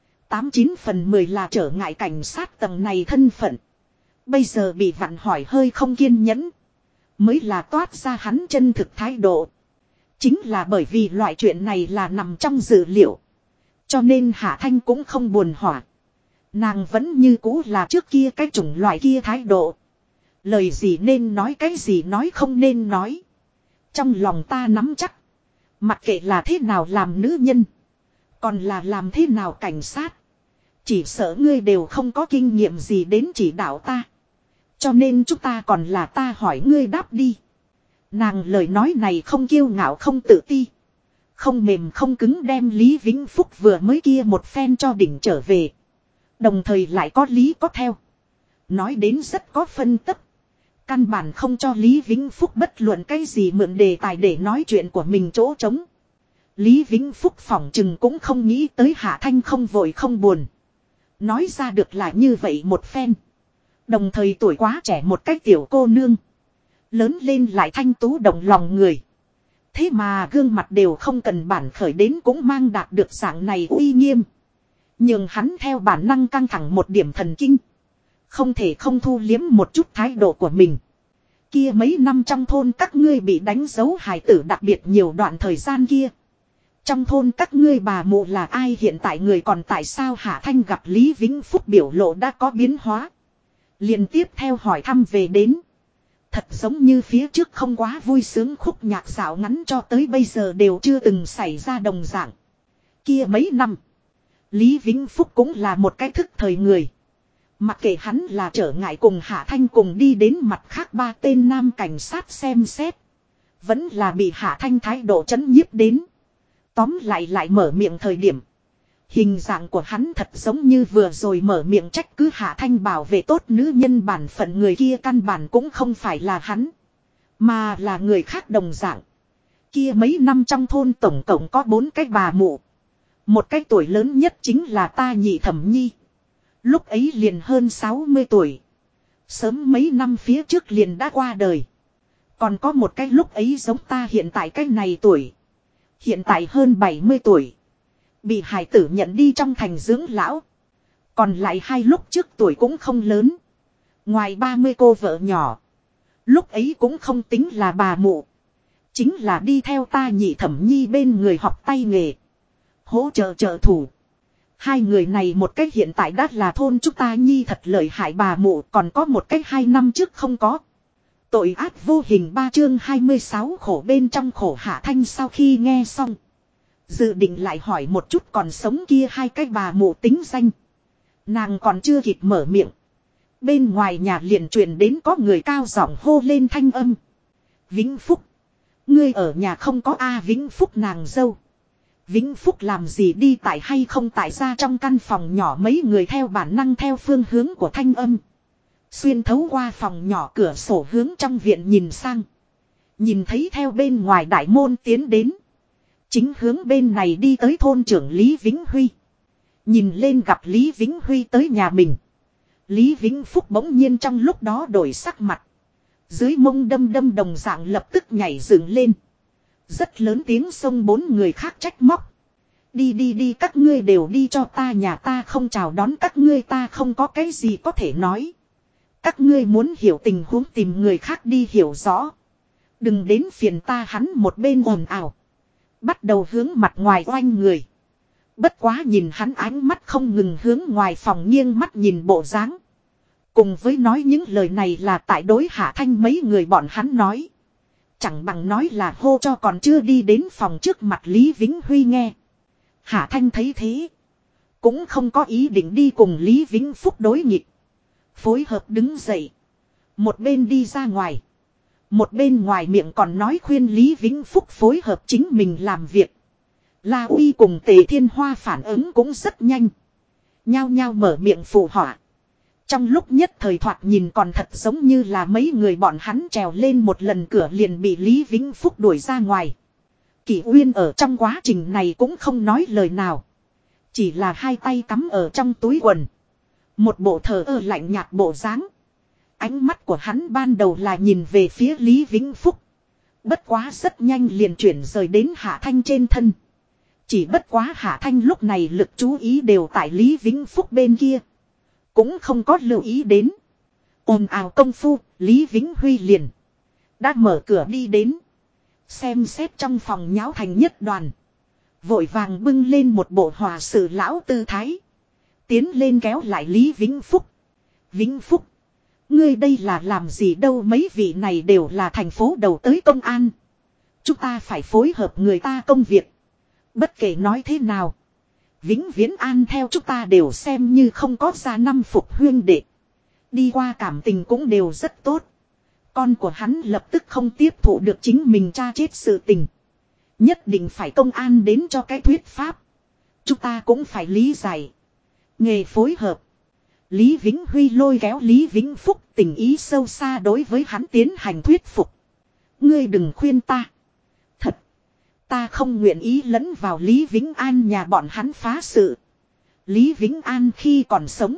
89 phần 10 là trở ngại cảnh sát tầng này thân phận. Bây giờ bị vặn hỏi hơi không kiên nhẫn. Mới là toát ra hắn chân thực thái độ. Chính là bởi vì loại chuyện này là nằm trong dự liệu. Cho nên Hạ Thanh cũng không buồn hỏa. Nàng vẫn như cũ là trước kia cái chủng loại kia thái độ. Lời gì nên nói, cái gì nói không nên nói. Trong lòng ta nắm chắc. Mặc kệ là thế nào làm nữ nhân, còn là làm thế nào cảnh sát, chỉ sợ ngươi đều không có kinh nghiệm gì đến chỉ đạo ta. Cho nên chúng ta còn là ta hỏi ngươi đáp đi. Nàng lời nói này không kiêu ngạo không tự ti, không mềm không cứng, đem Lý Vĩnh Phúc vừa mới kia một phen cho đỉnh trở về. Đồng thời lại có lý có theo. Nói đến rất có phân tích. Căn bản không cho Lý Vĩnh Phúc bất luận cái gì mượn đề tài để nói chuyện của mình chỗ trống. Lý Vĩnh Phúc phỏng chừng cũng không nghĩ tới Hạ Thanh không vội không buồn. Nói ra được là như vậy một phen. Đồng thời tuổi quá trẻ một cách tiểu cô nương. Lớn lên lại thanh tú động lòng người. Thế mà gương mặt đều không cần bản khởi đến cũng mang đạt được dạng này uy nghiêm. Nhưng hắn theo bản năng căng thẳng một điểm thần kinh. Không thể không thu liếm một chút thái độ của mình. Kia mấy năm trong thôn các ngươi bị đánh dấu hài tử đặc biệt nhiều đoạn thời gian kia. Trong thôn các ngươi bà mụ là ai, hiện tại người còn tại sao? Hạ Thanh gặp Lý Vĩnh Phúc biểu lộ đã có biến hóa. Liên tiếp theo hỏi thăm về đến. Thật giống như phía trước không quá vui sướng khúc nhạc dạo ngắn cho tới bây giờ đều chưa từng xảy ra đồng dạng. Kia mấy năm, Lý Vĩnh Phúc cũng là một cái thức thời người. Mặc kệ hắn là trở ngại cùng Hạ Thanh cùng đi đến mặt khác ba tên nam cảnh sát xem xét. Vẫn là bị Hạ Thanh thái độ chấn nhiếp đến. Tóm lại mở miệng thời điểm. Hình dạng của hắn thật giống như vừa rồi mở miệng trách cứ Hạ Thanh bảo vệ tốt nữ nhân bản phận, người kia căn bản cũng không phải là hắn. Mà là người khác đồng dạng. Kia mấy năm trong thôn tổng cộng có 4 cái bà mụ. Một cái tuổi lớn nhất chính là ta nhị thẩm nhi. Lúc ấy liền hơn 60 tuổi. Sớm mấy năm phía trước liền đã qua đời. Còn có một cái lúc ấy giống ta hiện tại cái này tuổi. Hiện tại hơn 70 tuổi. Bị hải tử nhận đi trong thành dưỡng lão. Còn lại 2 lúc trước tuổi cũng không lớn. Ngoài 30 cô vợ nhỏ. Lúc ấy cũng không tính là bà mụ. Chính là đi theo ta nhị thẩm nhi bên người học tay nghề. Hỗ trợ trợ thủ. 2 người này một cách hiện tại đã là thôn chúng ta nhi thật lợi hại bà mụ, còn có một cách 2 năm trước không có. Tội ác vô hình 3 chương 26 khổ bên trong khổ. Hạ Thanh sau khi nghe xong, dự định lại hỏi một chút còn sống kia 2 cái bà mụ tính danh. Nàng còn chưa kịp mở miệng. Bên ngoài nhà liền truyền đến có người cao giọng hô lên thanh âm. Vĩnh Phúc. Ngươi ở nhà không có A Vĩnh Phúc nàng dâu. Vĩnh Phúc làm gì đi tại hay không tại ra trong căn phòng nhỏ mấy người theo bản năng theo phương hướng của thanh âm. Xuyên thấu qua phòng nhỏ cửa sổ hướng trong viện nhìn sang. Nhìn thấy theo bên ngoài đại môn tiến đến. Chính hướng bên này đi tới thôn trưởng Lý Vĩnh Huy. Nhìn lên gặp Lý Vĩnh Huy tới nhà mình. Lý Vĩnh Phúc bỗng nhiên trong lúc đó đổi sắc mặt. Dưới mông đâm đâm đồng dạng lập tức nhảy dựng lên. Rất lớn tiếng xông bốn người khác trách móc. Đi đi đi các ngươi đều đi cho ta, nhà ta không chào đón các ngươi, ta không có cái gì có thể nói. Các ngươi muốn hiểu tình huống tìm người khác đi hiểu rõ. Đừng đến phiền ta, hắn một bên ồn ào. Bắt đầu hướng mặt ngoài oanh người. Bất quá nhìn hắn ánh mắt không ngừng hướng ngoài phòng nghiêng mắt nhìn bộ dáng. Cùng với nói những lời này là tại đối Hạ Thanh mấy người bọn hắn nói. Chẳng bằng nói là hô cho còn chưa đi đến phòng trước mặt Lý Vĩnh Huy nghe. Hạ Thanh thấy thế. Cũng không có ý định đi cùng Lý Vĩnh Phúc đối nghịch. Phối hợp đứng dậy. Một bên đi ra ngoài. Một bên ngoài miệng còn nói khuyên Lý Vĩnh Phúc phối hợp chính mình làm việc. La Uy cùng Tề Thiên Hoa phản ứng cũng rất nhanh. Nhao nhao mở miệng phụ họa. Trong lúc nhất thời thoạt nhìn còn thật giống như là mấy người bọn hắn trèo lên một lần cửa liền bị Lý Vĩnh Phúc đuổi ra ngoài. Kỷ Uyên ở trong quá trình này cũng không nói lời nào. Chỉ là hai tay cắm ở trong túi quần. Một bộ thờ ơ lạnh nhạt bộ dáng. Ánh mắt của hắn ban đầu là nhìn về phía Lý Vĩnh Phúc. Bất quá rất nhanh liền chuyển rời đến Hạ Thanh trên thân. Chỉ bất quá Hạ Thanh lúc này lực chú ý đều tại Lý Vĩnh Phúc bên kia. Cũng không có lưu ý đến. Ồn ào công phu, Lý Vĩnh Huy liền đã mở cửa đi đến. Xem xét trong phòng nháo thành nhất đoàn. Vội vàng bưng lên một bộ hòa sự lão tư thái. Tiến lên kéo lại Lý Vĩnh Phúc. Vĩnh Phúc. Ngươi đây là làm gì đâu, mấy vị này đều là thành phố đầu tới công an. Chúng ta phải phối hợp người ta công việc. Bất kể nói thế nào. Vĩnh Viễn An theo chúng ta đều xem như không có ra năm phục huyên đệ. Đi qua cảm tình cũng đều rất tốt. Con của hắn lập tức không tiếp thụ được chính mình cha chết sự tình. Nhất định phải công an đến cho cái thuyết pháp. Chúng ta cũng phải lý giải. Nghề phối hợp. Lý Vĩnh Huy lôi kéo Lý Vĩnh Phúc, tình ý sâu xa đối với hắn tiến hành thuyết phục. Ngươi đừng khuyên ta. Thật. Ta không nguyện ý lẫn vào Lý Vĩnh An nhà bọn hắn phá sự. Lý Vĩnh An khi còn sống.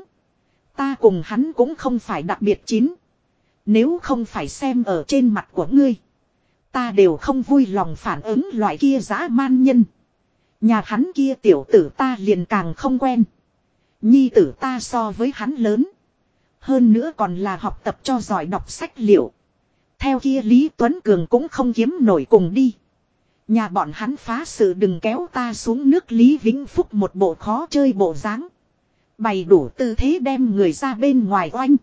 Ta cùng hắn cũng không phải đặc biệt chín. Nếu không phải xem ở trên mặt của ngươi. Ta đều không vui lòng phản ứng loại kia dã man nhân. Nhà hắn kia tiểu tử ta liền càng không quen. Nhi tử ta so với hắn lớn. Hơn nữa còn là học tập cho giỏi đọc sách liệu. Theo kia Lý Tuấn Cường cũng không kiếm nổi cùng đi. Nhà bọn hắn phá sự đừng kéo ta xuống nước. Lý Vĩnh Phúc một bộ khó chơi bộ dáng. Bày đủ tư thế đem người ra bên ngoài oanh.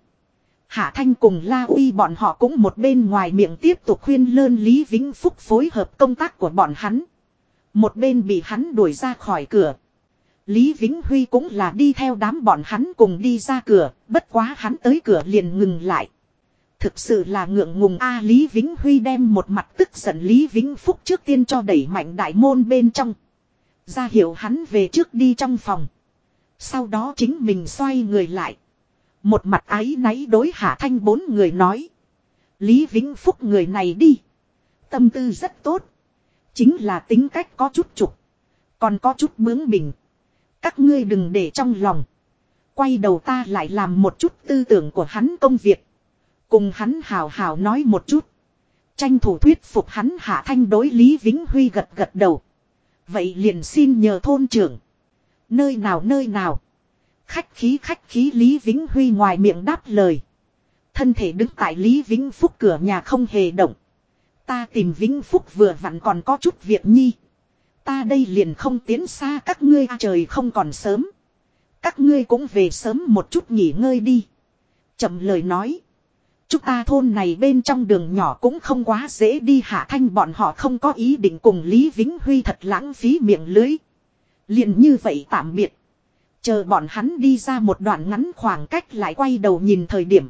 Hạ Thanh cùng La Uy bọn họ cũng một bên ngoài miệng tiếp tục khuyên lơn Lý Vĩnh Phúc phối hợp công tác của bọn hắn. Một bên bị hắn đuổi ra khỏi cửa. Lý Vĩnh Huy cũng là đi theo đám bọn hắn cùng đi ra cửa, bất quá hắn tới cửa liền ngừng lại. Thực sự là ngượng ngùng a. Lý Vĩnh Huy đem một mặt tức giận Lý Vĩnh Phúc trước tiên cho đẩy mạnh đại môn bên trong. Ra hiệu hắn về trước đi trong phòng. Sau đó chính mình xoay người lại. Một mặt áy náy đối Hạ Thanh bốn người nói. Lý Vĩnh Phúc người này đi. Tâm tư rất tốt. Chính là tính cách có chút trục. Còn có chút bướng bỉnh. Các ngươi đừng để trong lòng. Quay đầu ta lại làm một chút tư tưởng của hắn công việc. Cùng hắn hào hào nói một chút. Tranh thủ thuyết phục hắn. Hạ Thanh đối Lý Vĩnh Huy gật gật đầu. Vậy liền xin nhờ thôn trưởng. Nơi nào. Khách khí Lý Vĩnh Huy ngoài miệng đáp lời. Thân thể đứng tại Lý Vĩnh Phúc cửa nhà không hề động. Ta tìm Vĩnh Phúc vừa vặn còn có chút việc nhi. Ta đây liền không tiến xa các ngươi. Trời không còn sớm. Các ngươi cũng về sớm một chút nghỉ ngơi đi. Chậm lời nói. Chúng ta thôn này bên trong đường nhỏ cũng không quá dễ đi. Hạ Thanh bọn họ không có ý định cùng Lý Vĩnh Huy thật lãng phí miệng lưới. Liền như vậy tạm biệt. Chờ bọn hắn đi ra một đoạn ngắn khoảng cách lại quay đầu nhìn thời điểm.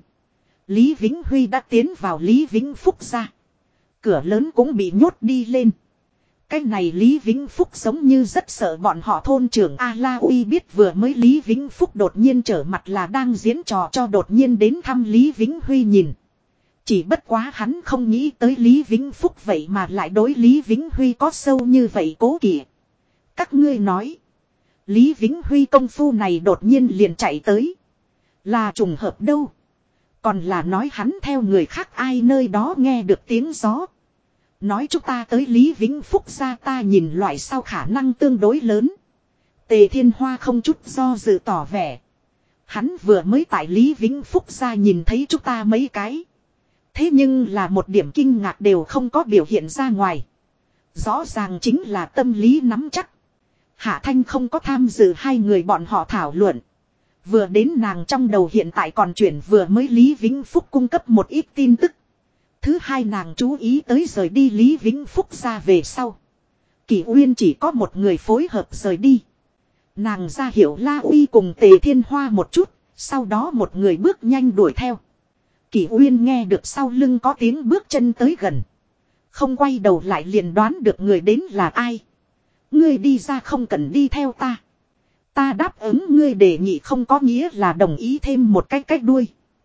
Lý Vĩnh Huy đã tiến vào Lý Vĩnh Phúc ra. Cửa lớn cũng bị nhốt đi lên. Cái này Lý Vĩnh Phúc giống như rất sợ bọn họ thôn trưởng A La Uy biết vừa mới Lý Vĩnh Phúc đột nhiên trở mặt là đang diễn trò cho đột nhiên đến thăm Lý Vĩnh Huy nhìn. Chỉ bất quá hắn không nghĩ tới Lý Vĩnh Phúc vậy mà lại đối Lý Vĩnh Huy có sâu như vậy cố kỵ. Các ngươi nói. Lý Vĩnh Huy công phu này đột nhiên liền chạy tới. Là trùng hợp đâu. Còn là nói hắn theo người khác ai nơi đó nghe được tiếng gió. Nói chúng ta tới Lý Vĩnh Phúc ra ta nhìn loại sao khả năng tương đối lớn. Tề Thiên Hoa không chút do dự tỏ vẻ. Hắn vừa mới tại Lý Vĩnh Phúc ra nhìn thấy chúng ta mấy cái. Thế nhưng là một điểm kinh ngạc đều không có biểu hiện ra ngoài. Rõ ràng chính là tâm lý nắm chắc. Hạ Thanh không có tham dự hai người bọn họ thảo luận. Vừa đến nàng trong đầu hiện tại còn chuyển vừa mới Lý Vĩnh Phúc cung cấp một ít tin tức. Thứ hai nàng chú ý tới rời đi Lý Vĩnh Phúc ra về sau. Kỷ Uyên chỉ có một người phối hợp rời đi. Nàng ra hiệu La Uy cùng Tề Thiên Hoa một chút, sau đó một người bước nhanh đuổi theo. Kỷ Uyên nghe được sau lưng có tiếng bước chân tới gần. Không quay đầu lại liền đoán được người đến là ai. Ngươi đi ra không cần đi theo ta. Ta đáp ứng ngươi đề nghị không có nghĩa là đồng ý thêm một cách đuôi.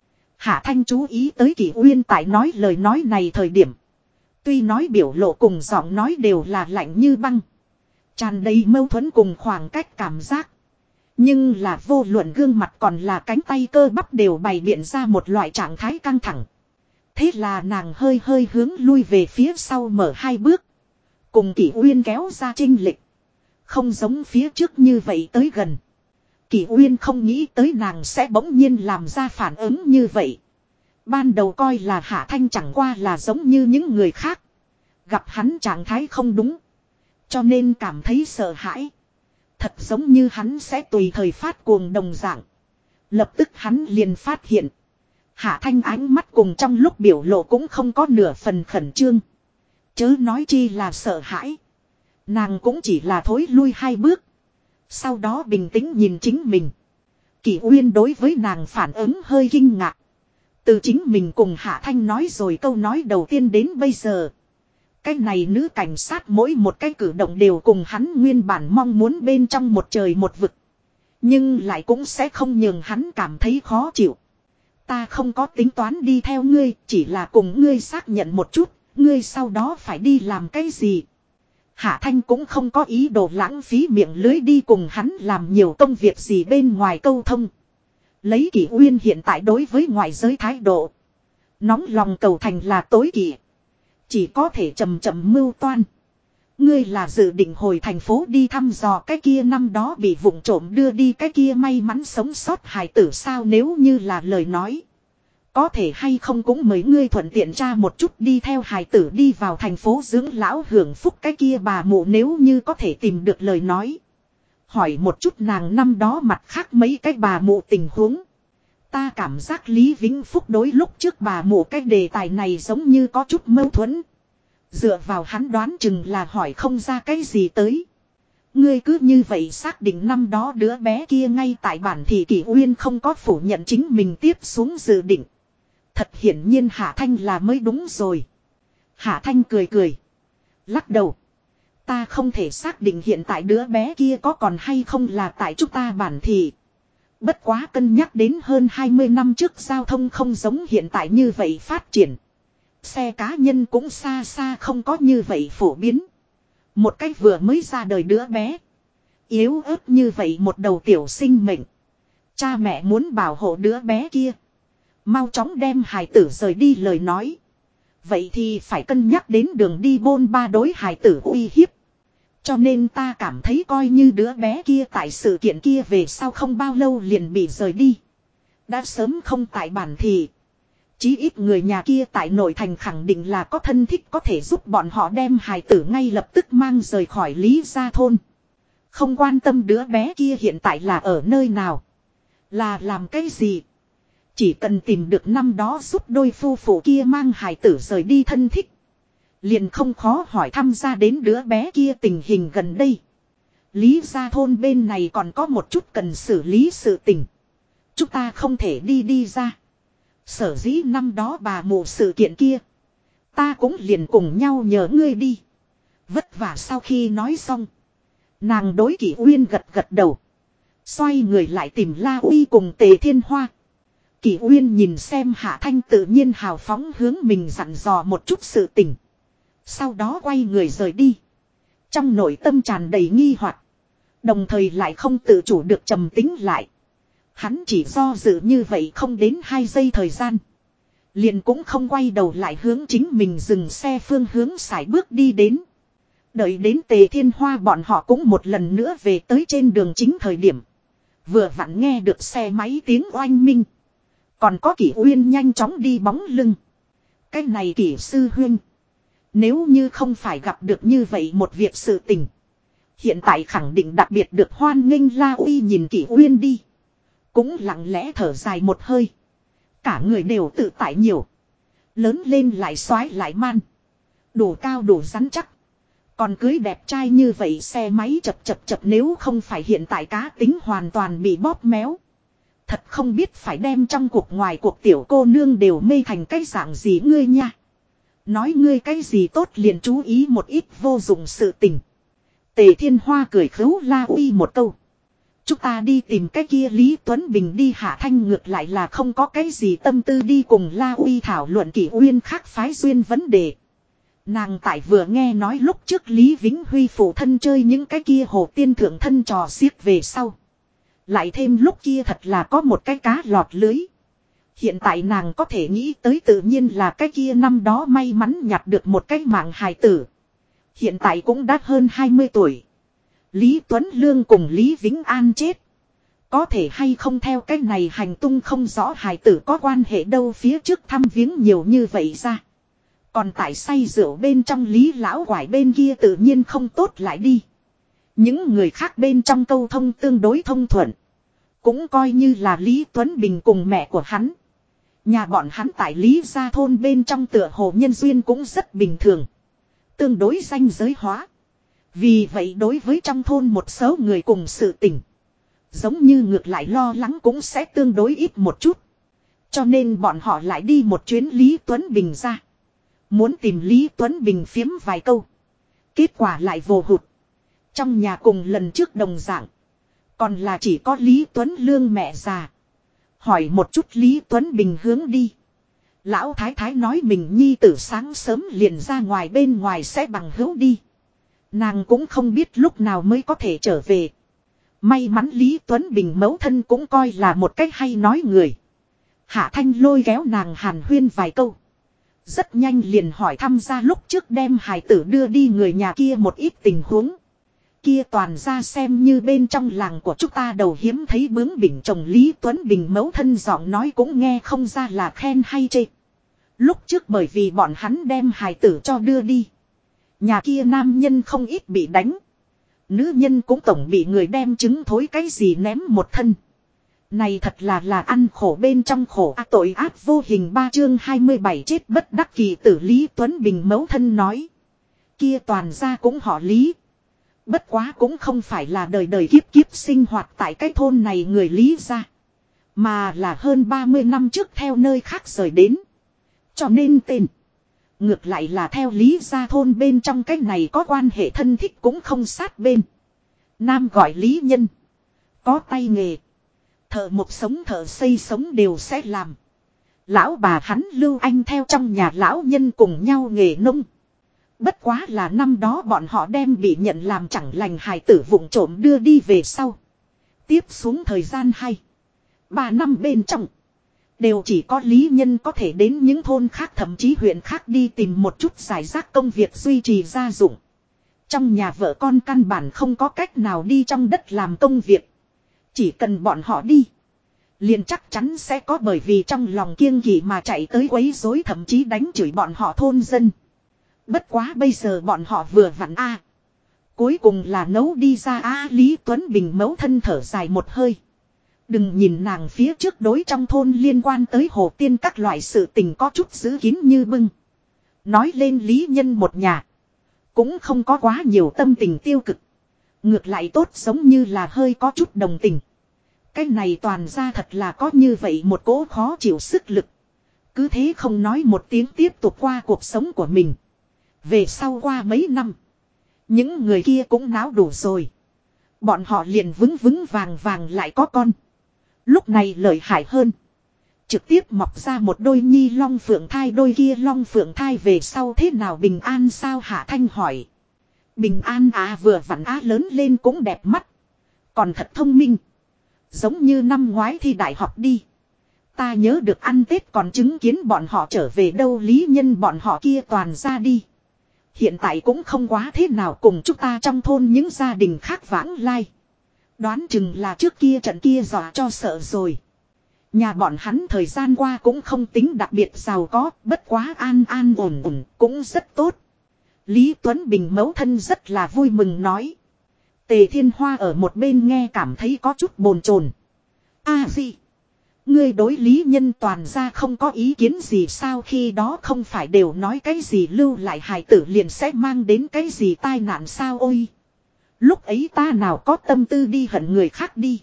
Hạ Thanh chú ý tới Kỷ Uyên tại nói lời nói này thời điểm. Tuy nói biểu lộ cùng giọng nói đều là lạnh như băng. Tràn đầy mâu thuẫn cùng khoảng cách cảm giác. Nhưng là vô luận gương mặt còn là cánh tay cơ bắp đều bày biện ra một loại trạng thái căng thẳng. Thế là nàng hơi hơi hướng lui về phía sau mở hai bước. Cùng Kỷ Uyên kéo ra chênh lệch. Không giống phía trước như vậy tới gần. Kỷ Uyên không nghĩ tới nàng sẽ bỗng nhiên làm ra phản ứng như vậy. Ban đầu coi là Hạ Thanh chẳng qua là giống như những người khác. Gặp hắn trạng thái không đúng. Cho nên cảm thấy sợ hãi. Thật giống như hắn sẽ tùy thời phát cuồng đồng dạng. Lập tức hắn liền phát hiện. Hạ Thanh ánh mắt cùng trong lúc biểu lộ cũng không có nửa phần khẩn trương. Chớ nói chi là sợ hãi. Nàng cũng chỉ là thối lui hai bước. Sau đó bình tĩnh nhìn chính mình. Kỷ Uyên đối với nàng phản ứng hơi kinh ngạc. Từ chính mình cùng Hạ Thanh nói rồi câu nói đầu tiên đến bây giờ. Cái này nữ cảnh sát mỗi một cái cử động đều cùng hắn nguyên bản mong muốn bên trong một trời một vực. Nhưng lại cũng sẽ không nhường hắn cảm thấy khó chịu. Ta không có tính toán đi theo ngươi, chỉ là cùng ngươi xác nhận một chút, ngươi sau đó phải đi làm cái gì. Hạ Thanh cũng không có ý đồ lãng phí miệng lưới đi cùng hắn làm nhiều công việc gì bên ngoài câu thông. Lấy Kỷ Uyên hiện tại đối với ngoại giới thái độ. Nóng lòng cầu thành là tối kỵ. Chỉ có thể chậm chậm mưu toan. Ngươi là dự định hồi thành phố đi thăm dò cái kia năm đó bị vụng trộm đưa đi cái kia may mắn sống sót hài tử sao nếu như là lời nói. Có thể hay không cũng mời ngươi thuận tiện tra một chút đi theo hài tử đi vào thành phố dưỡng lão hưởng phúc cái kia bà mụ nếu như có thể tìm được lời nói. Hỏi một chút nàng năm đó mặt khác mấy cái bà mụ tình huống. Ta cảm giác Lý Vĩnh Phúc đối lúc trước bà mụ cái đề tài này giống như có chút mâu thuẫn. Dựa vào hắn đoán chừng là hỏi không ra cái gì tới. Ngươi cứ như vậy xác định năm đó đứa bé kia ngay tại bản thì Kỷ Uyên không có phủ nhận chính mình tiếp xuống dự định. Thật hiển nhiên Hạ Thanh là mới đúng rồi. Hạ Thanh cười cười. Lắc đầu. Ta không thể xác định hiện tại đứa bé kia có còn hay không là tại chúng ta bản thị. Bất quá cân nhắc đến hơn 20 năm trước giao thông không giống hiện tại như vậy phát triển. Xe cá nhân cũng xa xa không có như vậy phổ biến. Một cách vừa mới ra đời đứa bé. Yếu ớt như vậy một đầu tiểu sinh mệnh. Cha mẹ muốn bảo hộ đứa bé kia. Mau chóng đem hài tử rời đi lời nói. Vậy thì phải cân nhắc đến đường đi bôn ba đối hài tử uy hiếp. Cho nên ta cảm thấy coi như đứa bé kia tại sự kiện kia về sau không bao lâu liền bị rời đi. Đã sớm không tại bản thì. Chí ít người nhà kia tại nội thành khẳng định là có thân thích có thể giúp bọn họ đem hài tử ngay lập tức mang rời khỏi Lý Gia thôn. Không quan tâm đứa bé kia hiện tại là ở nơi nào. Là làm cái gì. Chỉ cần tìm được năm đó giúp đôi phu phụ kia mang hài tử rời đi thân thích. Liền không khó hỏi thăm ra đến đứa bé kia tình hình gần đây. Lý gia thôn bên này còn có một chút cần xử lý sự tình. Chúng ta không thể đi ra. Sở dĩ năm đó bà mụ sự kiện kia. Ta cũng liền cùng nhau nhờ ngươi đi. Vất vả sau khi nói xong. Nàng đối Kỷ Uyên gật gật đầu. Xoay người lại tìm La Uy cùng Tề Thiên Hoa. Kỷ Uyên nhìn xem Hạ Thanh tự nhiên hào phóng hướng mình dặn dò một chút sự tình. Sau đó quay người rời đi. Trong nội tâm tràn đầy nghi hoặc, đồng thời lại không tự chủ được trầm tính lại. Hắn chỉ do dự như vậy không đến 2 giây thời gian. Liền cũng không quay đầu lại hướng chính mình dừng xe phương hướng sải bước đi đến. Đợi đến Tề Thiên Hoa bọn họ cũng một lần nữa về tới trên đường chính thời điểm. Vừa vặn nghe được xe máy tiếng oanh minh. Còn có Kỷ Uyên nhanh chóng đi bóng lưng. Cái này Kỷ sư huynh. Nếu như không phải gặp được như vậy một việc sự tình. Hiện tại khẳng định đặc biệt được hoan nghênh. La Uy nhìn Kỷ Uyên đi. Cũng lặng lẽ thở dài một hơi. Cả người đều tự tại nhiều. Lớn lên lại xoái lại man. Đủ cao đủ rắn chắc. Còn cưới đẹp trai như vậy xe máy chập nếu không phải hiện tại cá tính hoàn toàn bị bóp méo. Thật không biết phải đem trong cuộc ngoài cuộc tiểu cô nương đều mê thành cái dạng gì ngươi nha. Nói ngươi cái gì tốt liền chú ý một ít vô dụng sự tình. Tề Thiên Hoa cười khấu La Uy một câu. Chúng ta đi tìm cái kia Lý Tuấn Bình đi. Hạ Thanh ngược lại là không có cái gì tâm tư đi cùng La Uy thảo luận Kỷ Uyên khác phái duyên vấn đề. Nàng tại vừa nghe nói lúc trước Lý Vĩnh Huy phụ thân chơi những cái kia hồ tiên thượng thân trò xiếc về sau. Lại thêm lúc kia thật là có một cái cá lọt lưới. Hiện tại nàng có thể nghĩ tới tự nhiên là cái kia năm đó may mắn nhặt được một cái mạng hài tử. Hiện tại cũng đã hơn 20 tuổi. Lý Tuấn Lương cùng Lý Vĩnh An chết. Có thể hay không theo cái này hành tung không rõ hài tử có quan hệ đâu, phía trước thăm viếng nhiều như vậy ra. Còn tại say rượu bên trong Lý lão quải bên kia tự nhiên không tốt lại đi. Những người khác bên trong câu thông tương đối thông thuận. Cũng coi như là Lý Tuấn Bình cùng mẹ của hắn. Nhà bọn hắn tại Lý gia thôn bên trong tựa hồ nhân duyên cũng rất bình thường. Tương đối ranh giới hóa. Vì vậy đối với trong thôn một số người cùng sự tình. Giống như ngược lại lo lắng cũng sẽ tương đối ít một chút. Cho nên bọn họ lại đi một chuyến Lý Tuấn Bình ra. Muốn tìm Lý Tuấn Bình phiếm vài câu. Kết quả lại vô hụt. Trong nhà cùng lần trước đồng dạng. Còn là chỉ có Lý Tuấn Lương mẹ già. Hỏi một chút Lý Tuấn Bình hướng đi. Lão thái thái nói mình nhi tử sáng sớm liền ra ngoài bên ngoài sẽ bằng hữu đi. Nàng cũng không biết lúc nào mới có thể trở về. May mắn Lý Tuấn Bình mẫu thân cũng coi là một cách hay nói người. Hạ Thanh lôi kéo nàng hàn huyên vài câu. Rất nhanh liền hỏi thăm ra lúc trước đem hài tử đưa đi người nhà kia một ít tình huống. Kia toàn ra xem như bên trong làng của chúng ta đầu hiếm thấy bướng bỉnh chồng Lý Tuấn Bình mẫu thân giọng nói cũng nghe không ra là khen hay chê. Lúc trước bởi vì bọn hắn đem hài tử cho đưa đi. Nhà kia nam nhân không ít bị đánh. Nữ nhân cũng tổng bị người đem trứng thối cái gì ném một thân. Này thật là ăn khổ bên trong khổ tội ác vô hình. 3 chương 27 chết bất đắc kỳ tử. Lý Tuấn Bình mẫu thân nói. Kia toàn ra cũng họ Lý. Bất quá cũng không phải là đời đời kiếp kiếp sinh hoạt tại cái thôn này người Lý ra. Mà là hơn 30 năm trước theo nơi khác rời đến. Cho nên tên. Ngược lại là theo Lý gia thôn bên trong cái này có quan hệ thân thích cũng không sát bên. Nam gọi Lý Nhân. Có tay nghề. Thợ một sống thợ xây sống đều sẽ làm. Lão bà hắn Lưu Anh theo trong nhà lão nhân cùng nhau nghề nông. Bất quá là năm đó bọn họ đem bị nhận làm chẳng lành hài tử vụng trộm đưa đi về sau. Tiếp xuống thời gian 3 năm bên trong. Đều chỉ có Lý Nhân có thể đến những thôn khác thậm chí huyện khác đi tìm một chút giải rác công việc duy trì gia dụng. Trong nhà vợ con căn bản không có cách nào đi trong đất làm công việc. Chỉ cần bọn họ đi. Liền chắc chắn sẽ có bởi vì trong lòng kiêng kỵ mà chạy tới quấy rối thậm chí đánh chửi bọn họ thôn dân. Bất quá bây giờ bọn họ vừa vặn cuối cùng là nấu đi ra Lý Tuấn Bình mẫu thân thở dài một hơi. Đừng nhìn nàng phía trước đối trong thôn liên quan tới hồ tiên các loại sự tình có chút giữ kín như bưng. Nói lên Lý Nhân một nhà. Cũng không có quá nhiều tâm tình tiêu cực. Ngược lại tốt giống như là hơi có chút đồng tình. Cái này toàn ra thật là có như vậy một cỗ khó chịu sức lực. Cứ thế không nói một tiếng tiếp tục qua cuộc sống của mình. Về sau qua mấy năm. Những người kia cũng náo đủ rồi. Bọn họ liền vững vững vàng vàng lại có con. Lúc này lợi hại hơn. Trực tiếp mọc ra một đôi nhi long phượng thai, đôi kia long phượng thai về sau thế nào bình an sao Hạ Thanh hỏi. Bình an à, vừa vặn á lớn lên cũng đẹp mắt. Còn thật thông minh. Giống như năm ngoái thi đại học đi. Ta nhớ được ăn Tết còn chứng kiến bọn họ trở về đâu, lý nhân bọn họ kia toàn ra đi. Hiện tại cũng không quá thế nào cùng chúng ta trong thôn những gia đình khác vãng lai. Đoán chừng là trước kia trận kia dọa cho sợ rồi. Nhà bọn hắn thời gian qua cũng không tính đặc biệt giàu có, bất quá an an ổn ổn, cũng rất tốt. Lý Tuấn Bình mẫu thân rất là vui mừng nói. Tề Thiên Hoa ở một bên nghe cảm thấy có chút bồn chồn. Gì? Ngươi đối Lý Nhân toàn ra không có ý kiến gì sao, khi đó không phải đều nói cái gì lưu lại hài tử liền sẽ mang đến cái gì tai nạn sao ôi. Lúc ấy ta nào có tâm tư đi hận người khác đi.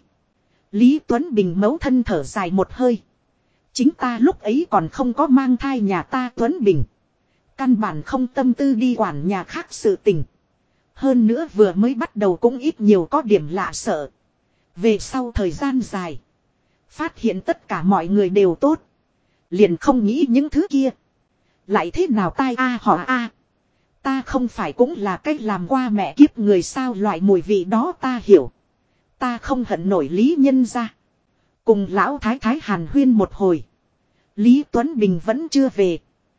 Lý Tuấn Bình mẫu thân thở dài một hơi. Chính ta lúc ấy còn không có mang thai nhà ta Tuấn Bình. Căn bản không tâm tư đi quản nhà khác sự tình. Hơn nữa vừa mới bắt đầu cũng ít nhiều có điểm lạ sợ. Về sau thời gian dài. Phát hiện tất cả mọi người đều tốt. Liền không nghĩ những thứ kia. Lại thế nào tai a họ a. Ta không phải cũng là cách làm qua mẹ kiếp người sao, loại mùi vị đó ta hiểu. Ta không hận nổi Lý Nhân ra. Cùng lão thái thái hàn huyên một hồi. Lý Tuấn Bình vẫn chưa về.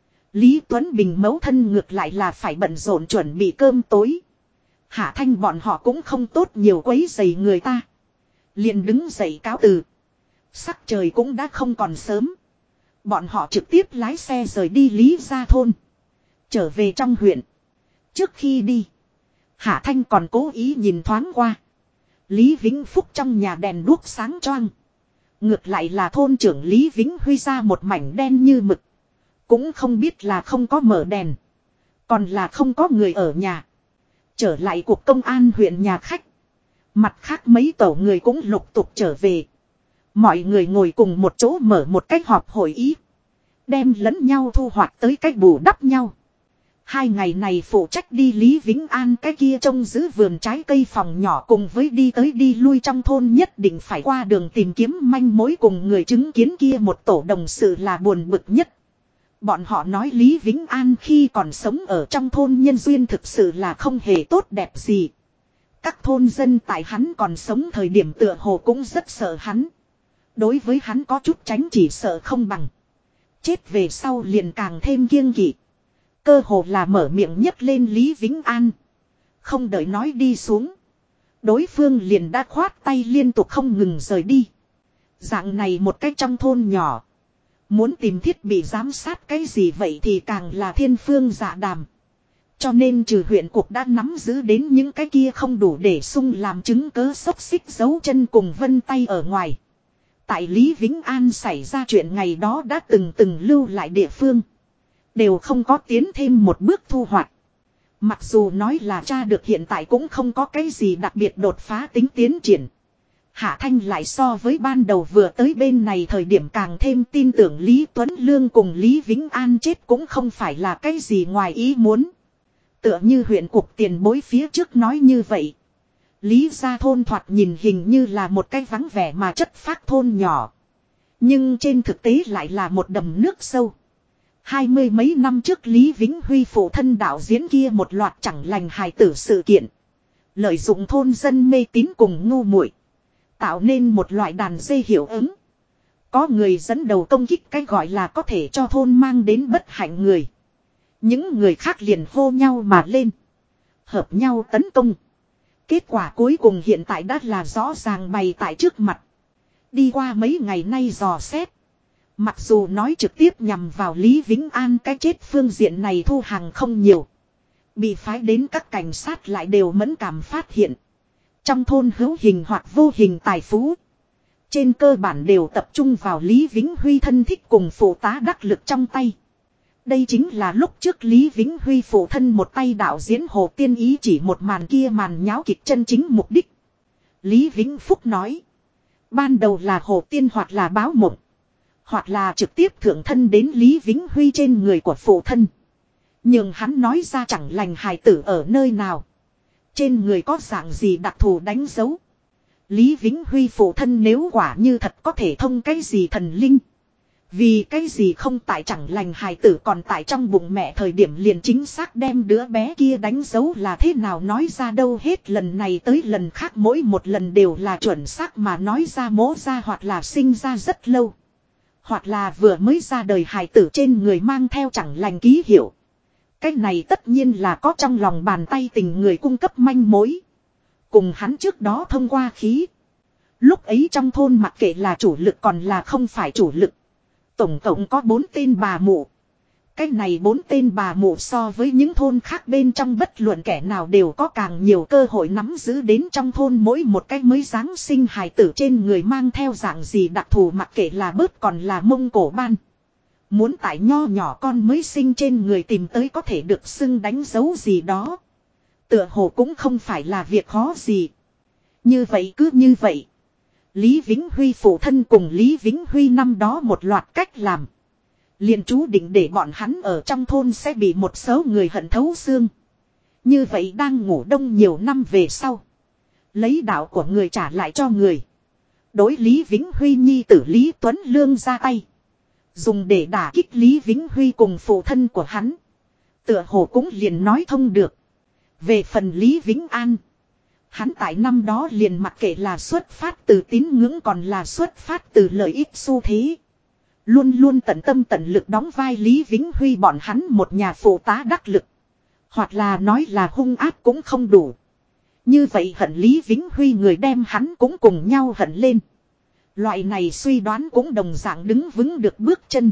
Lý Tuấn Bình mẫu thân ngược lại là phải bận rộn chuẩn bị cơm tối. Hạ Thanh bọn họ cũng không tốt nhiều quấy rầy người ta. Liền đứng dậy cáo từ. Sắc trời cũng đã không còn sớm. Bọn họ trực tiếp lái xe rời đi Lý gia thôn. Trở về trong huyện. Trước khi đi. Hạ Thanh còn cố ý nhìn thoáng qua. Lý Vĩnh Phúc trong nhà đèn đuốc sáng choang. Ngược lại là thôn trưởng Lý Vĩnh Huy ra một mảnh đen như mực. Cũng không biết là không có mở đèn. Còn là không có người ở nhà. Trở lại cuộc công an huyện nhà khách. Mặt khác mấy tổ người cũng lục tục trở về. Mọi người ngồi cùng một chỗ mở một cách họp hội ý. Đem lẫn nhau thu hoạch tới cách bù đắp nhau. 2 ngày này phụ trách đi Lý Vĩnh An cái kia trông giữ vườn trái cây phòng nhỏ cùng với đi tới đi lui trong thôn nhất định phải qua đường tìm kiếm manh mối cùng người chứng kiến kia một tổ đồng sự là buồn bực nhất. Bọn họ nói Lý Vĩnh An khi còn sống ở trong thôn nhân duyên thực sự là không hề tốt đẹp gì. Các thôn dân tại hắn còn sống thời điểm tựa hồ cũng rất sợ hắn. Đối với hắn có chút tránh chỉ sợ không bằng. Chết về sau liền càng thêm kiêng kỵ. Cơ hồ là mở miệng nhấc lên Lý Vĩnh An. Không đợi nói đi xuống. Đối phương liền đã khoát tay liên tục không ngừng rời đi. Dạng này một cách trong thôn nhỏ. Muốn tìm thiết bị giám sát cái gì vậy thì càng là thiên phương dạ đàm. Cho nên trừ huyện cục đã nắm giữ đến những cái kia không đủ để sung làm chứng cớ xốc xích dấu chân cùng vân tay ở ngoài. Tại Lý Vĩnh An xảy ra chuyện ngày đó đã từng lưu lại địa phương. Đều không có tiến thêm một bước thu hoạch. Mặc dù nói là tra được hiện tại cũng không có cái gì đặc biệt đột phá tính tiến triển. Hạ Thanh lại so với ban đầu vừa tới bên này thời điểm càng thêm tin tưởng Lý Tuấn Lương cùng Lý Vĩnh An chết cũng không phải là cái gì ngoài ý muốn. Tựa như huyện cục tiền bối phía trước nói như vậy. Lý gia thôn thoạt nhìn hình như là một cái vắng vẻ mà chất phác thôn nhỏ. Nhưng trên thực tế lại là một đầm nước sâu. 20 mấy năm trước Lý Vĩnh Huy phụ thân đạo diễn kia một loạt chẳng lành hài tử sự kiện. Lợi dụng thôn dân mê tín cùng ngu muội, tạo nên một loại đàn dây hiệu ứng. Có người dẫn đầu công kích cái gọi là có thể cho thôn mang đến bất hạnh người. Những người khác liền hô nhau mà lên. Hợp nhau tấn công. Kết quả cuối cùng hiện tại đã là rõ ràng bày tại trước mặt. Đi qua mấy ngày nay dò xét. Mặc dù nói trực tiếp nhằm vào Lý Vĩnh An cái chết phương diện này thu hàng không nhiều. Bị phái đến các cảnh sát lại đều mẫn cảm phát hiện. Trong thôn hữu hình hoặc vô hình tài phú. Trên cơ bản đều tập trung vào Lý Vĩnh Huy thân thích cùng phụ tá đắc lực trong tay. Đây chính là lúc trước Lý Vĩnh Huy phụ thân một tay đạo diễn Hồ Tiên Ý chỉ một màn kia màn nháo kịch chân chính mục đích. Lý Vĩnh Phúc nói. Ban đầu là Hồ Tiên hoặc là báo mộng. Hoặc là trực tiếp thượng thân đến Lý Vĩnh Huy trên người của phụ thân. Nhưng hắn nói ra chẳng lành hài tử ở nơi nào. Trên người có dạng gì đặc thù đánh dấu. Lý Vĩnh Huy phụ thân nếu quả như thật có thể thông cái gì thần linh. Vì cái gì không tại chẳng lành hài tử còn tại trong bụng mẹ thời điểm liền chính xác đem đứa bé kia đánh dấu là thế nào nói ra đâu hết lần này tới lần khác mỗi một lần đều là chuẩn xác mà nói ra mố ra hoặc là sinh ra rất lâu. Hoặc là vừa mới ra đời hài tử trên người mang theo chẳng lành ký hiệu. Cái này tất nhiên là có trong lòng bàn tay tình người cung cấp manh mối. Cùng hắn trước đó thông qua khí. Lúc ấy trong thôn mặc kệ là chủ lực còn là không phải chủ lực. Tổng cộng có 4 tên bà mụ. Cái này 4 tên bà mụ so với những thôn khác bên trong bất luận kẻ nào đều có càng nhiều cơ hội nắm giữ đến trong thôn mỗi một cái mới Giáng sinh hài tử trên người mang theo dạng gì đặc thù mặc kệ là bớt còn là Mông Cổ ban. Muốn tại nho nhỏ con mới sinh trên người tìm tới có thể được xưng đánh dấu gì đó. Tựa hồ cũng không phải là việc khó gì. Như vậy cứ như vậy. Lý Vĩnh Huy phụ thân cùng Lý Vĩnh Huy năm đó một loạt cách làm. Liền chú định để bọn hắn ở trong thôn sẽ bị một số người hận thấu xương. Như vậy đang ngủ đông nhiều năm về sau. Lấy đạo của người trả lại cho người. Đối Lý Vĩnh Huy nhi tử Lý Tuấn Lương ra tay. Dùng để đả kích Lý Vĩnh Huy cùng phụ thân của hắn. Tựa hồ cũng liền nói thông được. Về phần Lý Vĩnh An. Hắn tại năm đó liền mặc kệ là xuất phát từ tín ngưỡng còn là xuất phát từ lợi ích xu thế. Luôn luôn tận tâm tận lực đóng vai Lý Vĩnh Huy bọn hắn một nhà phụ tá đắc lực. Hoặc là nói là hung ác cũng không đủ. Như vậy hận Lý Vĩnh Huy người đem hắn cũng cùng nhau hận lên. Loại này suy đoán cũng đồng dạng đứng vững được bước chân.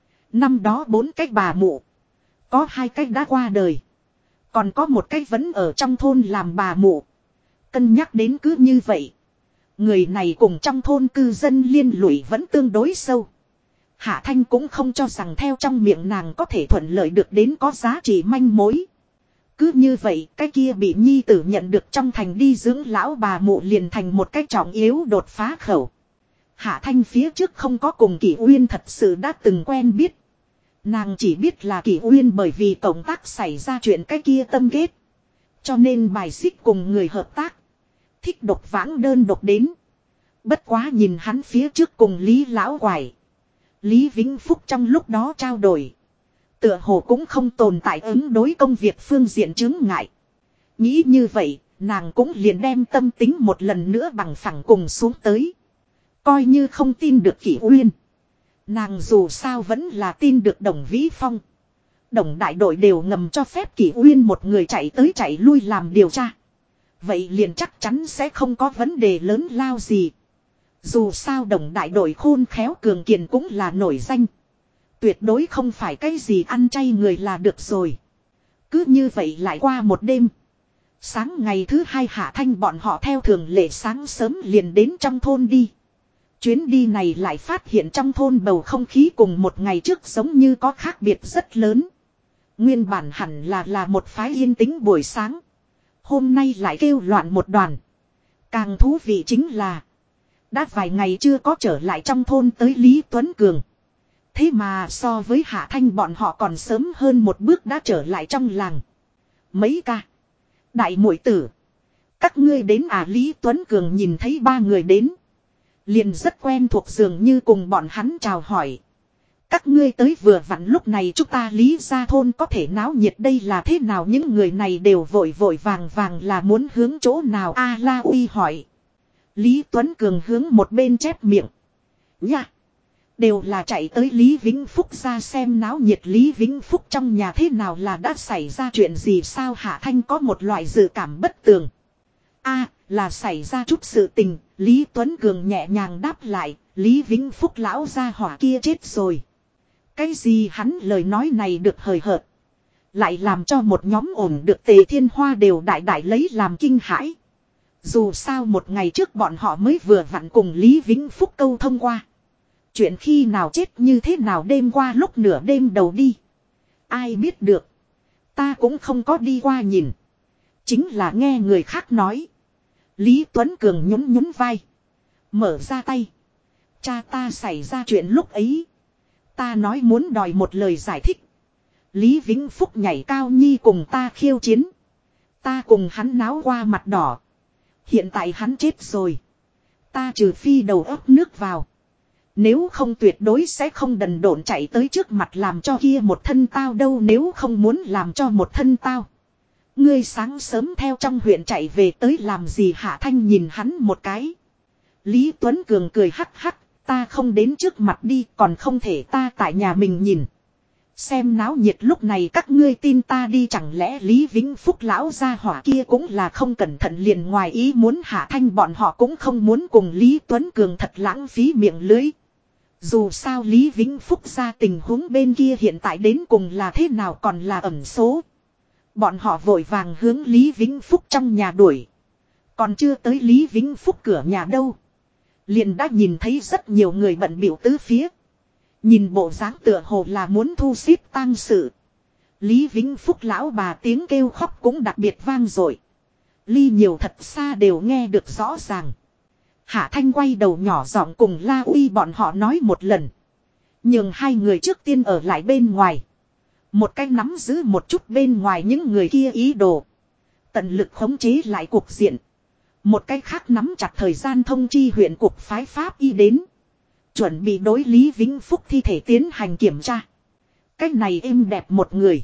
Năm đó 4 cái bà mụ. Có 2 cái đã qua đời. Còn có một cái vẫn ở trong thôn làm bà mụ. Cân nhắc đến cứ như vậy. Người này cùng trong thôn cư dân liên lụy vẫn tương đối sâu. Hạ Thanh cũng không cho rằng theo trong miệng nàng có thể thuận lợi được đến có giá trị manh mối. Cứ như vậy cái kia bị nhi tử nhận được trong thành đi dưỡng lão bà mụ liền thành một cái trọng yếu đột phá khẩu. Hạ Thanh phía trước không có cùng Kỷ Uyên thật sự đã từng quen biết. Nàng chỉ biết là Kỷ Uyên bởi vì cộng tác xảy ra chuyện cái kia tâm kết. Cho nên bài xích cùng người hợp tác. Thích độc vãng đơn độc đến. Bất quá nhìn hắn phía trước cùng Lý Lão Quải. Lý Vĩnh Phúc trong lúc đó trao đổi. Tựa hồ cũng không tồn tại ứng đối công việc phương diện chứng ngại. Nghĩ như vậy, nàng cũng liền đem tâm tính một lần nữa bằng phẳng cùng xuống tới. Coi như không tin được Kỷ Uyên. Nàng dù sao vẫn là tin được Đồng Vĩ Phong. Đồng đại đội đều ngầm cho phép Kỷ Uyên một người chạy tới chạy lui làm điều tra. Vậy liền chắc chắn sẽ không có vấn đề lớn lao gì. Dù sao đồng đại đội khôn khéo cường kiền cũng là nổi danh. Tuyệt đối không phải cái gì ăn chay người là được rồi. Cứ như vậy lại qua một đêm. Sáng ngày thứ 2 Hạ Thanh bọn họ theo thường lệ sáng sớm liền đến trong thôn đi. Chuyến đi này lại phát hiện trong thôn bầu không khí cùng một ngày trước giống như có khác biệt rất lớn. Nguyên bản hẳn là một phái yên tĩnh buổi sáng. Hôm nay lại kêu loạn một đoàn. Càng thú vị chính là. Đã vài ngày chưa có trở lại trong thôn tới Lý Tuấn Cường. Thế mà so với Hạ Thanh bọn họ còn sớm hơn một bước đã trở lại trong làng. Mấy ca. Đại muội tử. Các ngươi đến à Lý Tuấn Cường nhìn thấy 3 người đến. Liền rất quen thuộc dường như cùng bọn hắn chào hỏi. Các ngươi tới vừa vặn lúc này chúng ta Lý gia thôn có thể náo nhiệt đây là thế nào những người này đều vội vội vàng vàng là muốn hướng chỗ nào A La Uy hỏi. Lý Tuấn Cường hướng một bên chép miệng. Nha. Đều là chạy tới Lý Vĩnh Phúc ra xem náo nhiệt Lý Vĩnh Phúc trong nhà thế nào là đã xảy ra chuyện gì sao Hạ Thanh có một loại dự cảm bất tường. A là xảy ra chút sự tình, Lý Tuấn Cường nhẹ nhàng đáp lại, Lý Vĩnh Phúc lão gia hỏa kia chết rồi. Cái gì hắn lời nói này được hời hợt. Lại làm cho một nhóm ổn được Tề Thiên Hoa đều đại đại lấy làm kinh hãi. Dù sao một ngày trước bọn họ mới vừa vặn cùng Lý Vĩnh Phúc câu thông qua. Chuyện khi nào chết như thế nào đêm qua lúc nửa đêm đầu đi. Ai biết được. Ta cũng không có đi qua nhìn. Chính là nghe người khác nói. Lý Tuấn Cường nhún nhún vai. Mở ra tay. Cha ta xảy ra chuyện lúc ấy. Ta nói muốn đòi một lời giải thích. Lý Vĩnh Phúc nhảy cao nhi cùng ta khiêu chiến. Ta cùng hắn náo qua mặt đỏ. Hiện tại hắn chết rồi. Ta trừ phi đầu ấp nước vào. Nếu không tuyệt đối sẽ không đần độn chạy tới trước mặt làm cho kia một thân tao đâu, nếu không muốn làm cho một thân tao. Ngươi sáng sớm theo trong huyện chạy về tới làm gì? Hạ Thanh nhìn hắn một cái. Lý Tuấn Cường cười hắc hắc, ta không đến trước mặt đi, còn không thể ta tại nhà mình nhìn. Xem náo nhiệt lúc này các ngươi tin ta đi, chẳng lẽ Lý Vĩnh Phúc lão gia hỏa kia cũng là không cẩn thận liền ngoài ý muốn. Hạ Thanh bọn họ cũng không muốn cùng Lý Tuấn Cường thật lãng phí miệng lưới. Dù sao Lý Vĩnh Phúc ra tình huống bên kia hiện tại đến cùng là thế nào còn là ẩn số. Bọn họ vội vàng hướng Lý Vĩnh Phúc trong nhà đuổi. Còn chưa tới Lý Vĩnh Phúc cửa nhà đâu. Liền đã nhìn thấy rất nhiều người bận bịu tứ phía. Nhìn bộ dáng tựa hồ là muốn thu xếp tang sự. Lý Vĩnh Phúc lão bà tiếng kêu khóc cũng đặc biệt vang dội. Ly nhiều thật xa đều nghe được rõ ràng. Hạ Thanh quay đầu nhỏ giọng cùng La Uy bọn họ nói một lần. Nhưng hai người trước tiên ở lại bên ngoài. Một cái nắm giữ một chút bên ngoài những người kia ý đồ. Tận lực khống chế lại cuộc diện. Một cái khác nắm chặt thời gian thông chi huyện cục phái pháp y đến. Chuẩn bị đối Lý Vĩnh Phúc thi thể tiến hành kiểm tra. Cái này êm đẹp một người.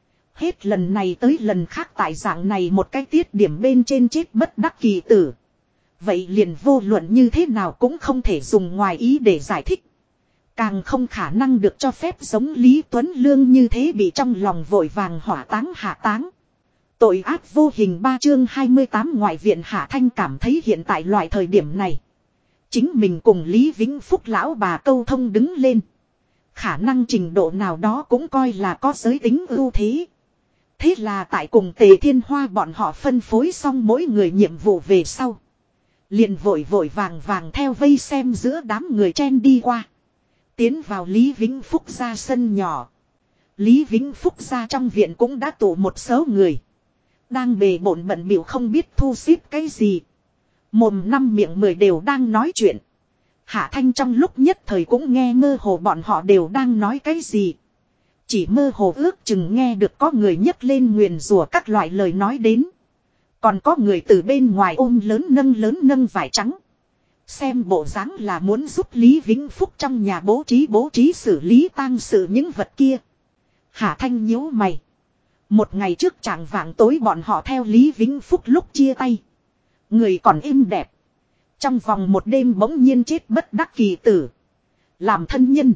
Hết lần này tới lần khác tại dạng này một cái tiết điểm bên trên chết bất đắc kỳ tử. Vậy liền vô luận như thế nào cũng không thể dùng ngoài ý để giải thích. Càng không khả năng được cho phép giống Lý Tuấn Lương như thế bị trong lòng vội vàng hỏa táng hạ táng. Tội ác vô hình 3 chương 28 ngoại viện. Hạ Thanh cảm thấy hiện tại loại thời điểm này. Chính mình cùng Lý Vĩnh Phúc lão bà câu thông đứng lên. Khả năng trình độ nào đó cũng coi là có giới tính ưu thế. Thế là tại cùng Tề Thiên Hoa bọn họ phân phối xong mỗi người nhiệm vụ về sau. Liền vội vội vàng vàng theo vây xem giữa đám người chen đi qua. Tiến vào Lý Vĩnh Phúc ra sân nhỏ. Lý Vĩnh Phúc ra trong viện cũng đã tụ một số người. Đang bề bộn bận bịu không biết thu xếp cái gì. Mồm năm miệng mười đều đang nói chuyện. Hạ Thanh trong lúc nhất thời cũng nghe mơ hồ bọn họ đều đang nói cái gì. Chỉ mơ hồ ước chừng nghe được có người nhấc lên nguyền rủa các loại lời nói đến. Còn có người từ bên ngoài ôm lớn nâng vải trắng. Xem bộ dáng là muốn giúp Lý Vĩnh Phúc trong nhà bố trí xử lý tang sự những vật kia. Hạ Thanh nhíu mày. Một ngày trước chạng vạng tối bọn họ theo Lý Vĩnh Phúc lúc chia tay. Người còn êm đẹp. Trong vòng một đêm bỗng nhiên chết bất đắc kỳ tử. Làm thân nhân.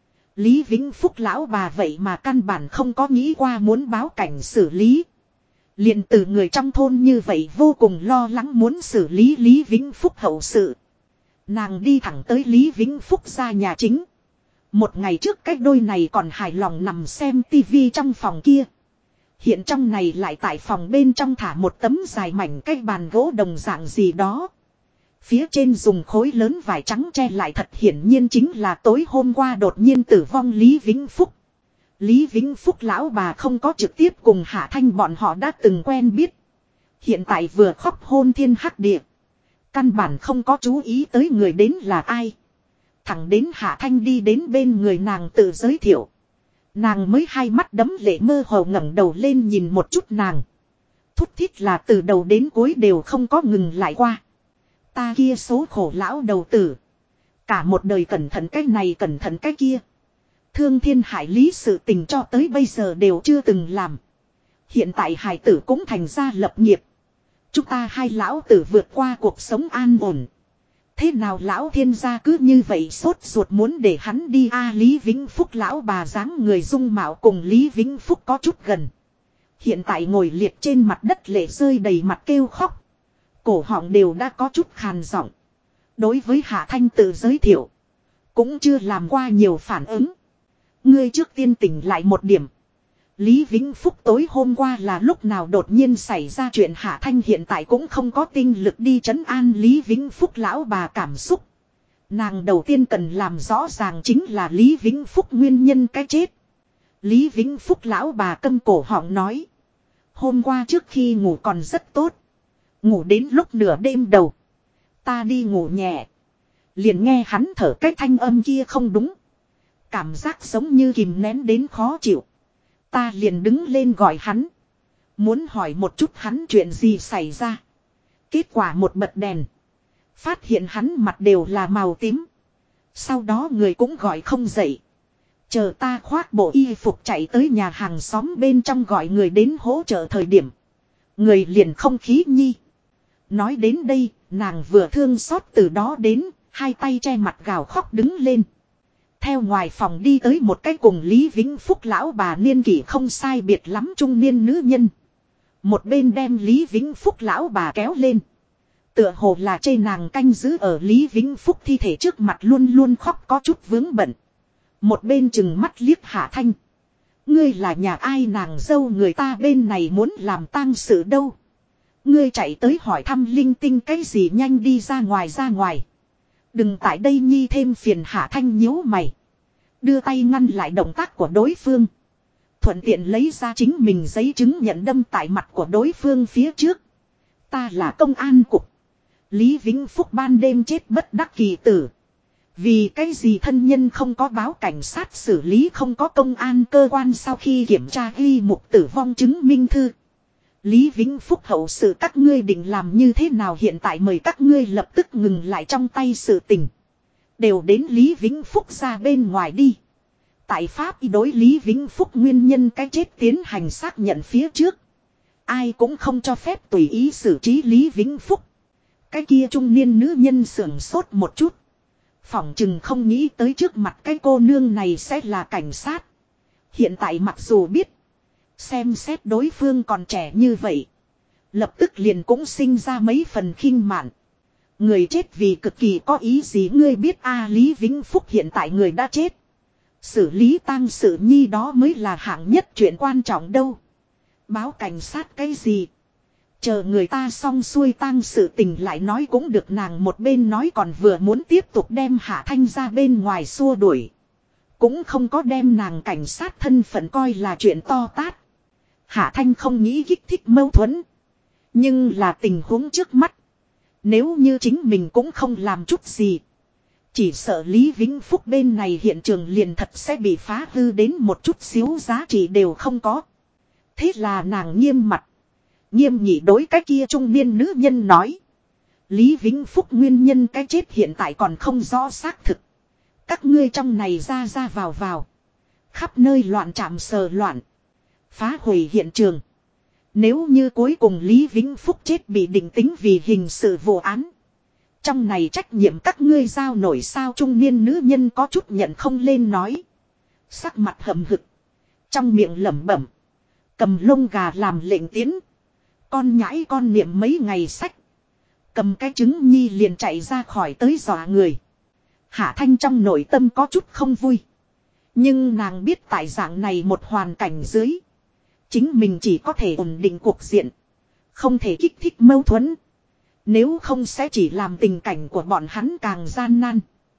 Lý Vĩnh Phúc lão bà vậy mà căn bản không có nghĩ qua muốn báo cảnh xử lý. Liền từ người trong thôn như vậy vô cùng lo lắng muốn xử lý Lý Vĩnh Phúc hậu sự. Nàng đi thẳng tới Lý Vĩnh Phúc ra nhà chính. Một ngày trước cái đôi này còn hài lòng nằm xem tivi trong phòng kia. Hiện trong này lại tại phòng bên trong thả một tấm dài mảnh cái bàn gỗ đồng dạng gì đó. Phía trên dùng khối lớn vải trắng che lại, thật hiển nhiên chính là tối hôm qua đột nhiên tử vong Lý Vĩnh Phúc. Lý Vĩnh Phúc lão bà không có trực tiếp cùng Hạ Thanh bọn họ đã từng quen biết. Hiện tại vừa khóc hôn thiên hắc địa. Căn bản không có chú ý tới người đến là ai. Thẳng đến Hạ Thanh đi đến bên người nàng tự giới thiệu. Nàng mới hai mắt đấm lệ mơ hồ ngẩng đầu lên nhìn một chút nàng. Thút thít là từ đầu đến cuối đều không có ngừng lại qua. Ta kia số khổ lão đầu tử. Cả một đời cẩn thận cái này cẩn thận cái kia. Thương thiên hại lý sự tình cho tới bây giờ đều chưa từng làm. Hiện tại hài tử cũng thành ra lập nghiệp. Chúng ta hai lão tử vượt qua cuộc sống an ổn. Thế nào lão thiên gia cứ như vậy sốt ruột muốn để hắn đi Lý Vĩnh Phúc lão bà dáng người dung mạo cùng Lý Vĩnh Phúc có chút gần. Hiện tại ngồi liệt trên mặt đất lệ rơi đầy mặt kêu khóc. Cổ họng đều đã có chút khàn giọng. Đối với Hạ Thanh tự giới thiệu. Cũng chưa làm qua nhiều phản ứng. Ngươi trước tiên tỉnh lại một điểm. Lý Vĩnh Phúc tối hôm qua là lúc nào đột nhiên xảy ra chuyện. Hạ Thanh hiện tại cũng không có tinh lực đi trấn an Lý Vĩnh Phúc lão bà cảm xúc. Nàng đầu tiên cần làm rõ ràng chính là Lý Vĩnh Phúc nguyên nhân cái chết. Lý Vĩnh Phúc lão bà câm cổ họng nói. Hôm qua trước khi ngủ còn rất tốt. Ngủ đến lúc nửa đêm đầu. Ta đi ngủ nhẹ. Liền nghe hắn thở cái thanh âm kia không đúng. Cảm giác giống như kìm nén đến khó chịu. Ta liền đứng lên gọi hắn. Muốn hỏi một chút hắn chuyện gì xảy ra. Kết quả một bật đèn. Phát hiện hắn mặt đều là màu tím. Sau đó người cũng gọi không dậy. Chờ ta khoác bộ y phục chạy tới nhà hàng xóm bên trong gọi người đến hỗ trợ thời điểm. Người liền không khí nhi. Nói đến đây, nàng vừa thương xót từ đó đến, hai tay che mặt gào khóc đứng lên. Theo ngoài phòng đi tới một cái cùng Lý Vĩnh Phúc lão bà niên kỷ không sai biệt lắm trung niên nữ nhân. Một bên đem Lý Vĩnh Phúc lão bà kéo lên. Tựa hồ là chê nàng canh giữ ở Lý Vĩnh Phúc thi thể trước mặt luôn luôn khóc có chút vướng bận. Một bên chừng mắt liếc Hạ Thanh. Ngươi là nhà ai nàng dâu người ta bên này muốn làm tang sự đâu. Ngươi chạy tới hỏi thăm linh tinh cái gì nhanh đi ra ngoài ra ngoài. Đừng tại đây nhi thêm phiền Hạ Thanh nhíu mày. Đưa tay ngăn lại động tác của đối phương. Thuận tiện lấy ra chính mình giấy chứng nhận đâm tại mặt của đối phương phía trước. Ta là công an cục. Lý Vĩnh Phúc ban đêm chết bất đắc kỳ tử. Vì cái gì thân nhân không có báo cảnh sát xử lý không có công an cơ quan sau khi kiểm tra ghi mục tử vong chứng minh thư. Lý Vĩnh Phúc hậu sự các ngươi định làm như thế nào hiện tại mời các ngươi lập tức ngừng lại trong tay sự tình. Đều đến Lý Vĩnh Phúc ra bên ngoài đi. Tại Pháp y đối Lý Vĩnh Phúc nguyên nhân cái chết tiến hành xác nhận phía trước. Ai cũng không cho phép tùy ý xử trí Lý Vĩnh Phúc. Cái kia trung niên nữ nhân sưởng sốt một chút. Phỏng chừng không nghĩ tới trước mặt cái cô nương này sẽ là cảnh sát. Hiện tại mặc dù biết. Xem xét đối phương còn trẻ như vậy. Lập tức liền cũng sinh ra mấy phần khinh mạn. Người chết vì cực kỳ có ý gì ngươi biết a Lý Vĩnh Phúc hiện tại người đã chết. Xử lý tang sự nhi đó mới là hạng nhất chuyện quan trọng đâu. Báo cảnh sát cái gì. Chờ người ta xong xuôi tang sự tình lại nói cũng được nàng một bên nói còn vừa muốn tiếp tục đem Hạ Thanh ra bên ngoài xua đuổi. Cũng không có đem nàng cảnh sát thân phận coi là chuyện to tát. Hạ Thanh không nghĩ kích thích mâu thuẫn. Nhưng là tình huống trước mắt. Nếu như chính mình cũng không làm chút gì. Chỉ sợ Lý Vĩnh Phúc bên này hiện trường liền thật sẽ bị phá hư đến một chút xíu giá trị đều không có. Thế là nàng nghiêm mặt. Nghiêm nhị đối cái kia trung niên nữ nhân nói. Lý Vĩnh Phúc nguyên nhân cái chết hiện tại còn không rõ xác thực. Các ngươi trong này ra ra vào vào. Khắp nơi loạn trạm sờ loạn. Phá hủy hiện trường. Nếu như cuối cùng Lý Vĩnh Phúc chết bị định tính vì hình sự vụ án. Trong này trách nhiệm các ngươi giao nổi sao trung niên nữ nhân có chút nhận không lên nói. Sắc mặt hầm hực. Trong miệng lẩm bẩm. Cầm lông gà làm lệnh tiến. Con nhãi con niệm mấy ngày sách. Cầm cái trứng nhi liền chạy ra khỏi tới dọa người. Hạ Thanh trong nội tâm có chút không vui. Nhưng nàng biết tại dạng này một hoàn cảnh dưới. Chính mình chỉ có thể ổn định cuộc diện. Không thể kích thích mâu thuẫn. Nếu không sẽ chỉ làm tình cảnh của bọn hắn càng gian nan.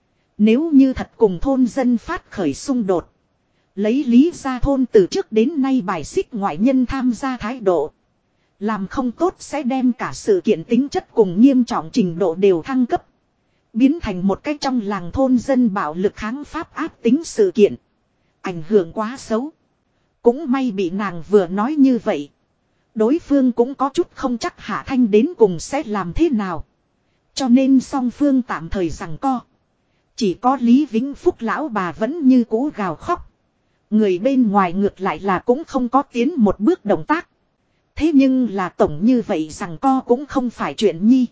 Nếu như thật cùng thôn dân phát khởi xung đột. Lấy lý ra thôn từ trước đến nay bài xích ngoại nhân tham gia thái độ. Làm không tốt sẽ đem cả sự kiện tính chất cùng nghiêm trọng trình độ đều thăng cấp. Biến thành một cách trong làng thôn dân bạo lực kháng pháp áp tính sự kiện. Ảnh hưởng quá xấu. Cũng may bị nàng vừa nói như vậy. Đối phương cũng có chút không chắc Hạ Thanh đến cùng sẽ làm thế nào. Cho nên song phương tạm thời giằng co. Chỉ có Lý Vĩnh Phúc lão bà vẫn như cũ gào khóc. Người bên ngoài ngược lại là cũng không có tiến một bước động tác. Thế nhưng là tổng như vậy giằng co cũng không phải chuyện nhi.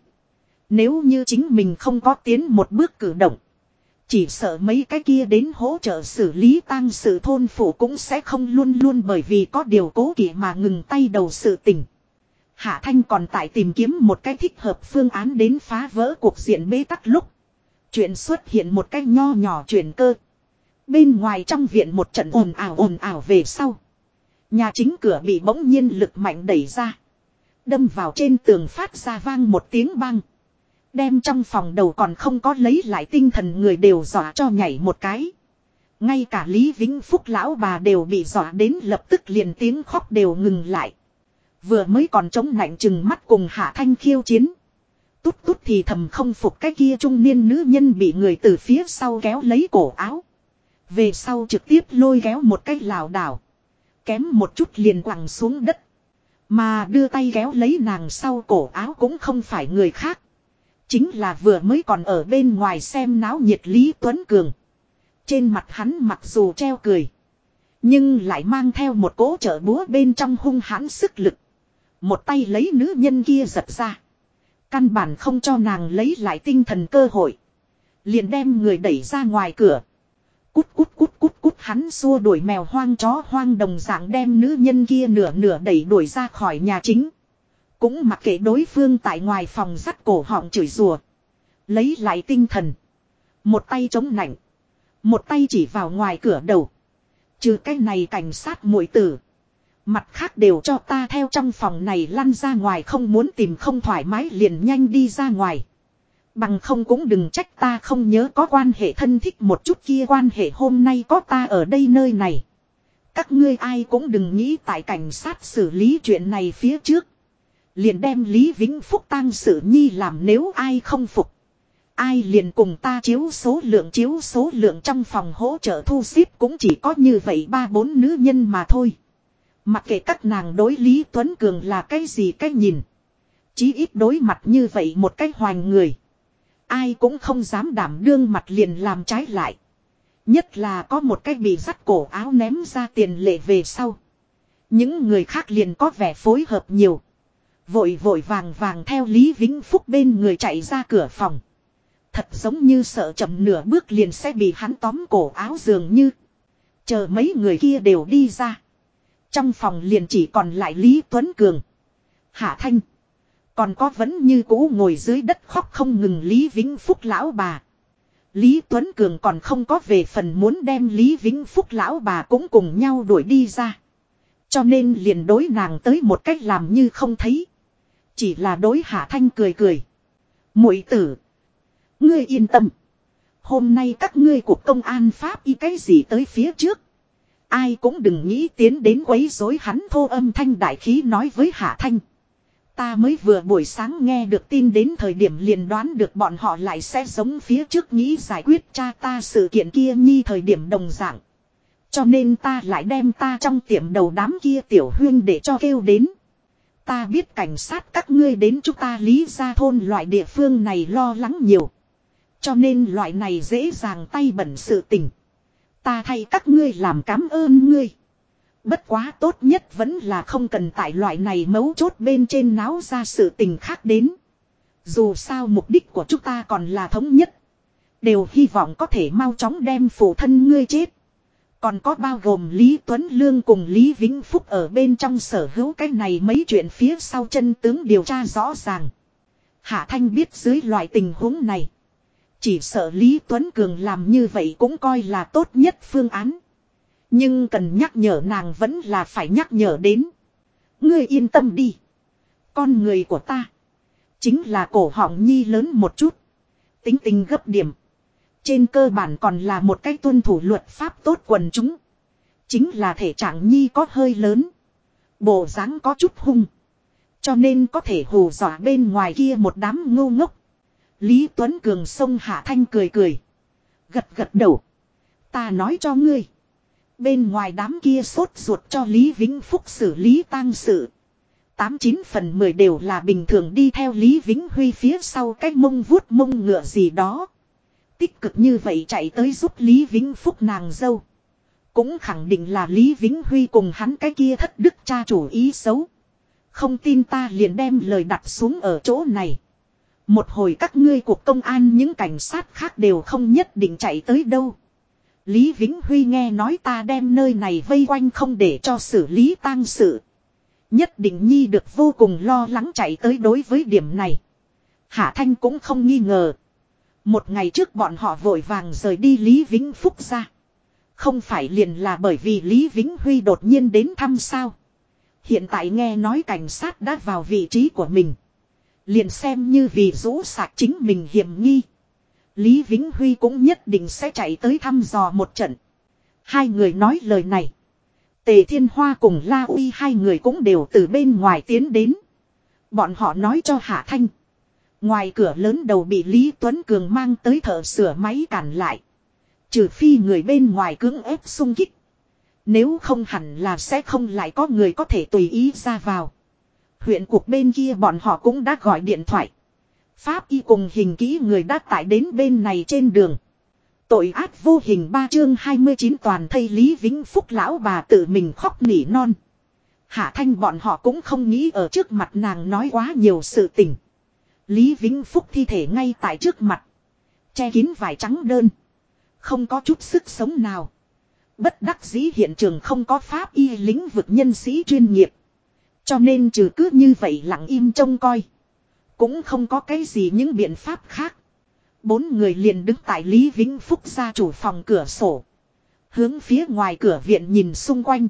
Nếu như chính mình không có tiến một bước cử động. Chỉ sợ mấy cái kia đến hỗ trợ xử lý tang sự thôn phủ cũng sẽ không luôn luôn bởi vì có điều cố kỵ mà ngừng tay đầu sự tình. Hạ Thanh còn tại tìm kiếm một cái thích hợp phương án đến phá vỡ cuộc diện bế tắc lúc. Chuyện xuất hiện một cái nho nhỏ chuyển cơ. Bên ngoài trong viện một trận ồn ào về sau. Nhà chính cửa bị bỗng nhiên lực mạnh đẩy ra. Đâm vào trên tường phát ra vang một tiếng bang. Đem trong phòng đầu còn không có lấy lại tinh thần người đều dọa cho nhảy một cái. Ngay cả Lý Vĩnh Phúc lão bà đều bị dọa đến lập tức liền tiếng khóc đều ngừng lại. Vừa mới còn chống nạnh chừng mắt cùng Hạ Thanh khiêu chiến. Tút tút thì thầm không phục cái kia trung niên nữ nhân bị người từ phía sau kéo lấy cổ áo. Về sau trực tiếp lôi kéo một cái lảo đảo. Kém một chút liền quẳng xuống đất. Mà đưa tay kéo lấy nàng sau cổ áo cũng không phải người khác. Chính là vừa mới còn ở bên ngoài xem náo nhiệt Lý Tuấn Cường. Trên mặt hắn mặc dù treo cười. Nhưng lại mang theo một cỗ trợ búa bên trong hung hãn sức lực. Một tay lấy nữ nhân kia giật ra. Căn bản không cho nàng lấy lại tinh thần cơ hội. Liền đem người đẩy ra ngoài cửa. Cút cút cút cút cút hắn xua đuổi mèo hoang chó hoang đồng dạng đem nữ nhân kia nửa nửa đẩy đuổi ra khỏi nhà chính. Cũng mặc kệ đối phương tại ngoài phòng dắt cổ họng chửi rủa. Lấy lại tinh thần. Một tay chống nạnh. Một tay chỉ vào ngoài cửa đầu. Trừ cái này cảnh sát muội tử. Mặt khác đều cho ta theo trong phòng này lăn ra ngoài, không muốn tìm không thoải mái liền nhanh đi ra ngoài. Bằng không cũng đừng trách ta không nhớ có quan hệ thân thích một chút kia quan hệ hôm nay có ta ở đây nơi này. Các ngươi ai cũng đừng nghĩ tại cảnh sát xử lý chuyện này phía trước. Liền đem Lý Vĩnh Phúc tang sự nhi làm, nếu ai không phục. Ai liền cùng ta chiếu số lượng trong phòng hỗ trợ thu xếp cũng chỉ có như vậy 3-4 nữ nhân mà thôi. Mặc kệ các nàng đối Lý Tuấn Cường là cái gì cách nhìn. Chí ít đối mặt như vậy một cái hoành người. Ai cũng không dám đảm đương mặt liền làm trái lại. Nhất là có một cái bị dắt cổ áo ném ra tiền lệ về sau. Những người khác liền có vẻ phối hợp nhiều. Vội vội vàng vàng theo Lý Vĩnh Phúc bên người chạy ra cửa phòng. Thật giống như sợ chậm nửa bước liền sẽ bị hắn tóm cổ áo dường như. Chờ mấy người kia đều đi ra. Trong phòng liền chỉ còn lại Lý Tuấn Cường, Hạ Thanh. Còn có vẫn như cũ ngồi dưới đất khóc không ngừng Lý Vĩnh Phúc lão bà. Lý Tuấn Cường còn không có về phần muốn đem Lý Vĩnh Phúc lão bà cũng cùng nhau đuổi đi ra. Cho nên liền đối nàng tới một cách làm như không thấy. Chỉ là đối Hạ Thanh cười cười. Muội tử, ngươi yên tâm. Hôm nay các ngươi của công an pháp y cái gì tới phía trước. Ai cũng đừng nghĩ tiến đến quấy rối hắn, thô âm thanh đại khí nói với Hạ Thanh. Ta mới vừa buổi sáng nghe được tin đến thời điểm liền đoán được bọn họ lại sẽ giống phía trước nghĩ giải quyết cha ta sự kiện kia nhi thời điểm đồng dạng. Cho nên ta lại đem ta trong tiệm đầu đám kia tiểu huyên để cho kêu đến. Ta biết cảnh sát các ngươi đến chúng ta Lý gia thôn loại địa phương này lo lắng nhiều. Cho nên loại này dễ dàng tay bẩn sự tình. Ta thay các ngươi làm cảm ơn ngươi. Bất quá tốt nhất vẫn là không cần tại loại này mấu chốt bên trên náo ra sự tình khác đến. Dù sao mục đích của chúng ta còn là thống nhất. Đều hy vọng có thể mau chóng đem phụ thân ngươi chết. Còn có bao gồm Lý Tuấn Lương cùng Lý Vĩnh Phúc ở bên trong sở hữu cái này mấy chuyện phía sau chân tướng điều tra rõ ràng. Hạ Thanh biết dưới loại tình huống này. Chỉ sợ Lý Tuấn Cường làm như vậy cũng coi là tốt nhất phương án. Nhưng cần nhắc nhở nàng vẫn là phải nhắc nhở đến. Ngươi yên tâm đi. Con người của ta. Chính là cổ họng nhi lớn một chút. Tính tình gấp điểm. Trên cơ bản còn là một cách tuân thủ luật pháp tốt quần chúng. Chính là thể trạng nhi có hơi lớn. Bộ dáng có chút hung. Cho nên có thể hù dọa bên ngoài kia một đám ngu ngốc. Lý Tuấn Cường xông Hạ Thanh cười cười. Gật gật đầu. Ta nói cho ngươi. Bên ngoài đám kia sốt ruột cho Lý Vĩnh Phúc xử lý tang sự. 89 phần 10 đều là bình thường đi theo Lý Vĩnh Huy phía sau cái mông vuốt mông ngựa gì đó. Tích cực như vậy chạy tới giúp Lý Vĩnh Phúc nàng dâu. Cũng khẳng định là Lý Vĩnh Huy cùng hắn cái kia thất đức cha chủ ý xấu. Không tin ta liền đem lời đặt xuống ở chỗ này. Một hồi các ngươi cuộc công an những cảnh sát khác đều không nhất định chạy tới đâu. Lý Vĩnh Huy nghe nói ta đem nơi này vây quanh không để cho xử lý tang sự. Nhất định nhi được vô cùng lo lắng chạy tới. Đối với điểm này Hạ Thanh cũng không nghi ngờ. Một ngày trước bọn họ vội vàng rời đi Lý Vĩnh Phúc ra. Không phải liền là bởi vì Lý Vĩnh Huy đột nhiên đến thăm sao. Hiện tại nghe nói cảnh sát đã vào vị trí của mình. Liền xem như vì rũ sạch chính mình hiểm nghi. Lý Vĩnh Huy cũng nhất định sẽ chạy tới thăm dò một trận. Hai người nói lời này. Tề Thiên Hoa cùng La Uy hai người cũng đều từ bên ngoài tiến đến. Bọn họ nói cho Hạ Thanh. Ngoài cửa lớn đầu bị Lý Tuấn Cường mang tới thợ sửa máy cản lại. Trừ phi người bên ngoài cưỡng ép xung kích. Nếu không hẳn là sẽ không lại có người có thể tùy ý ra vào. Huyện cục bên kia bọn họ cũng đã gọi điện thoại. Pháp y cùng hình kỹ người đã tải đến bên này trên đường. Tội ác vô hình 3 chương 29 toàn thây Lý Vĩnh Phúc lão bà tự mình khóc nỉ non. Hạ Thanh bọn họ cũng không nghĩ ở trước mặt nàng nói quá nhiều sự tình. Lý Vĩnh Phúc thi thể ngay tại trước mặt. Che kín vải trắng đơn. Không có chút sức sống nào. Bất đắc dĩ hiện trường không có pháp y lĩnh vực nhân sĩ chuyên nghiệp. Cho nên trừ cứ như vậy lặng im trông coi. Cũng không có cái gì những biện pháp khác. Bốn người liền đứng tại Lý Vĩnh Phúc gia chủ phòng cửa sổ. Hướng phía ngoài cửa viện nhìn xung quanh.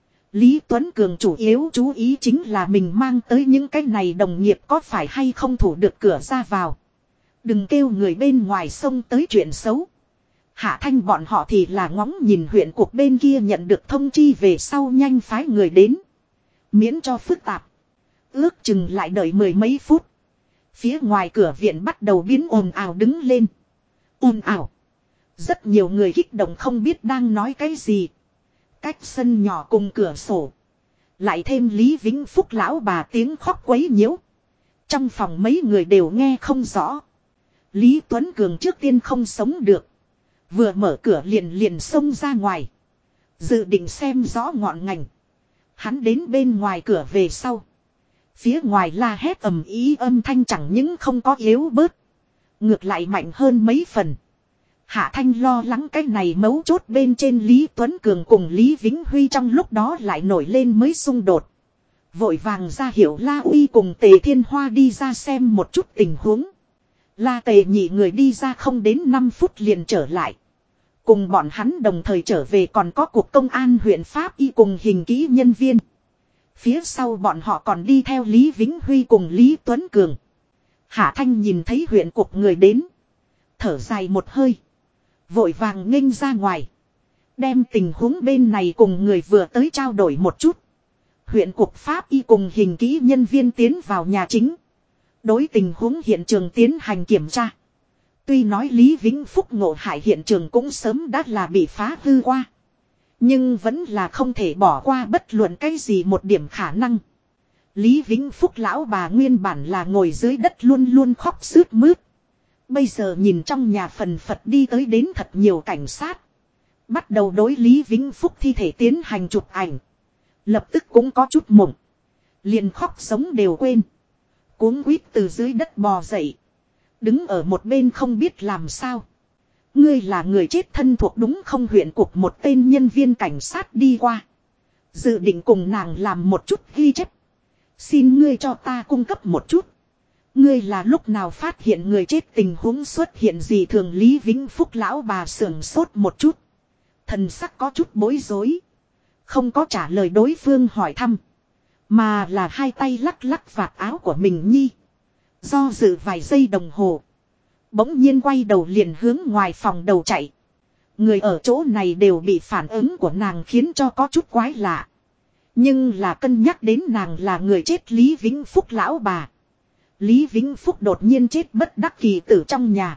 Lý Tuấn Cường chủ yếu chú ý chính là mình mang tới những cái này đồng nghiệp có phải hay không thủ được cửa ra vào. Đừng kêu người bên ngoài xông tới chuyện xấu. Hạ Thanh bọn họ thì là ngóng nhìn huyện cuộc bên kia nhận được thông chi về sau nhanh phái người đến. Miễn cho phức tạp. Ước chừng lại đợi mười mấy phút. Phía ngoài cửa viện bắt đầu biến ồn ào đứng lên. Ồn ào. Rất nhiều người kích động không biết đang nói cái gì. Cách sân nhỏ cùng cửa sổ. Lại thêm Lý Vĩnh Phúc lão bà tiếng khóc quấy nhiễu. Trong phòng mấy người đều nghe không rõ. Lý Tuấn Cường trước tiên không sống được. Vừa mở cửa liền xông ra ngoài. Dự định xem rõ ngọn ngành. Hắn đến bên ngoài cửa về sau. Phía ngoài la hét ầm ý âm thanh chẳng những không có yếu bớt. Ngược lại mạnh hơn mấy phần. Hạ Thanh lo lắng cái này mấu chốt bên trên Lý Tuấn Cường cùng Lý Vĩnh Huy trong lúc đó lại nổi lên mới xung đột. Vội vàng ra hiệu La Uy cùng Tề Thiên Hoa đi ra xem một chút tình huống. La Tề nhị người đi ra không đến 5 phút liền trở lại. Cùng bọn hắn đồng thời trở về còn có cuộc công an huyện Pháp y cùng hình kỹ nhân viên. Phía sau bọn họ còn đi theo Lý Vĩnh Huy cùng Lý Tuấn Cường. Hạ Thanh nhìn thấy huyện cục người đến. Thở dài một hơi. Vội vàng nghênh ra ngoài. Đem tình huống bên này cùng người vừa tới trao đổi một chút. Huyện cục Pháp y cùng hình kỹ nhân viên tiến vào nhà chính. Đối tình huống hiện trường tiến hành kiểm tra. Tuy nói Lý Vĩnh Phúc ngộ hại hiện trường cũng sớm đã là bị phá hư qua. Nhưng vẫn là không thể bỏ qua bất luận cái gì một điểm khả năng. Lý Vĩnh Phúc lão bà nguyên bản là ngồi dưới đất luôn luôn khóc sướt mướt. Bây giờ nhìn trong nhà phần phật đi tới đến thật nhiều cảnh sát. Bắt đầu đối Lý Vĩnh Phúc thi thể tiến hành chụp ảnh. Lập tức cũng có chút mộng. Liền khóc sống đều quên. Cuống quýt từ dưới đất bò dậy. Đứng ở một bên không biết làm sao. Ngươi là người chết thân thuộc đúng không huyện cục một tên nhân viên cảnh sát đi qua. Dự định cùng nàng làm một chút ghi chép. Xin ngươi cho ta cung cấp một chút. Ngươi là lúc nào phát hiện người chết tình huống xuất hiện gì thường Lý Vĩnh Phúc lão bà sưởng sốt một chút. Thần sắc có chút bối rối. Không có trả lời đối phương hỏi thăm. Mà là hai tay lắc lắc vạt áo của mình nhi. Do dự vài giây đồng hồ. Bỗng nhiên quay đầu liền hướng ngoài phòng đầu chạy. Người ở chỗ này đều bị phản ứng của nàng khiến cho có chút quái lạ. Nhưng là cân nhắc đến nàng là người chết Lý Vĩnh Phúc lão bà. Lý Vĩnh Phúc đột nhiên chết bất đắc kỳ tử trong nhà.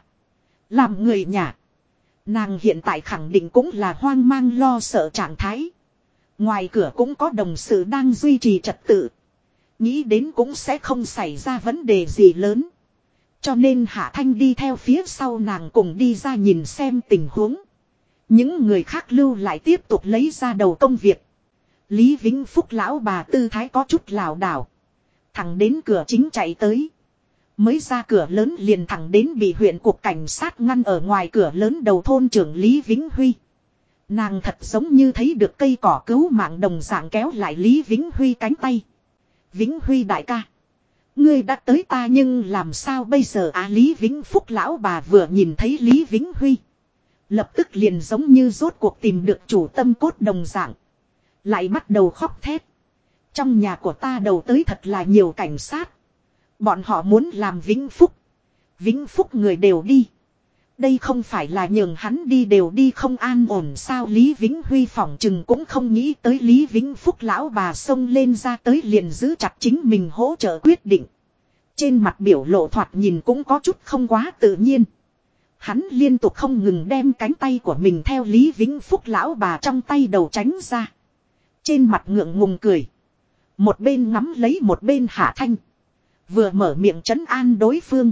Làm người nhà. Nàng hiện tại khẳng định cũng là hoang mang lo sợ trạng thái. Ngoài cửa cũng có đồng sự đang duy trì trật tự. Nghĩ đến cũng sẽ không xảy ra vấn đề gì lớn. Cho nên Hạ Thanh đi theo phía sau nàng cùng đi ra nhìn xem tình huống. Những người khác lưu lại tiếp tục lấy ra đầu công việc. Lý Vĩnh Phúc lão bà tư thái có chút lảo đảo. Thẳng đến cửa chính chạy tới. Mới ra cửa lớn liền thẳng đến bị huyện cục cảnh sát ngăn ở ngoài cửa lớn đầu thôn trưởng Lý Vĩnh Huy. Nàng thật giống như thấy được cây cỏ cứu mạng đồng dạng kéo lại Lý Vĩnh Huy cánh tay. Vĩnh Huy đại ca. Ngươi đã tới ta nhưng làm sao bây giờ Lý Vĩnh Phúc lão bà vừa nhìn thấy Lý Vĩnh Huy. Lập tức liền giống như rốt cuộc tìm được chủ tâm cốt đồng dạng. Lại bắt đầu khóc thét. Trong nhà của ta đầu tới thật là nhiều cảnh sát. Bọn họ muốn làm Vĩnh Phúc. Vĩnh Phúc người đều đi. Đây không phải là nhường hắn đi đều đi không an ổn sao. Lý Vĩnh Huy phỏng chừng cũng không nghĩ tới Lý Vĩnh Phúc lão bà xông lên ra tới liền giữ chặt chính mình hỗ trợ quyết định. Trên mặt biểu lộ thoạt nhìn cũng có chút không quá tự nhiên. Hắn liên tục không ngừng đem cánh tay của mình theo Lý Vĩnh Phúc lão bà trong tay đầu tránh ra. Trên mặt ngượng ngùng cười. Một bên ngắm lấy một bên Hạ Thanh. Vừa mở miệng trấn an đối phương.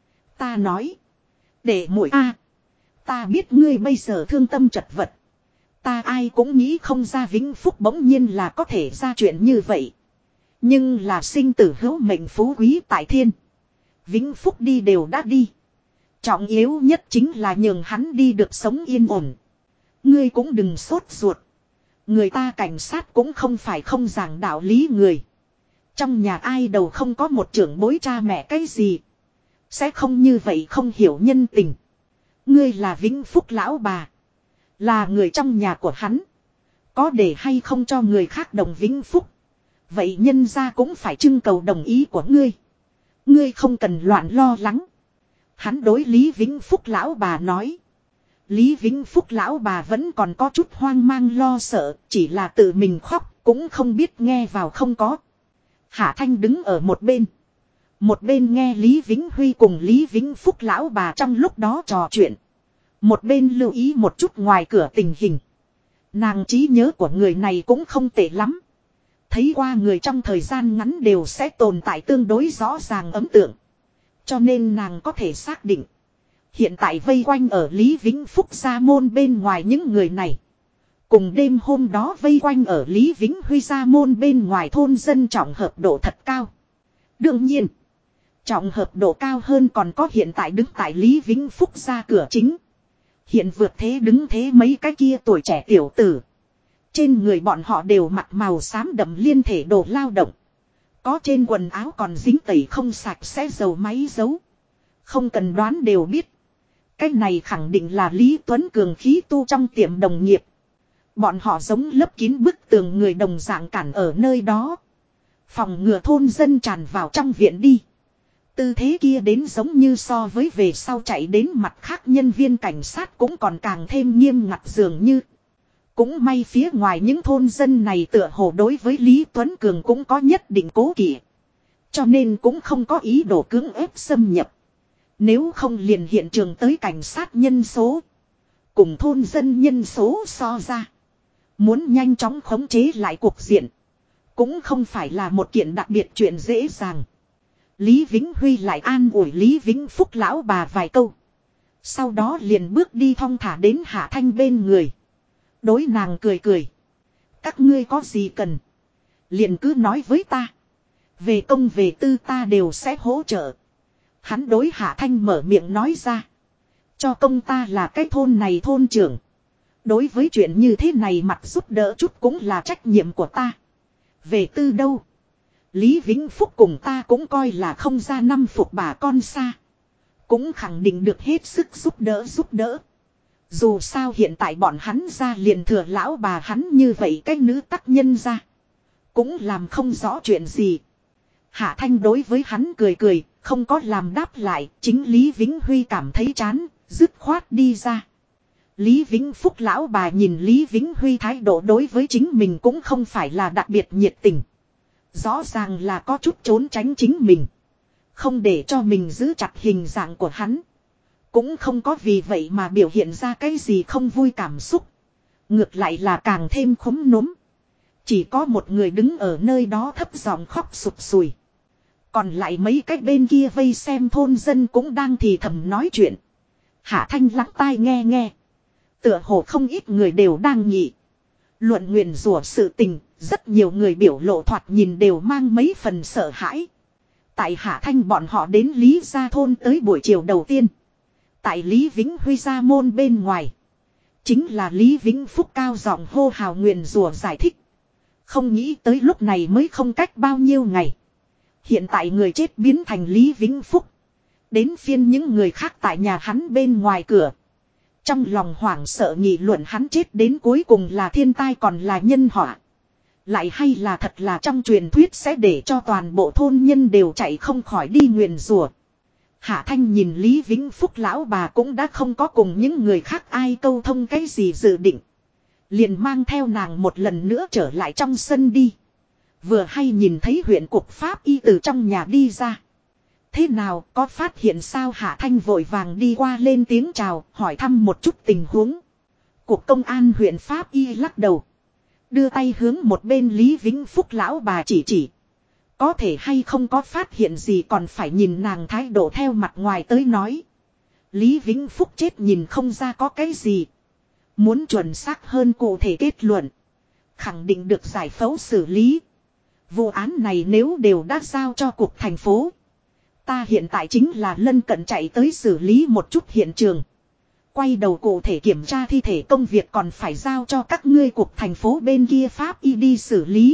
Ta nói. Để muội a, ta biết ngươi bây giờ thương tâm chật vật. Ta ai cũng nghĩ không ra Vĩnh Phúc bỗng nhiên là có thể ra chuyện như vậy. Nhưng là sinh tử hữu mệnh phú quý tại thiên. Vĩnh Phúc đi đều đã đi. Trọng yếu nhất chính là nhường hắn đi được sống yên ổn. Ngươi cũng đừng sốt ruột. Người ta cảnh sát cũng không phải không giảng đạo lý người. Trong nhà ai đầu không có một trưởng bối cha mẹ cái gì. Sẽ không như vậy không hiểu nhân tình. Ngươi là Vĩnh Phúc lão bà. Là người trong nhà của hắn. Có để hay không cho người khác đồng Vĩnh Phúc. Vậy nhân gia cũng phải trưng cầu đồng ý của ngươi. Ngươi không cần loạn lo lắng. Hắn đối Lý Vĩnh Phúc lão bà nói. Lý Vĩnh Phúc lão bà vẫn còn có chút hoang mang lo sợ. Chỉ là tự mình khóc cũng không biết nghe vào không có. Hạ Thanh đứng ở một bên. Một bên nghe Lý Vĩnh Huy cùng Lý Vĩnh Phúc lão bà trong lúc đó trò chuyện. Một bên lưu ý một chút ngoài cửa tình hình. Nàng trí nhớ của người này cũng không tệ lắm. Thấy qua người trong thời gian ngắn đều sẽ tồn tại tương đối rõ ràng ấn tượng. Cho nên nàng có thể xác định. Hiện tại vây quanh ở Lý Vĩnh Phúc gia môn bên ngoài những người này. Cùng đêm hôm đó vây quanh ở Lý Vĩnh Huy gia môn bên ngoài thôn dân trọng hợp độ thật cao. Đương nhiên. Trọng hợp độ cao hơn còn có hiện tại đứng tại Lý Vĩnh Phúc ra cửa chính. Hiện vượt thế đứng thế mấy cái kia tuổi trẻ tiểu tử. Trên người bọn họ đều mặc màu xám đậm liên thể đồ lao động. Có trên quần áo còn dính tẩy không sạch sẽ dầu máy dấu. Không cần đoán đều biết. Cái này khẳng định là Lý Tuấn Cường khí tu trong tiệm đồng nghiệp. Bọn họ giống lấp kín bức tường người đồng dạng cản ở nơi đó. Phòng ngừa thôn dân tràn vào trong viện đi. Tư thế kia đến giống như so với về sau chạy đến mặt khác nhân viên cảnh sát cũng còn càng thêm nghiêm ngặt dường như. Cũng may phía ngoài những thôn dân này tựa hồ đối với Lý Tuấn Cường cũng có nhất định cố kỵ. Cho nên cũng không có ý đồ cưỡng ép xâm nhập. Nếu không liền hiện trường tới cảnh sát nhân số. Cùng thôn dân nhân số so ra. Muốn nhanh chóng khống chế lại cuộc diện. Cũng không phải là một kiện đặc biệt chuyện dễ dàng. Lý Vĩnh Huy lại an ủi Lý Vĩnh Phúc lão bà vài câu. Sau đó liền bước đi thong thả đến Hạ Thanh bên người. Đối nàng cười cười. Các ngươi có gì cần. Liền cứ nói với ta. Về công về tư ta đều sẽ hỗ trợ. Hắn đối Hạ Thanh mở miệng nói ra. Cho công ta là cái thôn này thôn trưởng. Đối với chuyện như thế này mặt giúp đỡ chút cũng là trách nhiệm của ta. Về tư đâu. Lý Vĩnh Phúc cùng ta cũng coi là không ra năm phục bà con xa. Cũng khẳng định được hết sức giúp đỡ. Dù sao hiện tại bọn hắn ra liền thừa lão bà hắn như vậy cái nữ tác nhân ra. Cũng làm không rõ chuyện gì. Hạ Thanh đối với hắn cười cười, không có làm đáp lại, chính Lý Vĩnh Huy cảm thấy chán, dứt khoát đi ra. Lý Vĩnh Phúc lão bà nhìn Lý Vĩnh Huy thái độ đối với chính mình cũng không phải là đặc biệt nhiệt tình. Rõ ràng là có chút trốn tránh chính mình. Không để cho mình giữ chặt hình dạng của hắn. Cũng không có vì vậy mà biểu hiện ra cái gì không vui cảm xúc. Ngược lại là càng thêm khúm núm. Chỉ có một người đứng ở nơi đó thấp giọng khóc sụp sùi. Còn lại mấy cái bên kia vây xem thôn dân cũng đang thì thầm nói chuyện. Hạ Thanh lắng tai nghe nghe. Tựa hồ không ít người đều đang nhị. Luận nguyền rủa sự tình, rất nhiều người biểu lộ thoạt nhìn đều mang mấy phần sợ hãi. Tại Hạ Thanh bọn họ đến Lý Gia Thôn tới buổi chiều đầu tiên. Tại Lý Vĩnh Huy Gia môn bên ngoài. Chính là Lý Vĩnh Phúc cao giọng hô hào nguyền rủa giải thích. Không nghĩ tới lúc này mới không cách bao nhiêu ngày. Hiện tại người chết biến thành Lý Vĩnh Phúc. Đến phiên những người khác tại nhà hắn bên ngoài cửa. Trong lòng hoảng sợ nghị luận hắn chết đến cuối cùng là thiên tai còn là nhân họa. Lại hay là thật là trong truyền thuyết sẽ để cho toàn bộ thôn nhân đều chạy không khỏi đi nguyền rủa. Hạ Thanh nhìn Lý Vĩnh Phúc lão bà cũng đã không có cùng những người khác ai câu thông cái gì dự định. Liền mang theo nàng một lần nữa trở lại trong sân đi. Vừa hay nhìn thấy huyện cục pháp y từ trong nhà đi ra. Thế nào, có phát hiện sao? Hạ Thanh vội vàng đi qua lên tiếng chào, hỏi thăm một chút tình huống. Cục công an huyện pháp y lắc đầu. Đưa tay hướng một bên Lý Vĩnh Phúc lão bà chỉ. Có thể hay không có phát hiện gì còn phải nhìn nàng thái độ theo mặt ngoài tới nói. Lý Vĩnh Phúc chết nhìn không ra có cái gì. Muốn chuẩn xác hơn cụ thể kết luận. Khẳng định được giải phẫu xử lý. Vụ án này nếu đều đã giao cho cục thành phố. Ta hiện tại chính là lân cận chạy tới xử lý một chút hiện trường. Quay đầu cụ thể kiểm tra thi thể công việc còn phải giao cho các ngươi cục thành phố bên kia pháp y đi xử lý.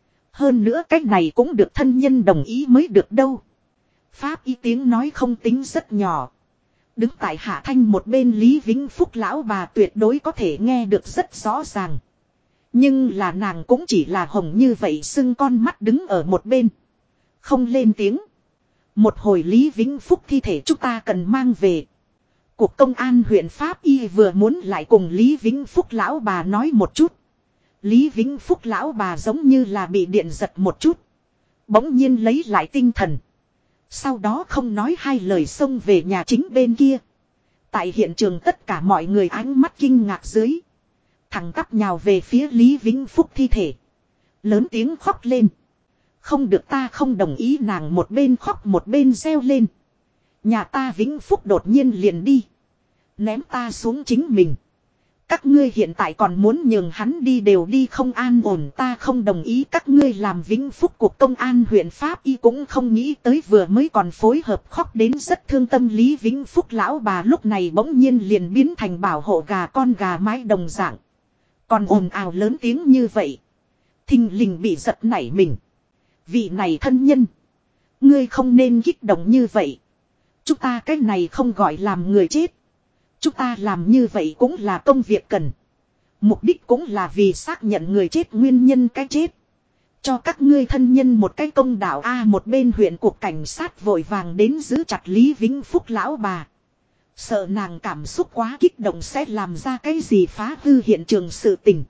Hơn nữa cách này cũng được thân nhân đồng ý mới được đâu. Pháp y tiếng nói không tính rất nhỏ. Đứng tại Hạ Thanh một bên Lý Vĩnh Phúc lão bà tuyệt đối có thể nghe được rất rõ ràng. Nhưng là nàng cũng chỉ là hồng như vậy sưng con mắt đứng ở một bên. Không lên tiếng. Một hồi Lý Vĩnh Phúc thi thể chúng ta cần mang về. Cục công an huyện Pháp Y vừa muốn lại cùng Lý Vĩnh Phúc lão bà nói một chút. Lý Vĩnh Phúc lão bà giống như là bị điện giật một chút. Bỗng nhiên lấy lại tinh thần. Sau đó không nói hai lời xông về nhà chính bên kia. Tại hiện trường tất cả mọi người ánh mắt kinh ngạc dưới. Thằng tắp nhào về phía Lý Vĩnh Phúc thi thể. Lớn tiếng khóc lên. Không được, ta không đồng ý. Nàng một bên khóc một bên reo lên. Nhà ta Vĩnh Phúc đột nhiên liền đi. Ném ta xuống chính mình. Các ngươi hiện tại còn muốn nhường hắn đi đều đi không an ổn, ta không đồng ý. Các ngươi làm Vĩnh Phúc cục công an huyện Pháp Y cũng không nghĩ tới vừa mới còn phối hợp khóc đến rất thương tâm Lý Vĩnh Phúc lão bà lúc này bỗng nhiên liền biến thành bảo hộ gà con gà mái đồng dạng. Còn ồn ào lớn tiếng như vậy. Thình lình bị giật nảy mình. Vị này thân nhân. Ngươi không nên kích động như vậy. Chúng ta cái này không gọi làm người chết. Chúng ta làm như vậy cũng là công việc cần. Mục đích cũng là vì xác nhận người chết nguyên nhân cái chết. Cho các ngươi thân nhân một cái công đạo. Một bên huyện cục cảnh sát vội vàng đến giữ chặt Lý Vĩnh Phúc lão bà. Sợ nàng cảm xúc quá kích động sẽ làm ra cái gì phá hư hiện trường sự tình.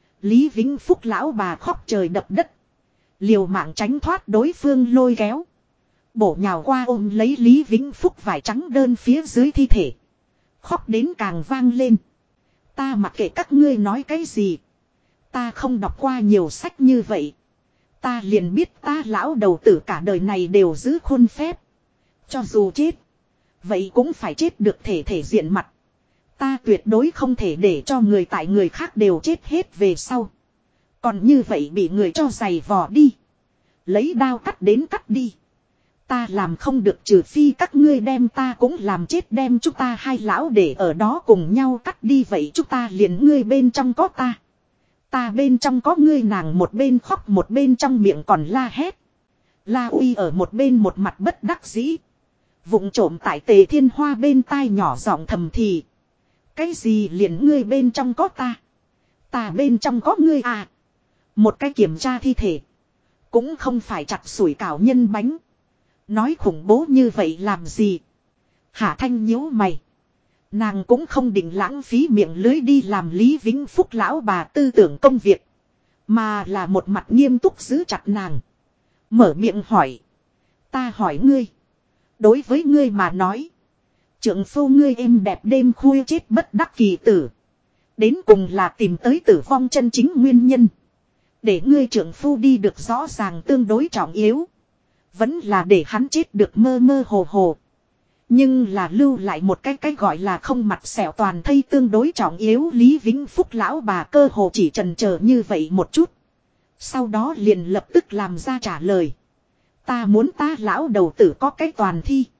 Lý Vĩnh Phúc lão bà khóc trời đập đất. Liều mạng tránh thoát đối phương lôi kéo. Bổ nhào qua ôm lấy Lý Vĩnh Phúc vải trắng đơn phía dưới thi thể. Khóc đến càng vang lên. Ta mặc kệ các ngươi nói cái gì. Ta không đọc qua nhiều sách như vậy. Ta liền biết ta lão đầu tử cả đời này đều giữ khuôn phép. Cho dù chết. Vậy cũng phải chết được thể diện mặt. Ta tuyệt đối không thể để cho người tại người khác đều chết hết về sau. Còn như vậy bị người cho giày vò đi. Lấy đao cắt đến cắt đi. Ta làm không được, trừ phi các ngươi đem ta cũng làm chết, đem chúng ta hai lão để ở đó cùng nhau cắt đi. Vậy chúng ta liền ngươi bên trong có ta. Ta bên trong có ngươi. Nàng một bên khóc một bên trong miệng còn la hét. La Uy ở một bên một mặt bất đắc dĩ. Vụng trộm tại Tề Thiên Hoa bên tai nhỏ giọng thầm thì. Cái gì liền ngươi bên trong có ta. Ta bên trong có ngươi à. Một cái kiểm tra thi thể. Cũng không phải chặt sủi cảo nhân bánh. Nói khủng bố như vậy làm gì. Hạ Thanh nhíu mày. Nàng cũng không định lãng phí miệng lưới đi làm Lý Vĩnh Phúc lão bà tư tưởng công việc. Mà là một mặt nghiêm túc giữ chặt nàng. Mở miệng hỏi. Ta hỏi ngươi. Đối với ngươi mà nói. Trượng phu ngươi êm đẹp đêm khuya chết bất đắc kỳ tử. Đến cùng là tìm tới tử vong chân chính nguyên nhân. Để ngươi trượng phu đi được rõ ràng tương đối trọng yếu. Vẫn là để hắn chết được mơ mơ hồ hồ. Nhưng là lưu lại một cái gọi là không mặt sẹo toàn thây tương đối trọng yếu. Lý Vĩnh Phúc lão bà cơ hồ chỉ chần chờ như vậy một chút. Sau đó liền lập tức làm ra trả lời. Ta muốn ta lão đầu tử có cái toàn thi.